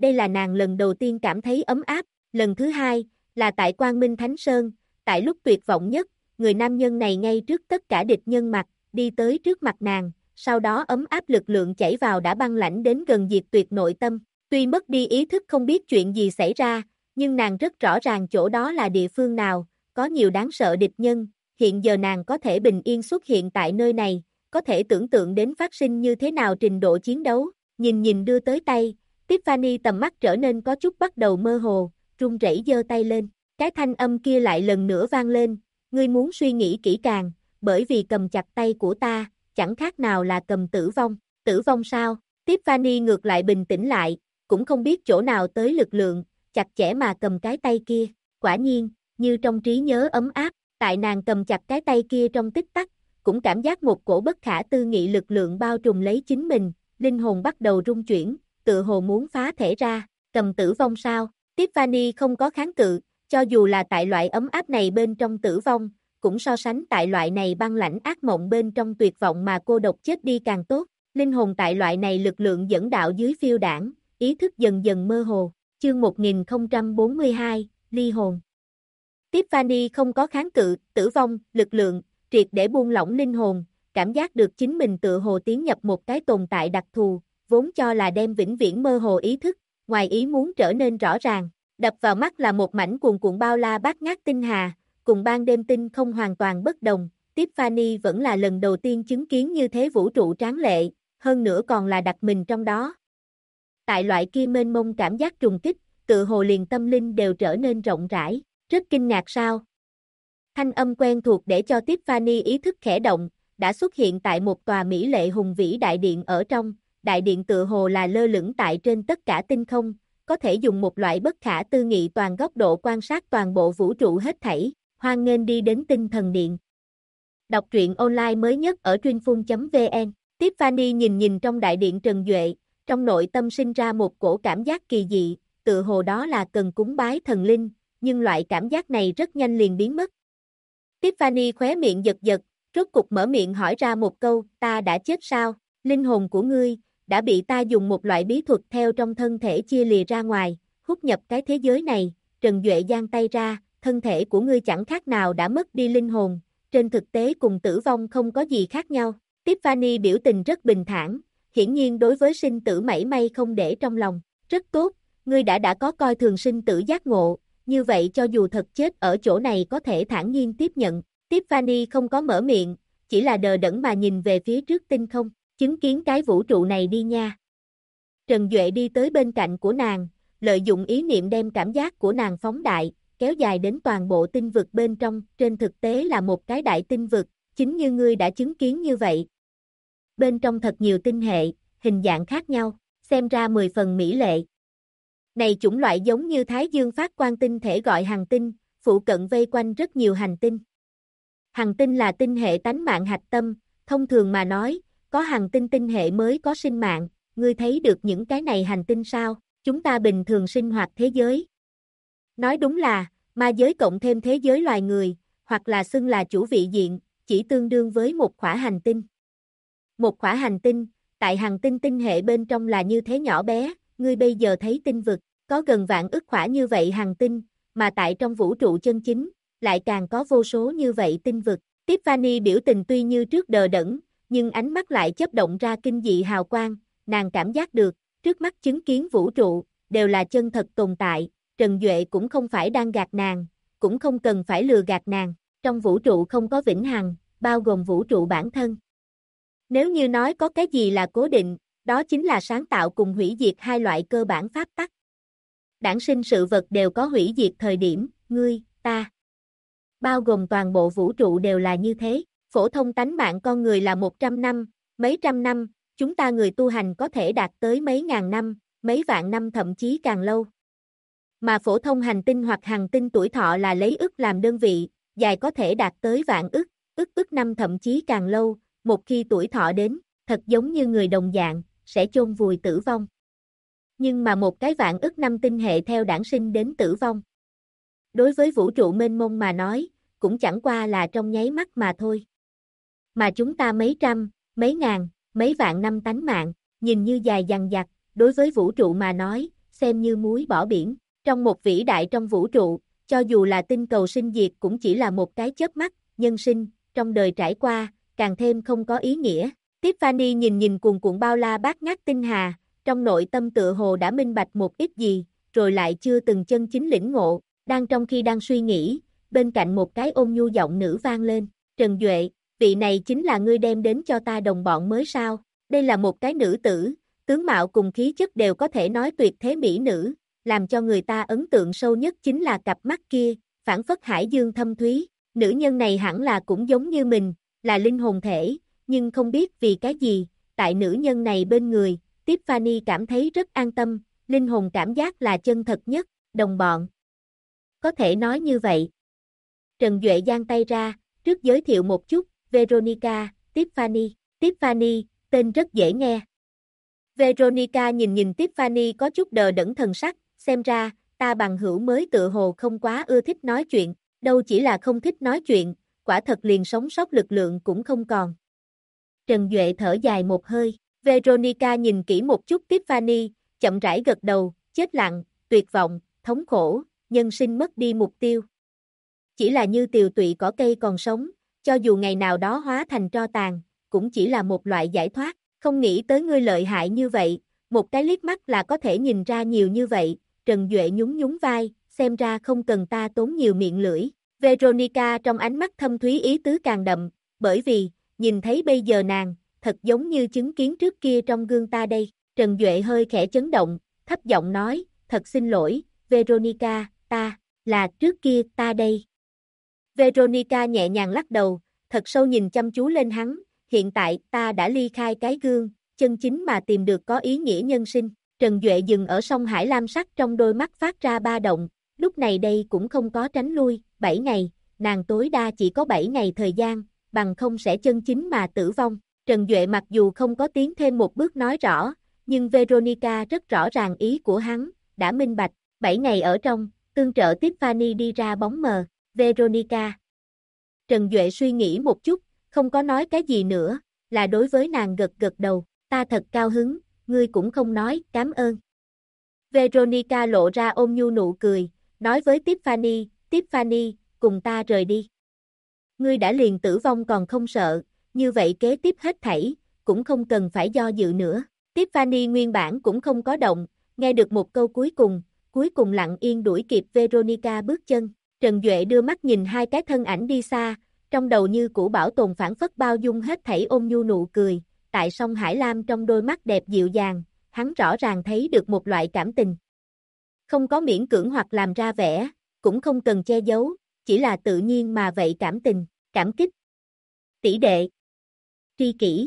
đây là nàng lần đầu tiên cảm thấy ấm áp, lần thứ hai, là tại Quang Minh Thánh Sơn, tại lúc tuyệt vọng nhất, người nam nhân này ngay trước tất cả địch nhân mặt, đi tới trước mặt nàng, sau đó ấm áp lực lượng chảy vào đã băng lãnh đến gần diệt tuyệt nội tâm, tuy mất đi ý thức không biết chuyện gì xảy ra, nhưng nàng rất rõ ràng chỗ đó là địa phương nào, có nhiều đáng sợ địch nhân, hiện giờ nàng có thể bình yên xuất hiện tại nơi này, có thể tưởng tượng đến phát sinh như thế nào trình độ chiến đấu, nhìn đưa tới tay, Tiffany tầm mắt trở nên có chút bắt đầu mơ hồ, run rẩy giơ tay lên, cái thanh âm kia lại lần nữa vang lên, ngươi muốn suy nghĩ kỹ càng, bởi vì cầm chặt tay của ta, chẳng khác nào là cầm tử vong sao, Tiffany ngược lại bình tĩnh lại, cũng không biết chỗ nào tới lực lượng, chặt chẽ mà cầm cái tay kia, quả nhiên, như trong trí nhớ ấm áp, tại nàng cầm chặt cái tay kia trong tích tắc, cũng cảm giác một cổ bất khả tư nghị lực lượng bao trùm lấy chính mình, linh hồn bắt đầu rung chuyển, tựa hồ muốn phá thể ra, cầm tử vong sao, Tiffany không có kháng cự, cho dù là tại loại ấm áp này bên trong tử vong, cũng so sánh tại loại này băng lãnh ác mộng bên trong tuyệt vọng mà cô độc chết đi càng tốt, linh hồn tại loại này lực lượng dẫn đạo dưới phiêu đảng, ý thức dần dần mơ hồ, chương 1042, ly hồn. Tiffany không có kháng cự, tử vong, lực lượng, triệt để buông lỏng linh hồn, cảm giác được chính mình tựa hồ tiến nhập một cái tồn tại đặc thù, vốn cho là đem vĩnh viễn mơ hồ ý thức, ngoài ý muốn trở nên rõ ràng, đập vào mắt là một mảnh cuồn cuộn bao la bát ngát tinh hà, cùng ban đêm tinh không hoàn toàn bất đồng, Tiffany vẫn là lần đầu tiên chứng kiến như thế vũ trụ tráng lệ, hơn nữa còn là đặt mình trong đó. Tại loại kia mênh mông cảm giác trùng kích, tựa hồ liền tâm linh đều trở nên rộng rãi, rất kinh ngạc sao. Thanh âm quen thuộc để cho Tiffany ý thức khẽ động, đã xuất hiện tại một tòa mỹ lệ hùng vĩ đại điện ở trong, đại điện tựa hồ là lơ lửng tại trên tất cả tinh không, có thể dùng một loại bất khả tư nghị toàn góc độ quan sát toàn bộ vũ trụ hết thảy, hoan nghênh đi đến tinh thần điện. Đọc truyện online mới nhất ở truyệnphun.vn. Tiffany nhìn trong đại điện Trần Duệ, trong nội tâm sinh ra một cổ cảm giác kỳ dị, tựa hồ đó là cần cúng bái thần linh, nhưng loại cảm giác này rất nhanh liền biến mất. Tiffany khóe miệng giật giật, rốt cục mở miệng hỏi ra một câu, ta đã chết sao? Linh hồn của ngươi, đã bị ta dùng một loại bí thuật theo trong thân thể chia lìa ra ngoài, hút nhập cái thế giới này, Trần Duệ giang tay ra, thân thể của ngươi chẳng khác nào đã mất đi linh hồn, trên thực tế cùng tử vong không có gì khác nhau. Tiffany biểu tình rất bình thản, hiển nhiên đối với sinh tử mảy may không để trong lòng, rất tốt, ngươi đã có coi thường sinh tử giác ngộ, như vậy cho dù thật chết ở chỗ này có thể thản nhiên tiếp nhận, Tiffany không có mở miệng, chỉ là đờ đẫn mà nhìn về phía trước tinh không, chứng kiến cái vũ trụ này đi nha. Trần Duệ đi tới bên cạnh của nàng, lợi dụng ý niệm đem cảm giác của nàng phóng đại, kéo dài đến toàn bộ tinh vực bên trong, trên thực tế là một cái đại tinh vực, chính như ngươi đã chứng kiến như vậy. Bên trong thật nhiều tinh hệ, hình dạng khác nhau, xem ra 10 phần mỹ lệ. Này chủng loại giống như Thái Dương phát quang tinh thể gọi hành tinh, phụ cận vây quanh rất nhiều hành tinh. Hành tinh là tinh hệ tánh mạng hạch tâm, thông thường mà nói, có hành tinh tinh hệ mới có sinh mạng, ngươi thấy được những cái này hành tinh sao, chúng ta bình thường sinh hoạt thế giới. Nói đúng là, ma giới cộng thêm thế giới loài người, hoặc là xưng là chủ vị diện, chỉ tương đương với một khỏa hành tinh. Một khỏa hành tinh, tại hành tinh tinh hệ bên trong là như thế nhỏ bé, ngươi bây giờ thấy tinh vực, có gần vạn ức khỏa như vậy hành tinh, mà tại trong vũ trụ chân chính, lại càng có vô số như vậy tinh vực. Tiffany biểu tình tuy như trước đờ đẫn, nhưng ánh mắt lại chớp động ra kinh dị hào quang, nàng cảm giác được, trước mắt chứng kiến vũ trụ, đều là chân thật tồn tại, Trần Duệ cũng không phải đang gạt nàng, cũng không cần phải lừa gạt nàng, trong vũ trụ không có vĩnh hằng, bao gồm vũ trụ bản thân. Nếu như nói có cái gì là cố định, đó chính là sáng tạo cùng hủy diệt hai loại cơ bản pháp tắc. Đản sinh sự vật đều có hủy diệt thời điểm, ngươi, ta. Bao gồm toàn bộ vũ trụ đều là như thế, phổ thông tánh mạng con người là 100 năm, mấy trăm năm, chúng ta người tu hành có thể đạt tới mấy ngàn năm, mấy vạn năm thậm chí càng lâu. Mà phổ thông hành tinh hoặc hành tinh tuổi thọ là lấy ức làm đơn vị, dài có thể đạt tới vạn ức năm thậm chí càng lâu, một khi tuổi thọ đến, thật giống như người đồng dạng, sẽ chôn vùi tử vong. Nhưng mà một cái vạn ức năm tinh hệ theo đản sinh đến tử vong. Đối với vũ trụ mênh mông mà nói, cũng chẳng qua là trong nháy mắt mà thôi. Mà chúng ta mấy trăm, mấy ngàn, mấy vạn năm tánh mạng, nhìn như dài dằng dặc, đối với vũ trụ mà nói, xem như muối bỏ biển. Trong một vĩ đại trong vũ trụ, cho dù là tinh cầu sinh diệt cũng chỉ là một cái chớp mắt, nhân sinh, trong đời trải qua, càng thêm không có ý nghĩa. Tiffany nhìn nhìn cuồn cuộn bao la bát ngát tinh hà, trong nội tâm tựa hồ đã minh bạch một ít gì, rồi lại chưa từng chân chính lĩnh ngộ, trong khi đang suy nghĩ, bên cạnh một cái ôn nhu giọng nữ vang lên, Trần Duệ, vị này chính là ngươi đem đến cho ta đồng bọn mới sao, đây là một cái nữ tử, tướng mạo cùng khí chất đều có thể nói tuyệt thế mỹ nữ, làm cho người ta ấn tượng sâu nhất chính là cặp mắt kia, phảng phất hải dương thâm thúy, nữ nhân này hẳn là cũng giống như mình, là linh hồn thể, nhưng không biết vì cái gì, tại nữ nhân này bên người, Tiffany cảm thấy rất an tâm, linh hồn cảm giác là chân thật nhất, đồng bọn. Có thể nói như vậy. Trần Duệ giang tay ra, trước giới thiệu một chút, Veronica, Tiffany. Tiffany, tên rất dễ nghe. Veronica nhìn nhìn Tiffany có chút đờ đẫn thần sắc, xem ra, ta bằng hữu mới tựa hồ không quá ưa thích nói chuyện, đâu chỉ là không thích nói chuyện, quả thật liền sống sót lực lượng cũng không còn. Trần Duệ thở dài một hơi, Veronica nhìn kỹ một chút Tiffany, chậm rãi gật đầu, chết lặng, tuyệt vọng, thống khổ, nhân sinh mất đi mục tiêu. Chỉ là như tiều tụy cỏ cây còn sống, cho dù ngày nào đó hóa thành tro tàn, cũng chỉ là một loại giải thoát, không nghĩ tới ngươi lợi hại như vậy, một cái liếc mắt là có thể nhìn ra nhiều như vậy, Trần Duệ nhún nhún vai, xem ra không cần ta tốn nhiều miệng lưỡi. Veronica trong ánh mắt thâm thúy ý tứ càng đậm, bởi vì, nhìn thấy bây giờ nàng, thật giống như chứng kiến trước kia trong gương ta đây. Trần Duệ hơi khẽ chấn động, thấp giọng nói, thật xin lỗi, Veronica, ta, là trước kia ta đây. Veronica nhẹ nhàng lắc đầu, thật sâu nhìn chăm chú lên hắn, hiện tại ta đã ly khai cái gương, chân chính mà tìm được có ý nghĩa nhân sinh. Trần Duệ dừng ở sông Hải lam sắc trong đôi mắt phát ra ba động, lúc này đây cũng không có tránh lui, 7 ngày, nàng tối đa chỉ có 7 ngày thời gian, bằng không sẽ chân chính mà tử vong. Trần Duệ mặc dù không có tiến thêm một bước nói rõ, nhưng Veronica rất rõ ràng ý của hắn, đã minh bạch, 7 ngày ở trong, tương trợ Tiffany đi ra bóng mờ, Veronica. Trần Duệ suy nghĩ một chút, không có nói cái gì nữa, là đối với nàng gật gật đầu, ta thật cao hứng, ngươi cũng không nói, cảm ơn. Veronica lộ ra ôn nhu nụ cười, nói với Tiffany, Tiffany, cùng ta rời đi. Ngươi đã liền tử vong còn không sợ, như vậy kế tiếp hết thảy, cũng không cần phải do dự nữa. Tiffany nguyên bản cũng không có động, nghe được một câu cuối cùng lặng yên đuổi kịp Veronica bước chân. Trần Duệ đưa mắt nhìn hai cái thân ảnh đi xa, trong đầu như cũ bảo tồn phản phất bao dung hết thảy ôn nhu nụ cười, tại sông Hải Lam trong đôi mắt đẹp dịu dàng, hắn rõ ràng thấy được một loại cảm tình. Không có miễn cưỡng hoặc làm ra vẻ, cũng không cần che giấu, chỉ là tự nhiên mà vậy cảm tình, cảm kích. Tỷ đệ, tri kỷ,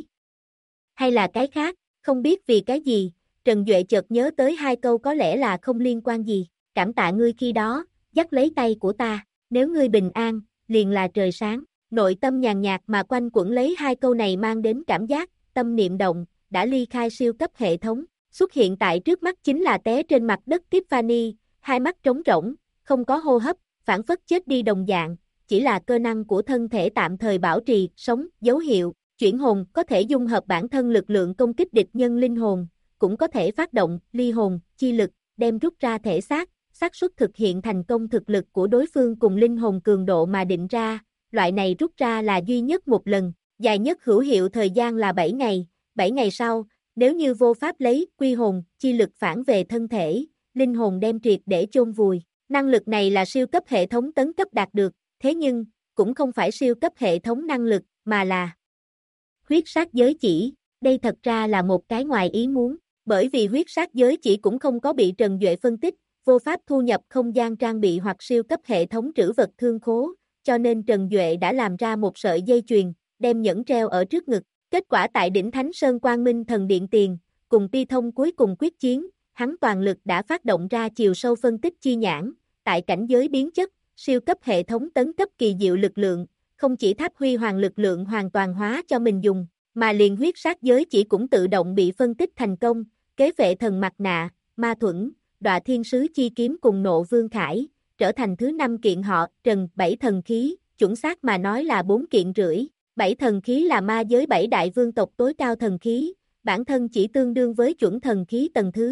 hay là cái khác, không biết vì cái gì, Trần Duệ chợt nhớ tới hai câu có lẽ là không liên quan gì, cảm tạ ngươi khi đó, dắt lấy tay của ta, nếu ngươi bình an, liền là trời sáng, nội tâm nhàn nhạt mà quanh quẩn lấy hai câu này mang đến cảm giác, tâm niệm động, đã ly khai siêu cấp hệ thống, xuất hiện tại trước mắt chính là té trên mặt đất Tiffany, hai mắt trống rỗng, không có hô hấp, phản phất chết đi đồng dạng, chỉ là cơ năng của thân thể tạm thời bảo trì, sống, dấu hiệu, chuyển hồn có thể dung hợp bản thân lực lượng công kích địch nhân linh hồn, cũng có thể phát động, ly hồn, chi lực, đem rút ra thể xác, xác suất thực hiện thành công thực lực của đối phương cùng linh hồn cường độ mà định ra, loại này rút ra là duy nhất một lần, dài nhất hữu hiệu thời gian là 7 ngày, 7 ngày sau, nếu như vô pháp lấy quy hồn, chi lực phản về thân thể, linh hồn đem triệt để chôn vùi. Năng lực này là siêu cấp hệ thống tấn cấp đạt được, thế nhưng, cũng không phải siêu cấp hệ thống năng lực, mà là huyết sát giới chỉ, đây thật ra là một cái ngoài ý muốn, bởi vì huyết sát giới chỉ cũng không có bị Trần Duệ phân tích, vô pháp thu nhập không gian trang bị hoặc siêu cấp hệ thống trữ vật thương khố, cho nên Trần Duệ đã làm ra một sợi dây chuyền, đem nhẫn treo ở trước ngực. Kết quả tại đỉnh Thánh Sơn Quang Minh Thần Điện tiền, cùng Pi Thông cuối cùng quyết chiến, hắn toàn lực đã phát động ra chiều sâu phân tích chi nhãn, tại cảnh giới biến chất, siêu cấp hệ thống tấn cấp kỳ diệu lực lượng, không chỉ tháp huy hoàng lực lượng hoàn toàn hóa cho mình dùng, mà liền huyết sát giới chỉ cũng tự động bị phân tích thành công, kế vệ thần mặt nạ, ma thuẫn, Đọa Thiên Sứ chi kiếm cùng Nộ Vương Khải, trở thành thứ 5 kiện họ Trần 7 thần khí, chuẩn xác mà nói là 4 kiện rưỡi. 7 thần khí là ma giới 7 đại vương tộc tối cao thần khí, bản thân chỉ tương đương với chuẩn thần khí tầng thứ,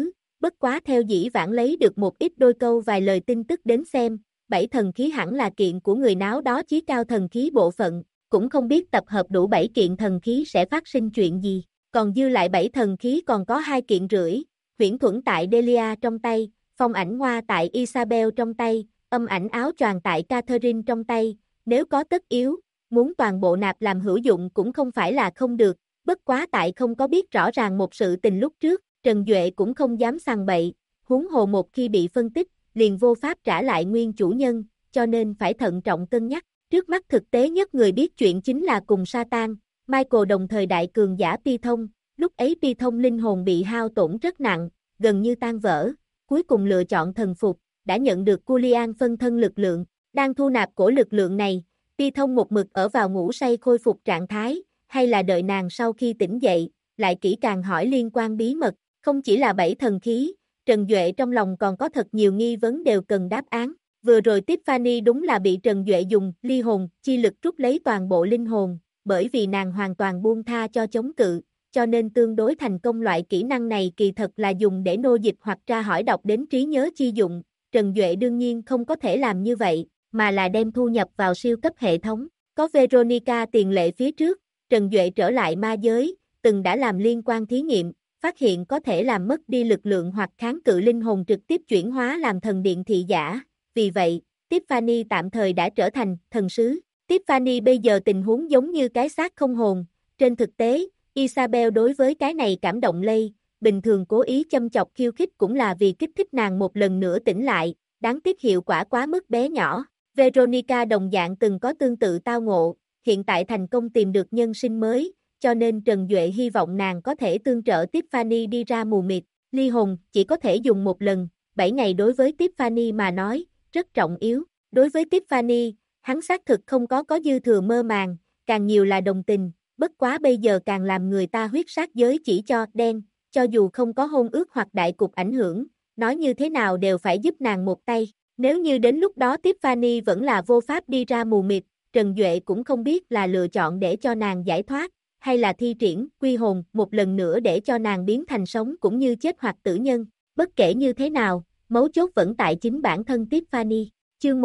bất quá theo dĩ vãng lấy được một ít đôi câu vài lời tin tức đến xem, 7 thần khí hẳn là kiện của người náo đó chí cao thần khí bộ phận, cũng không biết tập hợp đủ 7 kiện thần khí sẽ phát sinh chuyện gì, còn dư lại 7 thần khí còn có 2 kiện rưỡi, huyễn thuẫn tại Delia trong tay, phong ảnh hoa tại Isabel trong tay, âm ảnh áo choàng tại Catherine trong tay, nếu có tất yếu, muốn toàn bộ nạp làm hữu dụng cũng không phải là không được, bất quá tại không có biết rõ ràng một sự tình lúc trước, Trần Duệ cũng không dám sằng bậy, huống hồ một khi bị phân tích, liền vô pháp trả lại nguyên chủ nhân, cho nên phải thận trọng cân nhắc. Trước mắt thực tế nhất người biết chuyện chính là cùng Satan, Michael đồng thời đại cường giả Pi Thông, lúc ấy Pi Thông linh hồn bị hao tổn rất nặng, gần như tan vỡ, cuối cùng lựa chọn thần phục, đã nhận được Julian phân thân lực lượng, đang thu nạp cổ lực lượng này, Pi Thông một mực ở vào ngủ say khôi phục trạng thái, hay là đợi nàng sau khi tỉnh dậy, lại kỹ càng hỏi liên quan bí mật, không chỉ là 7 thần khí, Trần Duệ trong lòng còn có thật nhiều nghi vấn đều cần đáp án. Vừa rồi Tiffany đúng là bị Trần Duệ dùng ly hồn chi lực rút lấy toàn bộ linh hồn, bởi vì nàng hoàn toàn buông tha cho chống cự, cho nên tương đối thành công. Loại kỹ năng này kỳ thật là dùng để nô dịch hoặc tra hỏi đọc đến trí nhớ chi dụng. Trần Duệ đương nhiên không có thể làm như vậy, mà là đem thu nhập vào siêu cấp hệ thống. Có Veronica tiền lệ phía trước, Trần Duệ trở lại ma giới, từng đã làm liên quan thí nghiệm, phát hiện có thể làm mất đi lực lượng hoặc kháng cự linh hồn trực tiếp chuyển hóa làm thần điện thị giả. Vì vậy, Tiffany tạm thời đã trở thành thần sứ. Tiffany bây giờ tình huống giống như cái xác không hồn. Trên thực tế, Isabel đối với cái này cảm động lây, bình thường cố ý châm chọc khiêu khích cũng là vì kích thích nàng một lần nữa tỉnh lại, đáng tiếc hiệu quả quá mức bé nhỏ. Veronica đồng dạng từng có tương tự tao ngộ, hiện tại thành công tìm được nhân sinh mới, cho nên Trần Duệ hy vọng nàng có thể tương trợ Tiffany đi ra mù mịt. Ly hồn chỉ có thể dùng một lần, 7 ngày đối với Tiffany mà nói, rất trọng yếu. Đối với Tiffany, hắn xác thực không có dư thừa mơ màng, càng nhiều là đồng tình, bất quá bây giờ càng làm người ta huyết sát giới chỉ cho đen, cho dù không có hôn ước hoặc đại cục ảnh hưởng, nói như thế nào đều phải giúp nàng một tay. Nếu như đến lúc đó Tiffany vẫn là vô pháp đi ra mù mịt, Trần Duệ cũng không biết là lựa chọn để cho nàng giải thoát, hay là thi triển quy hồn một lần nữa để cho nàng biến thành sống cũng như chết hoặc tử nhân. Bất kể như thế nào, mấu chốt vẫn tại chính bản thân Tiffany. Chương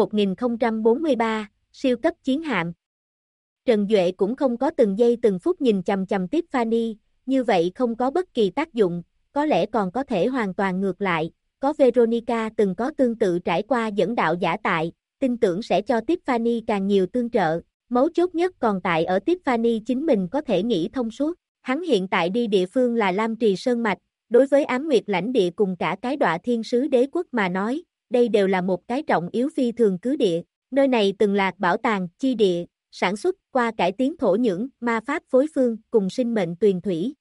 1043, siêu cấp chiến hạm. Trần Duệ cũng không có từng giây từng phút nhìn chằm chằm Tiffany, như vậy không có bất kỳ tác dụng, có lẽ còn có thể hoàn toàn ngược lại. Có Veronica từng có tương tự trải qua dẫn đạo giả tại, tin tưởng sẽ cho Tiffany càng nhiều tương trợ. Mấu chốt nhất còn tại ở Tiffany chính mình có thể nghĩ thông suốt. Hắn hiện tại đi địa phương là Lam Trì Sơn Mạch, đối với Ám Nguyệt lãnh địa cùng cả cái Đọa Thiên Sứ Đế quốc mà nói, đây đều là một cái trọng yếu phi thường cứ địa. Nơi này từng là bảo tàng, chi địa, sản xuất qua cải tiến thổ nhưỡng, ma pháp phối phương cùng sinh mệnh tuyền thủy.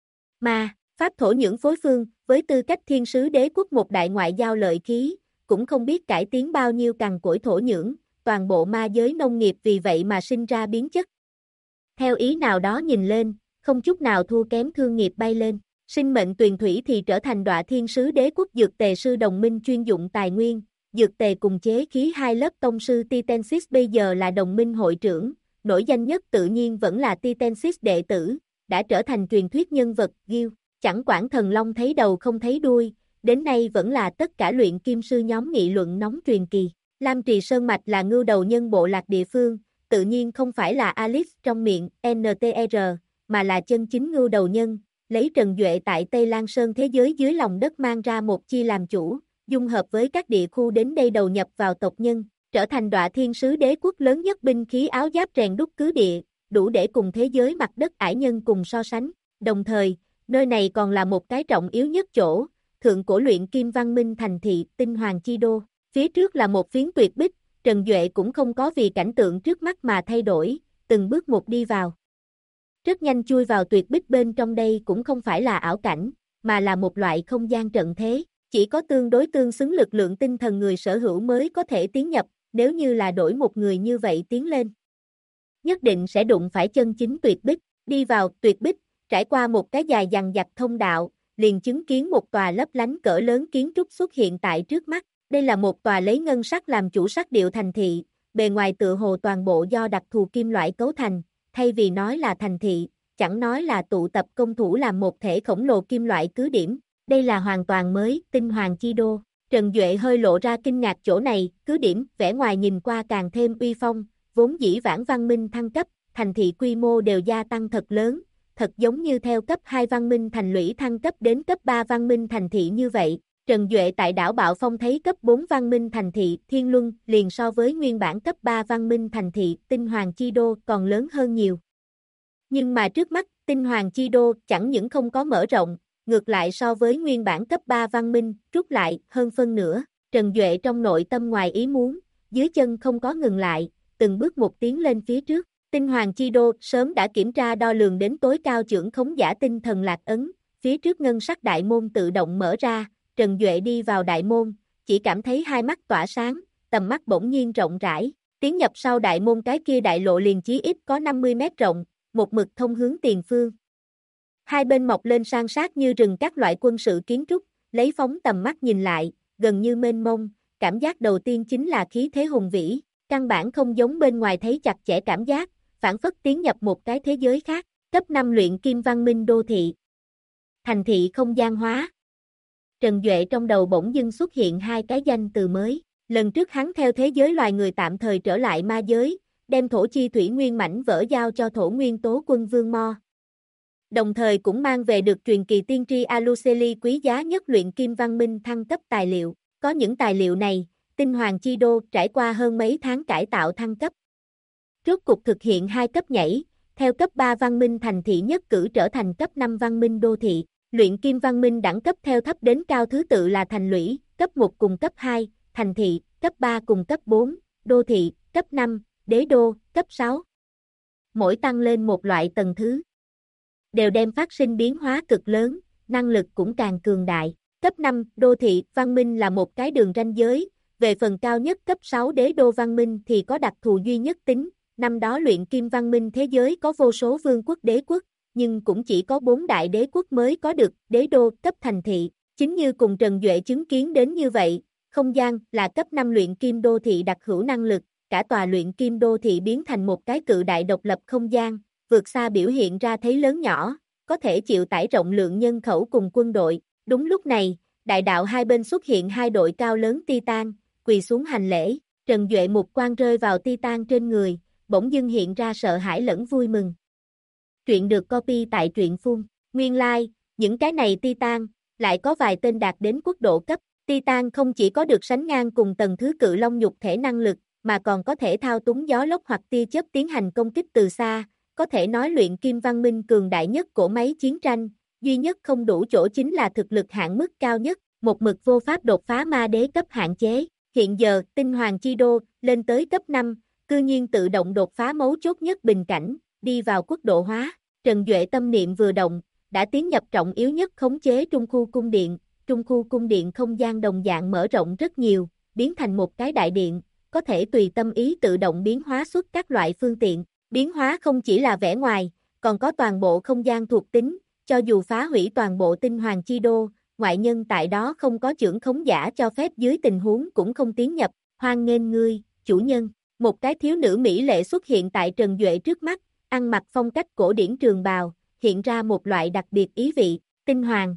Ma pháp thổ nhưỡng phối phương, với tư cách Thiên Sứ Đế quốc một đại ngoại giao lợi khí, cũng không biết cải tiến bao nhiêu cằn cỗi thổ nhưỡng, toàn bộ ma giới nông nghiệp vì vậy mà sinh ra biến chất. Theo ý nào đó nhìn lên, không chút nào thua kém thương nghiệp bay lên. Sinh mệnh tuyền thủy thì trở thành Đọa Thiên Sứ Đế quốc dược tề sư đồng minh chuyên dụng tài nguyên, dược tề cùng chế khí hai lớp tông sư Titensis bây giờ là đồng minh hội trưởng, nổi danh nhất tự nhiên vẫn là Titensis đệ tử, đã trở thành truyền thuyết nhân vật Gil, chẳng quản thần long thấy đầu không thấy đuôi, đến nay vẫn là tất cả luyện kim sư nhóm nghị luận nóng truyền kỳ. Lam Trì Sơn Mạch là ngưu đầu nhân bộ lạc địa phương, tự nhiên không phải là Alice trong miệng NTR, mà là chân chính ngưu đầu nhân, lấy Trần Duệ tại Tây Lan Sơn thế giới dưới lòng đất mang ra một chi làm chủ, dung hợp với các địa khu đến đây đầu nhập vào tộc nhân, trở thành Đọa Thiên Sứ Đế quốc lớn nhất binh khí áo giáp rèn đúc cứ địa, đủ để cùng thế giới mặt đất ải nhân cùng so sánh. Đồng thời, nơi này còn là một cái trọng yếu nhất chỗ, thượng cổ luyện kim văn minh thành thị Tinh Hoàng Chi Đô. Phía trước là một phiến tuyệt bích, Trần Duệ cũng không có vì cảnh tượng trước mắt mà thay đổi, từng bước một đi vào. Rất nhanh chui vào tuyệt bích bên trong. Đây cũng không phải là ảo cảnh, mà là một loại không gian trận thế, chỉ có tương đối tương xứng lực lượng tinh thần người sở hữu mới có thể tiến nhập, nếu như là đổi một người như vậy tiến lên, nhất định sẽ đụng phải chân chính tuyệt bích. Đi vào tuyệt bích, trải qua một cái dài dằng dặc thông đạo, liền chứng kiến một tòa lấp lánh cỡ lớn kiến trúc xuất hiện tại trước mắt. Đây là một tòa lấy ngân sắc làm chủ sắc điệu thành thị, bề ngoài tựa hồ toàn bộ do đặc thù kim loại cấu thành, thay vì nói là thành thị, chẳng nói là tụ tập công thủ làm một thể khổng lồ kim loại cứ điểm. Đây là hoàn toàn mới, Tinh Hoàng Chi Đô. Trần Duệ hơi lộ ra kinh ngạc chỗ này, cứ điểm, vẻ ngoài nhìn qua càng thêm uy phong, vốn dĩ vãng văn minh thăng cấp, thành thị quy mô đều gia tăng thật lớn, thật giống như theo cấp 2 văn minh thành lũy thăng cấp đến cấp 3 văn minh thành thị như vậy. Trần Duệ tại đảo Bạo Phong thấy cấp 4 văn minh thành thị Thiên Luân liền so với nguyên bản cấp 3 văn minh thành thị Tinh Hoàng Chi Đô còn lớn hơn nhiều. Nhưng mà trước mắt, Tinh Hoàng Chi Đô chẳng những không có mở rộng, ngược lại so với nguyên bản cấp 3 văn minh, rút lại hơn phân nửa. Trần Duệ trong nội tâm ngoài ý muốn, dưới chân không có ngừng lại, từng bước một tiến lên phía trước. Tinh Hoàng Chi Đô sớm đã kiểm tra đo lường đến tối cao chưởng khống giả tinh thần lạc ấn, phía trước ngân sắc đại môn tự động mở ra, Trần Duệ đi vào đại môn, chỉ cảm thấy hai mắt tỏa sáng, tầm mắt bỗng nhiên rộng rãi, tiến nhập sau đại môn cái kia đại lộ liền chí ít có 50 mét rộng, một mực thông hướng tiền phương. Hai bên mọc lên san sát như rừng các loại quân sự kiến trúc, lấy phóng tầm mắt nhìn lại, gần như mênh mông, cảm giác đầu tiên chính là khí thế hùng vĩ, căn bản không giống bên ngoài thấy chặt chẽ cảm giác, phản phất tiến nhập một cái thế giới khác, cấp 5 luyện kim văn minh đô thị. Thành thị không gian hóa. Trần Duệ trong đầu bỗng dưng xuất hiện hai cái danh từ mới, lần trước hắn theo thế giới loài người tạm thời trở lại ma giới, đem thổ chi thủy nguyên mảnh vỡ giao cho thổ nguyên tố quân Vương Mo. Đồng thời cũng mang về được truyền kỳ tiên tri Aluceli quý giá nhất luyện kim văn minh thăng cấp tài liệu, có những tài liệu này, Tinh Hoàng Chi Đô trải qua hơn mấy tháng cải tạo thăng cấp. Rốt cục thực hiện 2 cấp nhảy, theo cấp 3 văn minh thành thị nhất cử trở thành cấp 5 văn minh đô thị, luyện kim văn minh đẳng cấp theo thấp đến cao thứ tự là thành lũy, cấp 1 cùng cấp 2, thành thị, cấp 3 cùng cấp 4, đô thị, cấp 5, đế đô, cấp 6. Mỗi tăng lên một loại tầng thứ, đều đem phát sinh biến hóa cực lớn, năng lực cũng càng cường đại. Cấp 5, đô thị, văn minh là một cái đường ranh giới, về phần cao nhất cấp 6 đế đô văn minh thì có đặc thù duy nhất tính, năm đó luyện kim văn minh thế giới có vô số vương quốc đế quốc, nhưng cũng chỉ có 4 đại đế quốc mới có được đế đô cấp thành thị, chính như cùng Trần Duệ chứng kiến đến như vậy, không gian là cấp 5 luyện kim đô thị đặc hữu năng lực, cả tòa luyện kim đô thị biến thành một cái cự đại độc lập không gian, vượt xa biểu hiện ra thấy lớn nhỏ, có thể chịu tải rộng lượng nhân khẩu cùng quân đội. Đúng lúc này, đại đạo hai bên xuất hiện hai đội cao lớn Titan, quỳ xuống hành lễ, Trần Duệ một quan rơi vào Titan trên người, bỗng dưng hiện ra sợ hãi lẫn vui mừng. Truyện được copy tại truyện phun, nguyên like, những cái này Titan, lại có vài tên đạt đến quốc độ cấp, Titan không chỉ có được sánh ngang cùng tầng thứ cự long nhục thể năng lực, mà còn có thể thao túng gió lốc hoặc tia chớp tiến hành công kích từ xa, có thể nói luyện kim văn minh cường đại nhất của máy chiến tranh, duy nhất không đủ chỗ chính là thực lực hạn mức cao nhất, một mực vô pháp đột phá ma đế cấp hạn chế. Hiện giờ, Tinh Hoàng Chi Đô, lên tới cấp 5, cư nhiên tự động đột phá mấu chốt nhất bình cảnh, đi vào quốc độ hóa. Trần Duệ tâm niệm vừa động, đã tiến nhập trọng yếu nhất khống chế trung khu cung điện. Trung khu cung điện không gian đồng dạng mở rộng rất nhiều, biến thành một cái đại điện, có thể tùy tâm ý tự động biến hóa xuất các loại phương tiện. Biến hóa không chỉ là vẻ ngoài, còn có toàn bộ không gian thuộc tính, cho dù phá hủy toàn bộ Tinh Hoàng Chi Đô, ngoại nhân tại đó không có chưởng khống giả cho phép dưới tình huống cũng không tiến nhập. Hoan nghênh ngươi, chủ nhân. Một cái thiếu nữ mỹ lệ xuất hiện tại Trần Duệ trước mắt, ăn mặc phong cách cổ điển trường bào, hiện ra một loại đặc biệt ý vị, Tinh Hoàng.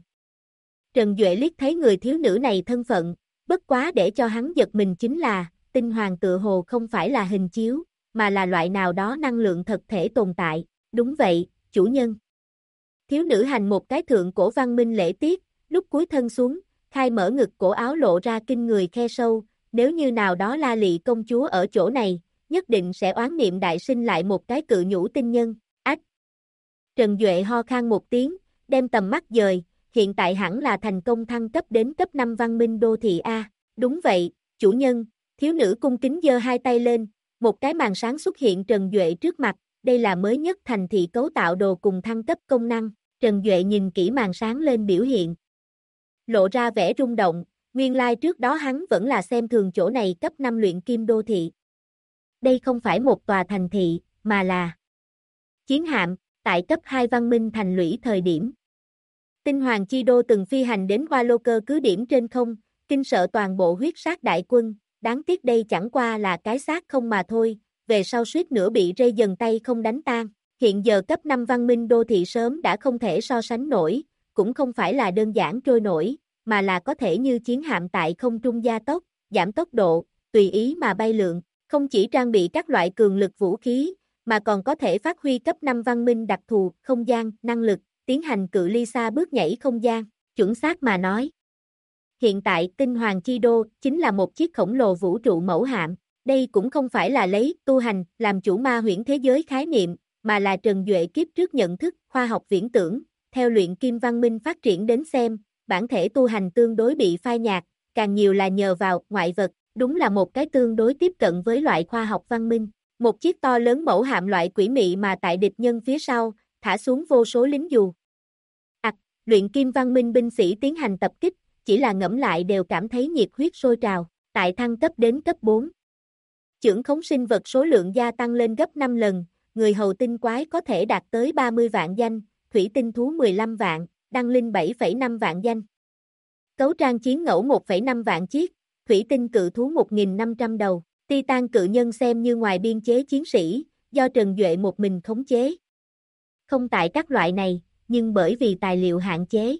Trần Duệ liếc thấy người thiếu nữ này thân phận, bất quá để cho hắn giật mình chính là, Tinh Hoàng tựa hồ không phải là hình chiếu, mà là loại nào đó năng lượng thật thể tồn tại. Đúng vậy, chủ nhân. Thiếu nữ hành một cái thượng cổ văn minh lễ tiết, lúc cúi thân xuống, khai mở ngực cổ áo lộ ra kinh người khe sâu, nếu như nào đó La Lị công chúa ở chỗ này, nhất định sẽ oán niệm đại sinh lại một cái cự nhũ tinh nhân. Ách! Trần Duệ ho khan một tiếng, đem tầm mắt dời, hiện tại hẳn là thành công thăng cấp đến cấp 5 văn minh đô thị A. Đúng vậy, chủ nhân, thiếu nữ cung kính giơ hai tay lên, một cái màn sáng xuất hiện Trần Duệ trước mặt, đây là mới nhất thành thị cấu tạo đồ cùng thăng cấp công năng. Trần Duệ nhìn kỹ màn sáng lên biểu hiện, lộ ra vẻ rung động, nguyên lai trước đó hắn vẫn là xem thường chỗ này cấp 5 luyện kim đô thị. Đây không phải một tòa thành thị, mà là chiến hạm, tại cấp 2 văn minh thành lũy thời điểm. Tinh Hoàng Chi Đô từng phi hành đến Hoa Lô Cơ cứ điểm trên không, kinh sợ toàn bộ huyết sát đại quân, đáng tiếc đây chẳng qua là cái xác không mà thôi, về sau suýt nữa bị rây dần tay không đánh tan. Hiện giờ cấp 5 văn minh đô thị sớm đã không thể so sánh nổi, cũng không phải là đơn giản trôi nổi, mà là có thể như chiến hạm tại không trung gia tốc, giảm tốc độ, tùy ý mà bay lượn, không chỉ trang bị các loại cường lực vũ khí, mà còn có thể phát huy cấp 5 văn minh đặc thù, không gian, năng lực, tiến hành cự ly xa bước nhảy không gian, chuẩn xác mà nói. Hiện tại, Tinh Hoàng Chi Đô chính là một chiếc khổng lồ vũ trụ mẫu hạm, đây cũng không phải là lấy tu hành làm chủ ma huyễn thế giới khái niệm, mà là Trần Duệ kiếp trước nhận thức khoa học viễn tưởng, theo luyện kim văn minh phát triển đến xem, bản thể tu hành tương đối bị phai nhạt, càng nhiều là nhờ vào ngoại vật, đúng là một cái tương đối tiếp cận với loại khoa học văn minh. Một chiếc to lớn mẫu hạm loại quỷ mị mà tại địch nhân phía sau, thả xuống vô số lính dù. Luyện kim văn minh binh sĩ tiến hành tập kích, chỉ là ngẫm lại đều cảm thấy nhiệt huyết sôi trào, tại thăng cấp đến cấp 4. Chưởng khống sinh vật số lượng gia tăng lên gấp 5 lần, người hầu tinh quái có thể đạt tới 30 vạn danh, thủy tinh thú 15 vạn, đăng linh 7,5 vạn danh. Cấu trang chiến ngẫu 1,5 vạn chiếc, thủy tinh cự thú 1.500 đầu, Titan cự nhân xem như ngoài biên chế chiến sĩ, do Trần Duệ một mình khống chế. Không tại các loại này, nhưng bởi vì tài liệu hạn chế.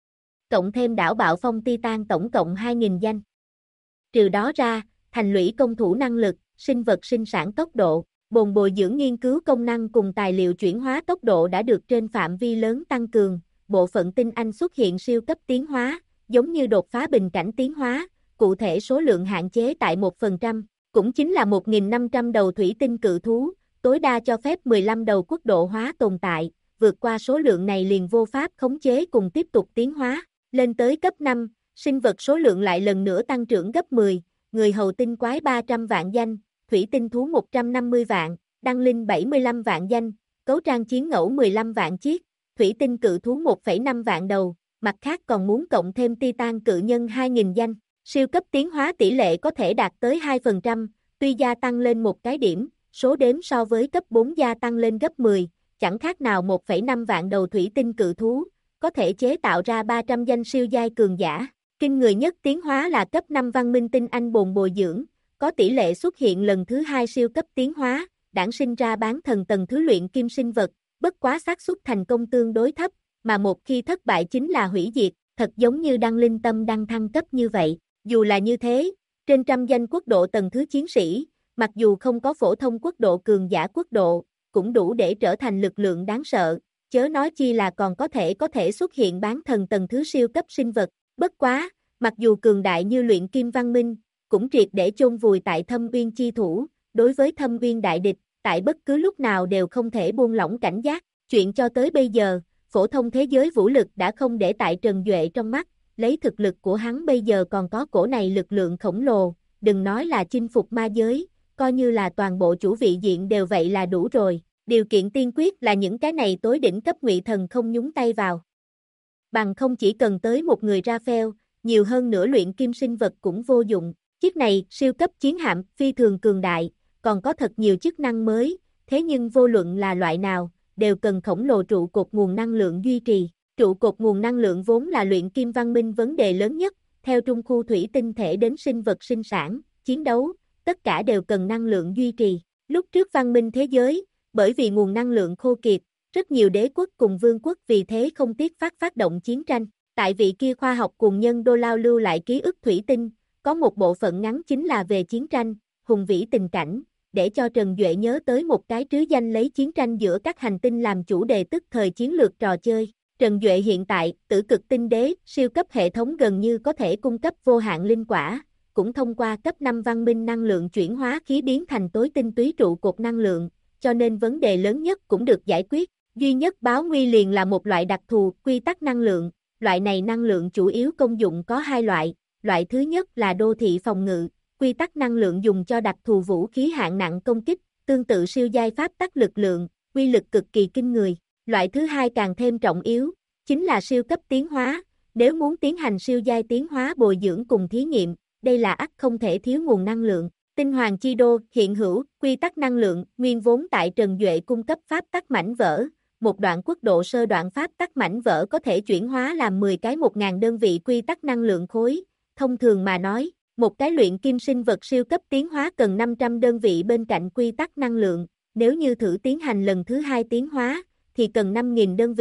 Cộng thêm đảo bạo phong Titan tổng cộng 2.000 danh. Trừ đó ra, thành lũy công thủ năng lực, sinh vật sinh sản tốc độ, bồn bồi dưỡng nghiên cứu công năng cùng tài liệu chuyển hóa tốc độ đã được trên phạm vi lớn tăng cường, bộ phận tinh anh xuất hiện siêu cấp tiến hóa, giống như đột phá bình cảnh tiến hóa, cụ thể số lượng hạn chế tại 1%, cũng chính là 1.500 đầu thủy tinh cự thú, tối đa cho phép 15 đầu quốc độ hóa tồn tại, vượt qua số lượng này liền vô pháp khống chế cùng tiếp tục tiến hóa, lên tới cấp 5, sinh vật số lượng lại lần nữa tăng trưởng gấp 10, người hầu tinh quái 300 vạn danh, thủy tinh thú 150 vạn, đăng linh 75 vạn danh, cấu trang chiến ngẫu 15 vạn chiếc, thủy tinh cự thú 1,5 vạn đầu, mặt khác còn muốn cộng thêm Titan cự nhân 2.000 danh, siêu cấp tiến hóa tỷ lệ có thể đạt tới 2%, tuy gia tăng lên một cái điểm, số đếm so với cấp 4 gia tăng lên gấp 10, chẳng khác nào 1,5 vạn đầu thủy tinh cự thú, có thể chế tạo ra 300 danh siêu giai cường giả. Kinh người nhất tiến hóa là cấp 5 văn minh tinh anh bồn bồi dưỡng, có tỷ lệ xuất hiện lần thứ 2 siêu cấp tiến hóa, đản sinh ra bán thần tầng thứ luyện kim sinh vật, bất quá xác suất thành công tương đối thấp, mà một khi thất bại chính là hủy diệt, thật giống như đăng linh tâm đăng thăng cấp như vậy. Dù là như thế, trên trăm danh quốc độ tầng thứ chiến sĩ, mặc dù không có phổ thông quốc độ cường giả quốc độ, cũng đủ để trở thành lực lượng đáng sợ, chớ nói chi là còn có thể xuất hiện bán thần tầng thứ siêu cấp sinh vật. Bất quá, mặc dù cường đại như luyện kim văn minh, cũng triệt để chôn vùi tại thâm uyên chi thủ, đối với thâm uyên đại địch, tại bất cứ lúc nào đều không thể buông lỏng cảnh giác. Chuyện cho tới bây giờ, phổ thông thế giới vũ lực đã không để tại Trần Duệ trong mắt, lấy thực lực của hắn bây giờ còn có cổ này lực lượng khổng lồ, đừng nói là chinh phục ma giới, coi như là toàn bộ chủ vị diện đều vậy là đủ rồi. Điều kiện tiên quyết là những cái này tối đỉnh cấp ngụy thần không nhúng tay vào. Bằng không chỉ cần tới một người Raphael, nhiều hơn nữa luyện kim sinh vật cũng vô dụng. Chiếc này, siêu cấp chiến hạm, phi thường cường đại, còn có thật nhiều chức năng mới, thế nhưng vô luận là loại nào, đều cần khổng lồ trụ cột nguồn năng lượng duy trì. Trụ cột nguồn năng lượng vốn là luyện kim văn minh vấn đề lớn nhất, theo trung khu thủy tinh thể đến sinh vật sinh sản, chiến đấu, tất cả đều cần năng lượng duy trì. Lúc trước văn minh thế giới, bởi vì nguồn năng lượng khô kiệt, rất nhiều đế quốc cùng vương quốc vì thế không tiếc phát động chiến tranh. Tại vị kia khoa học cùng nhân đô lao lưu lại ký ức thủy tinh, có một bộ phận ngắn chính là về chiến tranh, hùng vĩ tình cảnh, để cho Trần Duệ nhớ tới một cái trứ danh lấy chiến tranh giữa các hành tinh làm chủ đề tức thời chiến lược trò chơi. Trần Duệ hiện tại, tử cực tinh đế, siêu cấp hệ thống gần như có thể cung cấp vô hạn linh quả, cũng thông qua cấp 5 văn minh năng lượng chuyển hóa khí biến thành tối tinh túy trụ cột năng lượng, cho nên vấn đề lớn nhất cũng được giải quyết. Duy nhất báo nguy liền là một loại đặc thù, quy tắc năng lượng. Loại này năng lượng chủ yếu công dụng có hai loại, loại thứ nhất là đô thị phòng ngự, quy tắc năng lượng dùng cho đặc thù vũ khí hạng nặng công kích, tương tự siêu giai pháp tắc lực lượng, quy lực cực kỳ kinh người. Loại thứ hai càng thêm trọng yếu, chính là siêu cấp tiến hóa, nếu muốn tiến hành siêu giai tiến hóa bồi dưỡng cùng thí nghiệm, đây là ắt không thể thiếu nguồn năng lượng. Tinh Hoàng Chi Đô hiện hữu, quy tắc năng lượng, nguyên vốn tại Trần Duệ cung cấp pháp tắc mảnh vỡ. Một đoạn quốc độ sơ đoạn pháp tắc mảnh vỡ có thể chuyển hóa làm 10 cái 1.000 đơn vị quy tắc năng lượng khối. Thông thường mà nói, một cái luyện kim sinh vật siêu cấp tiến hóa cần 500 đơn vị bên cạnh quy tắc năng lượng. Nếu như thử tiến hành lần thứ hai tiến hóa, thì cần 5.000 đơn vị.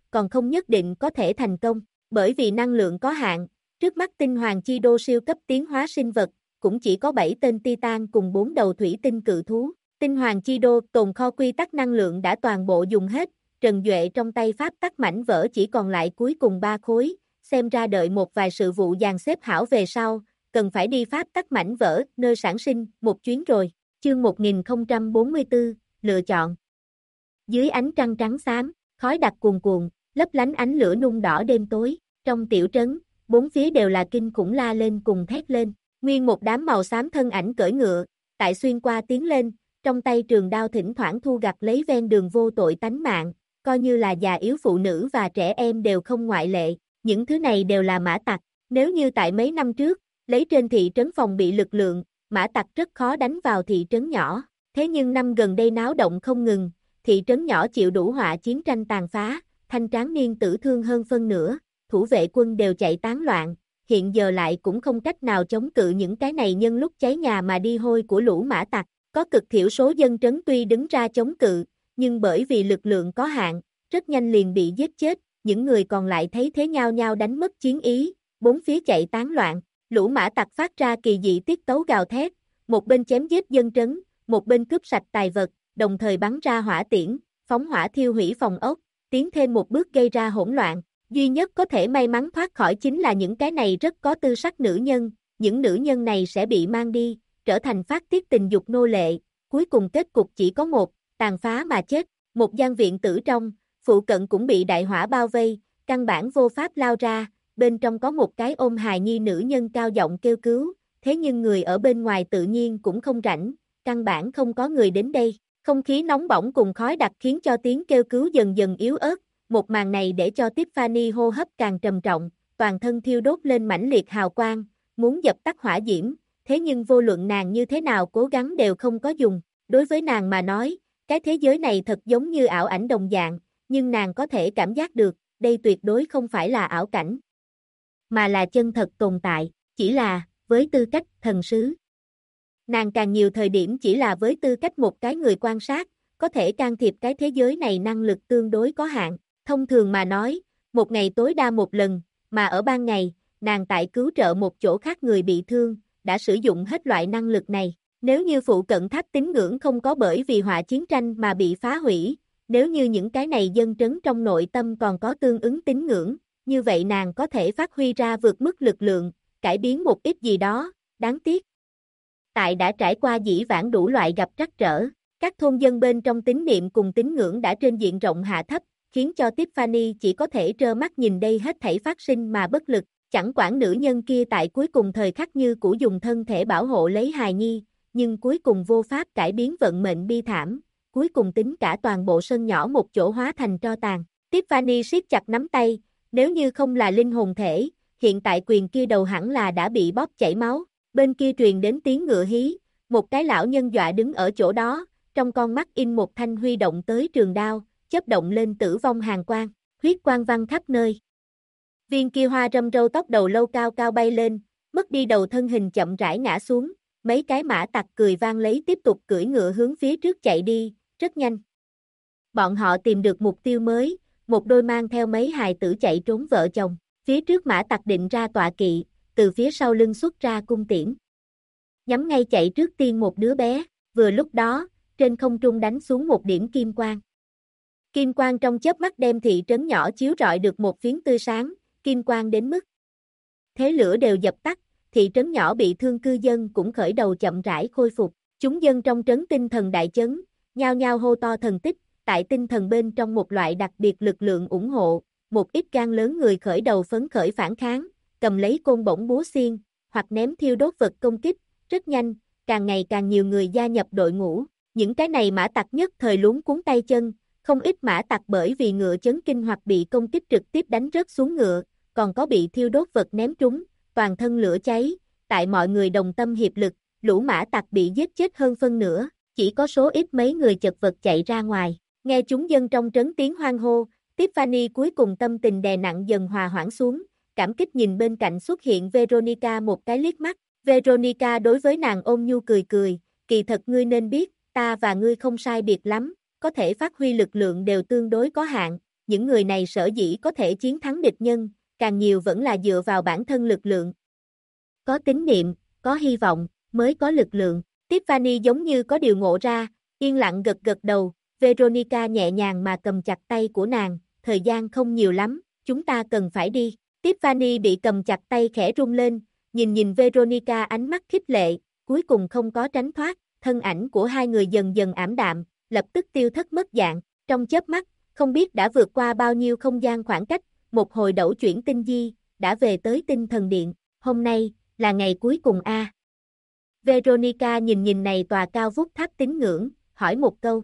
còn không nhất định có thể thành công, bởi vì năng lượng có hạn, trước mắt tinh hoàng chi đô siêu cấp tiến hóa sinh vật, cũng chỉ có 7 tên Titan cùng 4 đầu thủy tinh cự thú. Tinh hoàng chi đô tồn kho quy tắc năng lượng đã toàn bộ dùng hết, Trần Duệ trong tay pháp tắc mảnh vỡ chỉ còn lại cuối cùng 3 khối, xem ra đợi một vài sự vụ dàn xếp hảo về sau, cần phải đi pháp tắc mảnh vỡ, nơi sản sinh, một chuyến rồi. Chương 1044, lựa chọn. Dưới ánh trăng trắng xám, khói đặc cuồn cuộn, lấp lánh ánh lửa nung đỏ đêm tối, trong tiểu trấn, bốn phía đều là kinh khủng la lên cùng thét lên, nguyên một đám màu xám thân ảnh cưỡi ngựa, tại xuyên qua tiến lên, trong tay trường đao thỉnh thoảng thu gặt lấy ven đường vô tội tánh mạng, coi như là già yếu phụ nữ và trẻ em đều không ngoại lệ, những thứ này đều là mã tặc, nếu như tại mấy năm trước, lấy trên thị trấn phòng bị lực lượng, mã tặc rất khó đánh vào thị trấn nhỏ, thế nhưng năm gần đây náo động không ngừng, thị trấn nhỏ chịu đủ họa chiến tranh tàn phá, thanh tráng niên tử thương hơn phân nửa, thủ vệ quân đều chạy tán loạn, hiện giờ lại cũng không cách nào chống cự những cái này nhân lúc cháy nhà mà đi hôi của lũ mã tặc, có cực thiểu số dân trấn tuy đứng ra chống cự, nhưng bởi vì lực lượng có hạn, rất nhanh liền bị giết chết, những người còn lại thấy thế nhao nhao đánh mất chiến ý, bốn phía chạy tán loạn, lũ mã tặc phát ra kỳ dị tiết tấu gào thét, một bên chém giết dân trấn, một bên cướp sạch tài vật, đồng thời bắn ra hỏa tiễn, phóng hỏa thiêu hủy phòng ốc, tiến thêm một bước gây ra hỗn loạn. Duy nhất có thể may mắn thoát khỏi chính là những cái này rất có tư sắc nữ nhân, những nữ nhân này sẽ bị mang đi, trở thành phát tiết tình dục nô lệ, cuối cùng kết cục chỉ có một, tàn phá mà chết, một gian viện tử trong, phụ cận cũng bị đại hỏa bao vây, căn bản vô pháp lao ra, bên trong có một cái ôm hài nhi nữ nhân cao giọng kêu cứu, thế nhưng người ở bên ngoài tự nhiên cũng không rảnh, căn bản không có người đến đây, không khí nóng bỏng cùng khói đặc khiến cho tiếng kêu cứu dần dần yếu ớt, một màn này để cho Tiffany hô hấp càng trầm trọng, toàn thân thiêu đốt lên mãnh liệt hào quang, muốn dập tắt hỏa diễm, thế nhưng vô luận nàng như thế nào cố gắng đều không có dùng, đối với nàng mà nói, cái thế giới này thật giống như ảo ảnh đồng dạng, nhưng nàng có thể cảm giác được, đây tuyệt đối không phải là ảo cảnh, mà là chân thật tồn tại, chỉ là, với tư cách thần sứ. Nàng càng nhiều thời điểm chỉ là với tư cách một cái người quan sát, có thể can thiệp cái thế giới này năng lực tương đối có hạn. Thông thường mà nói, một ngày tối đa một lần, mà ở ban ngày, nàng tại cứu trợ một chỗ khác người bị thương, đã sử dụng hết loại năng lực này. Nếu như phụ cận tháp tín ngưỡng không có bởi vì họa chiến tranh mà bị phá hủy, nếu như những cái này dân trấn trong nội tâm còn có tương ứng tín ngưỡng, như vậy nàng có thể phát huy ra vượt mức lực lượng, cải biến một ít gì đó, đáng tiếc. Tại đã trải qua dĩ vãng đủ loại gặp trắc trở, các thôn dân bên trong tín niệm cùng tín ngưỡng đã trên diện rộng hạ thấp, khiến cho Tiffany chỉ có thể trơ mắt nhìn đây hết thảy phát sinh mà bất lực, chẳng quản nữ nhân kia tại cuối cùng thời khắc như cũ dùng thân thể bảo hộ lấy hài nhi, nhưng cuối cùng vô pháp cải biến vận mệnh bi thảm, cuối cùng tính cả toàn bộ sân nhỏ một chỗ hóa thành tro tàn. Tiffany siết chặt nắm tay, nếu như không là linh hồn thể, hiện tại quyền kia đầu hẳn là đã bị bóp chảy máu, bên kia truyền đến tiếng ngựa hí, một cái lão nhân dọa đứng ở chỗ đó, trong con mắt in một thanh huy động tới trường đao, chớp động lên tử vong hàn quang, huyết quang văng khắp nơi. Viên kia hoa râm râu tóc đầu lâu cao cao bay lên, mất đi đầu thân hình chậm rãi ngã xuống, mấy cái mã tặc cười vang lấy tiếp tục cưỡi ngựa hướng phía trước chạy đi, rất nhanh. Bọn họ tìm được mục tiêu mới, một đôi mang theo mấy hài tử chạy trốn vợ chồng, phía trước mã tặc định ra tọa kỵ, từ phía sau lưng xuất ra cung tiễn. Nhắm ngay chạy trước tiên một đứa bé, vừa lúc đó, trên không trung đánh xuống một điểm kim quang. Kim quang trong chớp mắt đem thị trấn nhỏ chiếu rọi được một phiến tươi sáng, kim quang đến mức thế lửa đều dập tắt, thị trấn nhỏ bị thương cư dân cũng khởi đầu chậm rãi khôi phục. Chúng dân trong trấn tinh thần đại chấn, nhao nhao hô to thần tích, tại tinh thần bên trong một loại đặc biệt lực lượng ủng hộ, một ít gan lớn người khởi đầu phấn khởi phản kháng, cầm lấy côn bổng búa xiên, hoặc ném thiêu đốt vật công kích, rất nhanh, càng ngày càng nhiều người gia nhập đội ngũ, những cái này mã tặc nhất thời luống cuống tay chân, không ít mã tặc bởi vì ngựa chấn kinh hoặc bị công kích trực tiếp đánh rớt xuống ngựa, còn có bị thiêu đốt vật ném trúng, toàn thân lửa cháy, tại mọi người đồng tâm hiệp lực, lũ mã tặc bị giết chết hơn phân nửa, chỉ có số ít mấy người chật vật chạy ra ngoài, nghe chúng dân trong trấn tiếng hoan hô, Tiffany cuối cùng tâm tình đè nặng dần hòa hoãn xuống, cảm kích nhìn bên cạnh xuất hiện Veronica một cái liếc mắt, Veronica đối với nàng ôn nhu cười cười, kỳ thật ngươi nên biết, ta và ngươi không sai biệt lắm, có thể phát huy lực lượng đều tương đối có hạn, những người này sở dĩ có thể chiến thắng địch nhân, càng nhiều vẫn là dựa vào bản thân lực lượng. Có tín niệm, có hy vọng, mới có lực lượng. Tiffany giống như có điều ngộ ra, yên lặng gật gật đầu, Veronica nhẹ nhàng mà cầm chặt tay của nàng, thời gian không nhiều lắm, chúng ta cần phải đi. Tiffany bị cầm chặt tay khẽ run lên, nhìn Veronica ánh mắt khích lệ, cuối cùng không có tránh thoát, thân ảnh của hai người dần dần ảm đạm, lập tức tiêu thất mất dạng, trong chớp mắt, không biết đã vượt qua bao nhiêu không gian khoảng cách, một hồi đẩu chuyển tinh di, đã về tới tinh thần điện, hôm nay, là ngày cuối cùng a. Veronica nhìn này tòa cao vút tháp tín ngưỡng, hỏi một câu,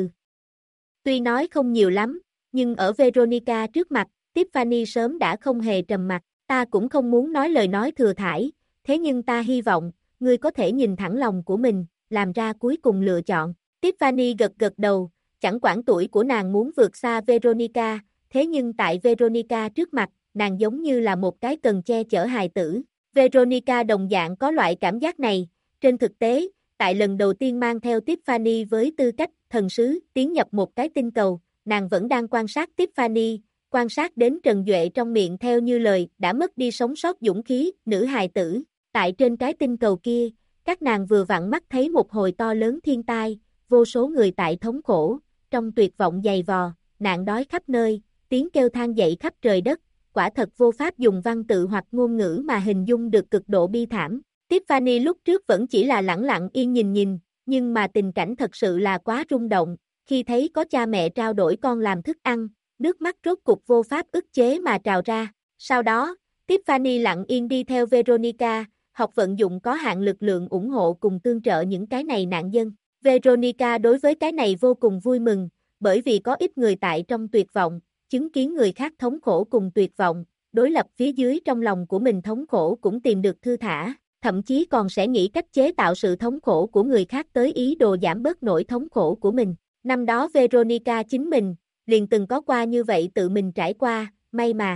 Tuy nói không nhiều lắm, nhưng ở Veronica trước mặt, Tiffany sớm đã không hề trầm mặc, ta cũng không muốn nói lời nói thừa thãi, thế nhưng ta hy vọng, ngươi có thể nhìn thẳng lòng của mình, làm ra cuối cùng lựa chọn. Tiffany gật gật đầu, chẳng quản tuổi của nàng muốn vượt xa Veronica, thế nhưng tại Veronica trước mặt, nàng giống như là một cái cần che chở hài tử. Veronica đồng dạng có loại cảm giác này, trên thực tế, tại lần đầu tiên mang theo Tiffany với tư cách thần sứ tiến nhập một cái tinh cầu, nàng vẫn đang quan sát Tiffany, quan sát đến Trần Duệ trong miệng theo như lời đã mất đi sống sót dũng khí, nữ hài tử. Tại trên cái tinh cầu kia, các nàng vừa vặn mắt thấy một hồi to lớn thiên tai, vô số người tại thống khổ, trong tuyệt vọng dày vò, nạn đói khắp nơi, tiếng kêu than dậy khắp trời đất, quả thật vô pháp dùng văn tự hoặc ngôn ngữ mà hình dung được cực độ bi thảm. Tiffany lúc trước vẫn chỉ là lẳng lặng yên nhìn, nhưng mà tình cảnh thật sự là quá rung động, khi thấy có cha mẹ trao đổi con làm thức ăn, nước mắt rốt cục vô pháp ức chế mà trào ra. Sau đó, Tiffany lặng yên đi theo Veronica, học vận dụng có hạn lực lượng ủng hộ cùng tương trợ những cái này nạn dân. Veronica đối với cái này vô cùng vui mừng, bởi vì có ít người tại trong tuyệt vọng, chứng kiến người khác thống khổ cùng tuyệt vọng, đối lập phía dưới trong lòng của mình thống khổ cũng tìm được thư thả, thậm chí còn sẽ nghĩ cách chế tạo sự thống khổ của người khác tới ý đồ giảm bớt nỗi thống khổ của mình. Năm đó Veronica chính mình, liền từng có qua như vậy tự mình trải qua, may mà.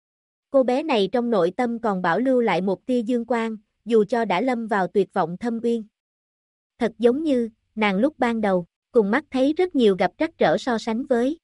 Cô bé này trong nội tâm còn bảo lưu lại một tia dương quang, dù cho đã lâm vào tuyệt vọng thâm uyên. Thật giống như, nàng lúc ban đầu, cùng mắt thấy rất nhiều gặp trắc trở so sánh với.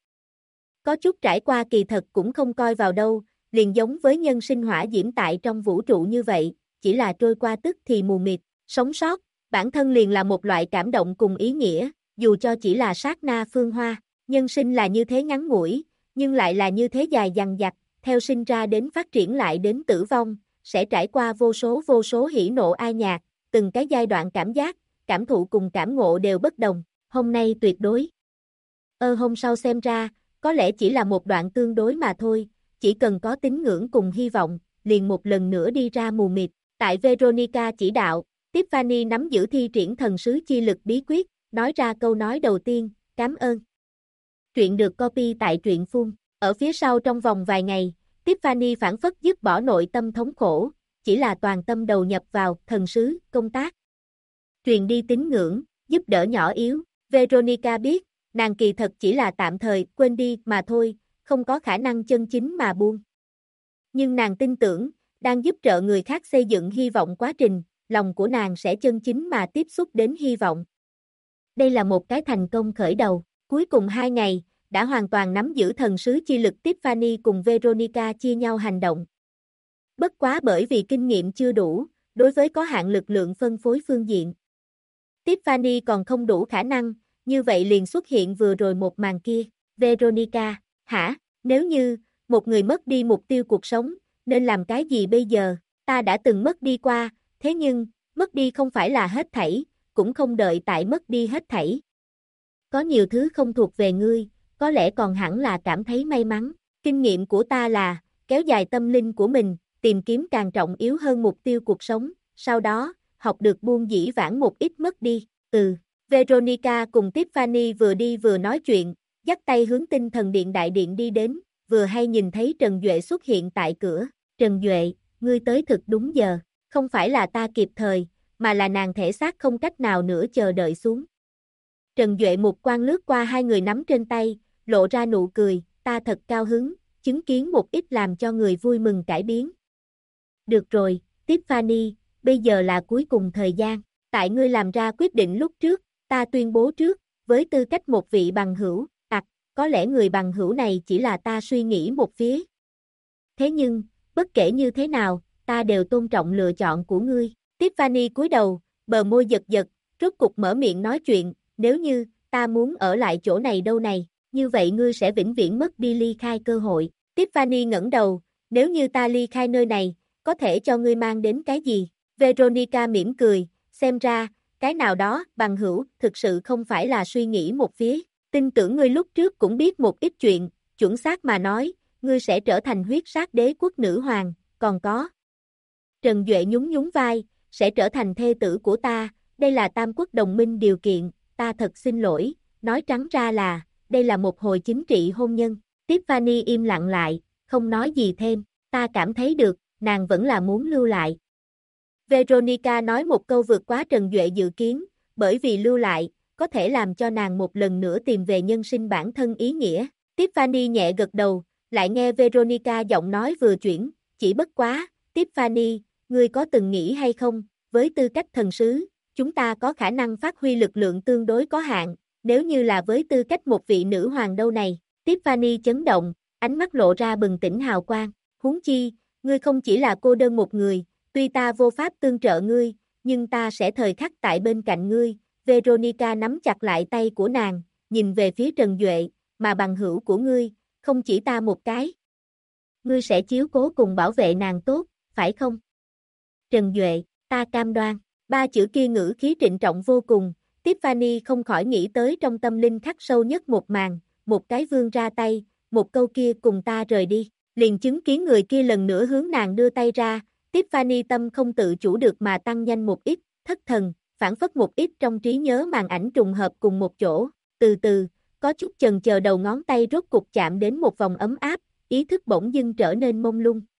Có chút trải qua kỳ thật cũng không coi vào đâu, liền giống với nhân sinh hỏa diễm tại trong vũ trụ như vậy, chỉ là trôi qua tức thì mù mịt, sống sót, bản thân liền là một loại cảm động cùng ý nghĩa, dù cho chỉ là sát na phương hoa, nhân sinh là như thế ngắn ngủi, nhưng lại là như thế dài dằng dặc, theo sinh ra đến phát triển lại đến tử vong, sẽ trải qua vô số hỉ nộ ai nhạc, từng cái giai đoạn cảm giác, cảm thụ cùng cảm ngộ đều bất đồng, hôm nay tuyệt đối. Hôm sau xem ra, có lẽ chỉ là một đoạn tương đối mà thôi, chỉ cần có tín ngưỡng cùng hy vọng, liền một lần nữa đi ra mù mịt. Tại Veronica chỉ đạo, Tiffany nắm giữ thi triển thần sứ chi lực bí quyết, nói ra câu nói đầu tiên, cảm ơn. Truyện được copy tại truyện phun. Ở phía sau trong vòng vài ngày, Tiffany phản phất dứt bỏ nội tâm thống khổ, chỉ là toàn tâm đầu nhập vào thần sứ, công tác. Truyền đi tín ngưỡng, giúp đỡ nhỏ yếu. Veronica biết, nàng kỳ thật chỉ là tạm thời quên đi mà thôi, không có khả năng chân chính mà buông. Nhưng nàng tin tưởng, đang giúp trợ người khác xây dựng hy vọng quá trình, lòng của nàng sẽ chân chính mà tiếp xúc đến hy vọng. Đây là một cái thành công khởi đầu. Cuối cùng 2 ngày, đã hoàn toàn nắm giữ thần sứ chi lực Tiffany cùng Veronica chia nhau hành động. Bất quá bởi vì kinh nghiệm chưa đủ, đối với có hạn lực lượng phân phối phương diện. Tiffany còn không đủ khả năng, như vậy liền xuất hiện vừa rồi một màn kia. Veronica, hả? Nếu như, một người mất đi mục tiêu cuộc sống, nên làm cái gì bây giờ? Ta đã từng mất đi qua, thế nhưng, mất đi không phải là hết thảy, cũng không đợi tại mất đi hết thảy. Có nhiều thứ không thuộc về ngươi, có lẽ còn hẳn là cảm thấy may mắn. Kinh nghiệm của ta là, kéo dài tâm linh của mình, tìm kiếm càng trọng yếu hơn mục tiêu cuộc sống, sau đó, học được buông dĩ vãng một ít mất đi. Veronica cùng Tiffany vừa đi vừa nói chuyện, dắt tay hướng tinh thần điện đại điện đi đến, vừa hay nhìn thấy Trần Duệ xuất hiện tại cửa. Trần Duệ, ngươi tới thực đúng giờ, không phải là ta kịp thời, mà là nàng thể xác không cách nào nữa chờ đợi xuống. Trần Duệ một quan lướt qua hai người nắm trên tay, lộ ra nụ cười, ta thật cao hứng, chứng kiến một ít làm cho người vui mừng cải biến. Được rồi, Tiffany, bây giờ là cuối cùng thời gian, tại ngươi làm ra quyết định lúc trước, ta tuyên bố trước, với tư cách một vị bằng hữu, có lẽ người bằng hữu này chỉ là ta suy nghĩ một phía. Thế nhưng, bất kể như thế nào, ta đều tôn trọng lựa chọn của ngươi. Tiffany cúi đầu, bờ môi giật giật, rốt cục mở miệng nói chuyện, nếu như, ta muốn ở lại chỗ này đâu này, như vậy ngươi sẽ vĩnh viễn mất đi ly khai cơ hội. Tiffany ngẩng đầu, nếu như ta ly khai nơi này, có thể cho ngươi mang đến cái gì? Veronica mỉm cười, xem ra, cái nào đó, bằng hữu, thực sự không phải là suy nghĩ một phía. Tin tưởng ngươi lúc trước cũng biết một ít chuyện, chuẩn xác mà nói, ngươi sẽ trở thành huyết sát đế quốc nữ hoàng, còn có. Trần Duệ nhún nhún vai, sẽ trở thành thê tử của ta, đây là tam quốc đồng minh điều kiện, ta thật xin lỗi, nói trắng ra là, đây là một hồi chính trị hôn nhân. Tiffany im lặng lại, không nói gì thêm, ta cảm thấy được, nàng vẫn là muốn lưu lại. Veronica nói một câu vượt quá Trần Duệ dự kiến, bởi vì lưu lại, có thể làm cho nàng một lần nữa tìm về nhân sinh bản thân ý nghĩa. Tiffany nhẹ gật đầu, lại nghe Veronica giọng nói vừa chuyển, chỉ bất quá, Tiffany, ngươi có từng nghĩ hay không, với tư cách thần sứ, chúng ta có khả năng phát huy lực lượng tương đối có hạn, nếu như là với tư cách một vị nữ hoàng đâu này. Tiffany chấn động, ánh mắt lộ ra bừng tỉnh hào quang, huống chi, ngươi không chỉ là cô đơn một người, tuy ta vô pháp tương trợ ngươi, nhưng ta sẽ thời khắc tại bên cạnh ngươi. Veronica nắm chặt lại tay của nàng, nhìn về phía Trần Duệ, mà bằng hữu của ngươi, không chỉ ta một cái. Ngươi sẽ chiếu cố cùng bảo vệ nàng tốt, phải không? Trần Duệ, ta cam đoan, ba chữ kia ngữ khí trịnh trọng vô cùng, Tiffany không khỏi nghĩ tới trong tâm linh khắc sâu nhất một màn, một cái vươn ra tay, một câu kia cùng ta rời đi, liền chứng kiến người kia lần nữa hướng nàng đưa tay ra, Tiffany tâm không tự chủ được mà tăng nhanh một ít, thất thần, phản phất một ít trong trí nhớ màn ảnh trùng hợp cùng một chỗ, từ từ, có chút chần chờ đầu ngón tay rốt cục chạm đến một vòng ấm áp, ý thức bỗng dưng trở nên mông lung.